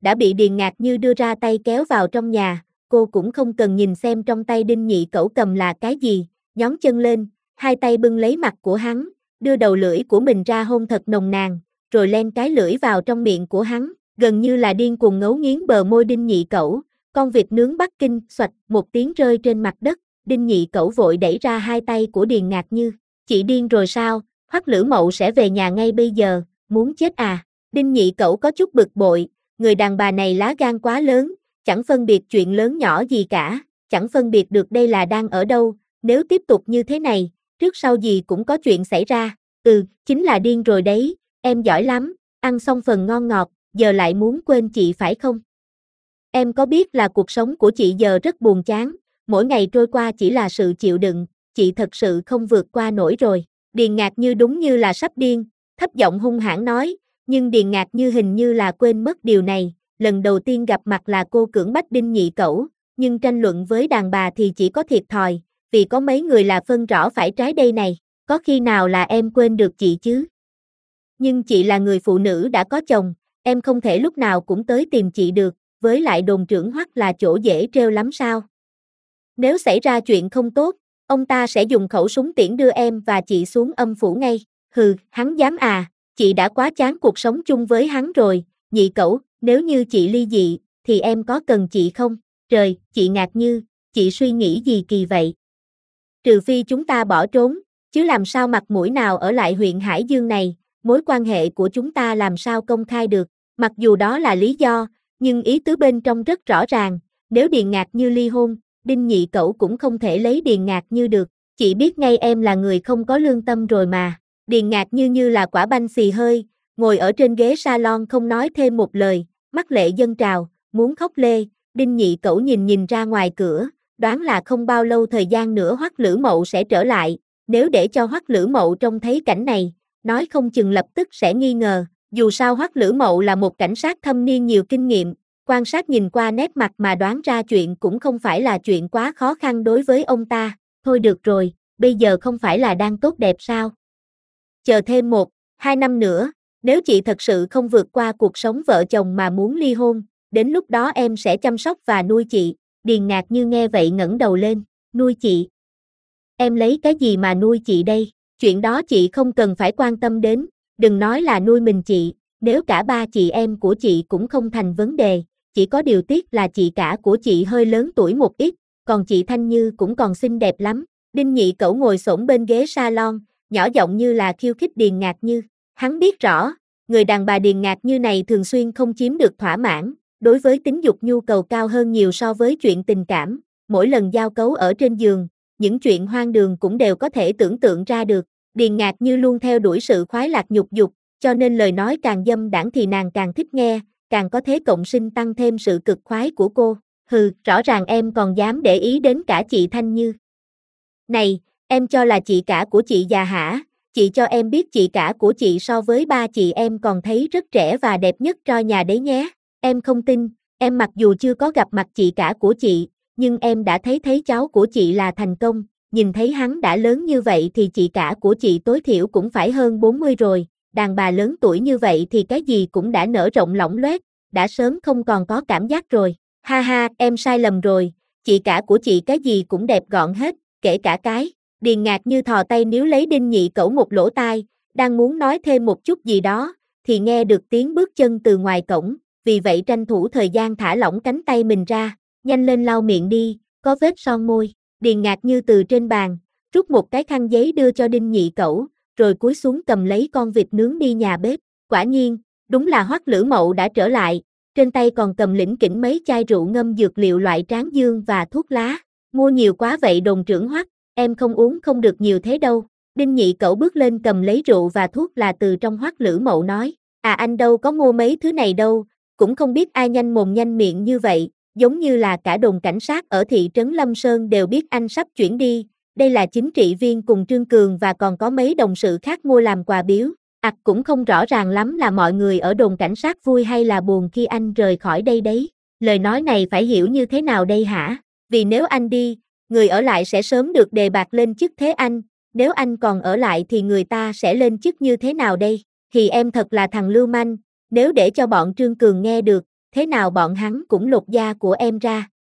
đã bị Điền Ngạc Như đưa ra tay kéo vào trong nhà, cô cũng không cần nhìn xem trong tay Đinh Nhị Cẩu cầm là cái gì, nhón chân lên, hai tay bưng lấy mặt của hắn, đưa đầu lưỡi của mình ra hôn thật nồng nàn, rồi len cái lưỡi vào trong miệng của hắn, gần như là điên cuồng ngấu nghiến bờ môi Đinh Nhị Cẩu. Con vịt nướng Bắc Kinh, xoạch, một tiếng rơi trên mặt đất, Đinh Nhị Cẩu vội đẩy ra hai tay của Điền Ngạc Như. Chị điên rồi sao, Hoắc Lữ Mậu sẽ về nhà ngay bây giờ, muốn chết à? Đinh Nhị Cẩu có chút bực bội, người đàn bà này lá gan quá lớn, chẳng phân biệt chuyện lớn nhỏ gì cả, chẳng phân biệt được đây là đang ở đâu, nếu tiếp tục như thế này, trước sau gì cũng có chuyện xảy ra. Chính là điên rồi đấy, em giỏi lắm, ăn xong phần ngon ngọt, giờ lại muốn quên chị phải không? Em có biết là cuộc sống của chị giờ rất buồn chán, mỗi ngày trôi qua chỉ là sự chịu đựng, chị thật sự không vượt qua nổi rồi. Điền Ngạc Như đúng như là sắp điên, thấp giọng hung hãn nói, nhưng Điền Ngạc Như hình như là quên mất điều này, lần đầu tiên gặp mặt là cô cưỡng bách Đinh Nhị Cẩu, nhưng tranh luận với đàn bà thì chỉ có thiệt thòi, vì có mấy người là phân rõ phải trái đây này, có khi nào là em quên được chị chứ? Nhưng chị là người phụ nữ đã có chồng, em không thể lúc nào cũng tới tìm chị được, với lại đồn trưởng Hoắc là chỗ dễ trêu lắm sao? Nếu xảy ra chuyện không tốt, ông ta sẽ dùng khẩu súng tiễn đưa em và chị xuống âm phủ ngay. Hừ, hắn dám à, chị đã quá chán cuộc sống chung với hắn rồi, Nhị Cẩu, nếu như chị ly dị, thì em có cần chị không? Trời, chị Ngạc Như, chị suy nghĩ gì kỳ vậy? Trừ phi chúng ta bỏ trốn, chứ làm sao mặt mũi nào ở lại huyện Hải Dương này, mối quan hệ của chúng ta làm sao công khai được, mặc dù đó là lý do, nhưng ý tứ bên trong rất rõ ràng, nếu Điền Ngạc Như ly hôn, Đinh Nhị Cẩu cũng không thể lấy Điền Ngạc Như được, chị biết ngay em là người không có lương tâm rồi mà. Điền Ngạc Như như là quả banh xì hơi, ngồi ở trên ghế salon không nói thêm một lời, mắt lệ dâng trào, muốn khóc lê. Đinh Nhị Cẩu nhìn ra ngoài cửa, đoán là không bao lâu thời gian nữa Hoắc Lữ Mậu sẽ trở lại, nếu để cho Hoắc Lữ Mậu trông thấy cảnh này, nói không chừng lập tức sẽ nghi ngờ, dù sao Hoắc Lữ Mậu là một cảnh sát thâm niên nhiều kinh nghiệm, quan sát nhìn qua nét mặt mà đoán ra chuyện cũng không phải là chuyện quá khó khăn đối với ông ta. Thôi được rồi, bây giờ không phải là đang tốt đẹp sao? Chờ thêm 1-2 năm nữa, nếu chị thật sự không vượt qua cuộc sống vợ chồng mà muốn ly hôn, đến lúc đó em sẽ chăm sóc và nuôi chị. Điền Ngạc Như nghe vậy ngẩng đầu lên, nuôi chị? Em lấy cái gì mà nuôi chị đây? Chuyện đó chị không cần phải quan tâm đến, đừng nói là nuôi mình chị, nếu cả ba chị em của chị cũng không thành vấn đề, chỉ có điều tiếc là chị cả của chị hơi lớn tuổi một ít, còn chị Thanh Như cũng còn xinh đẹp lắm. Đinh Nhị Cẩu ngồi xổm bên ghế salon, nhỏ giọng như là khiêu khích Điền Ngạc Như, hắn biết rõ, người đàn bà Điền Ngạc Như này thường xuyên không chiếm được thỏa mãn, đối với tính dục nhu cầu cao hơn nhiều so với chuyện tình cảm, mỗi lần giao cấu ở trên giường, những chuyện hoang đường cũng đều có thể tưởng tượng ra được. Điền Ngạc Như luôn theo đuổi sự khoái lạc nhục dục, cho nên lời nói càng dâm đãng thì nàng càng thích nghe, càng có thế cộng sinh tăng thêm sự cực khoái của cô. Hừ, rõ ràng em còn dám để ý đến cả chị Thanh Như. Này, em cho là chị cả của chị già hả? Chị cho em biết chị cả của chị so với ba chị em còn thấy rất trẻ và đẹp nhất troi nhà đấy nhé. Em không tin, em mặc dù chưa có gặp mặt chị cả của chị, nhưng em đã thấy cháu của chị là thành công, nhìn thấy hắn đã lớn như vậy thì chị cả của chị tối thiểu cũng phải hơn 40 rồi, đàn bà lớn tuổi như vậy thì cái gì cũng đã nở rộng lỏng loét, đã sớm không còn có cảm giác rồi. Ha ha, em sai lầm rồi, chị cả của chị cái gì cũng đẹp gọn hết, kể cả cái. Điền Ngạc Như thò tay níu lấy Đinh Nhị Cẩu một lỗ tai, đang muốn nói thêm một chút gì đó, thì nghe được tiếng bước chân từ ngoài cổng, vì vậy tranh thủ thời gian thả lỏng cánh tay mình ra, nhanh lên lau miệng đi, có vết son môi. Điền Ngạc Như từ trên bàn, rút một cái khăn giấy đưa cho Đinh Nhị Cẩu, rồi cúi xuống cầm lấy con vịt nướng đi nhà bếp. Quả nhiên, đúng là Hoắc Lữ Mậu đã trở lại, trên tay còn cầm lỉnh kỉnh mấy chai rượu ngâm dược liệu loại tráng dương và thuốc lá. Mua nhiều quá vậy đồn trưởng Hoắc, em không uống không được nhiều thế đâu. Đinh Nhị Cẩu bước lên cầm lấy rượu và thuốc là từ trong Hoắc Lữ Mậu nói, à anh đâu có mua mấy thứ này đâu, cũng không biết ai nhanh mồm nhanh miệng như vậy, giống như là cả đồn cảnh sát ở thị trấn Lâm Sơn đều biết anh sắp chuyển đi, đây là chính trị viên cùng Trương Cường và còn có mấy đồng sự khác mua làm quà biếu. Cũng không rõ ràng lắm là mọi người ở đồn cảnh sát vui hay là buồn khi anh rời khỏi đây đấy. Lời nói này phải hiểu như thế nào đây hả? Vì nếu anh đi, người ở lại sẽ sớm được đề bạt lên chức thế anh, nếu anh còn ở lại thì người ta sẽ lên chức như thế nào đây? Thì em thật là thằng lưu manh, nếu để cho bọn Trương Cường nghe được, thế nào bọn hắn cũng lột da của em ra,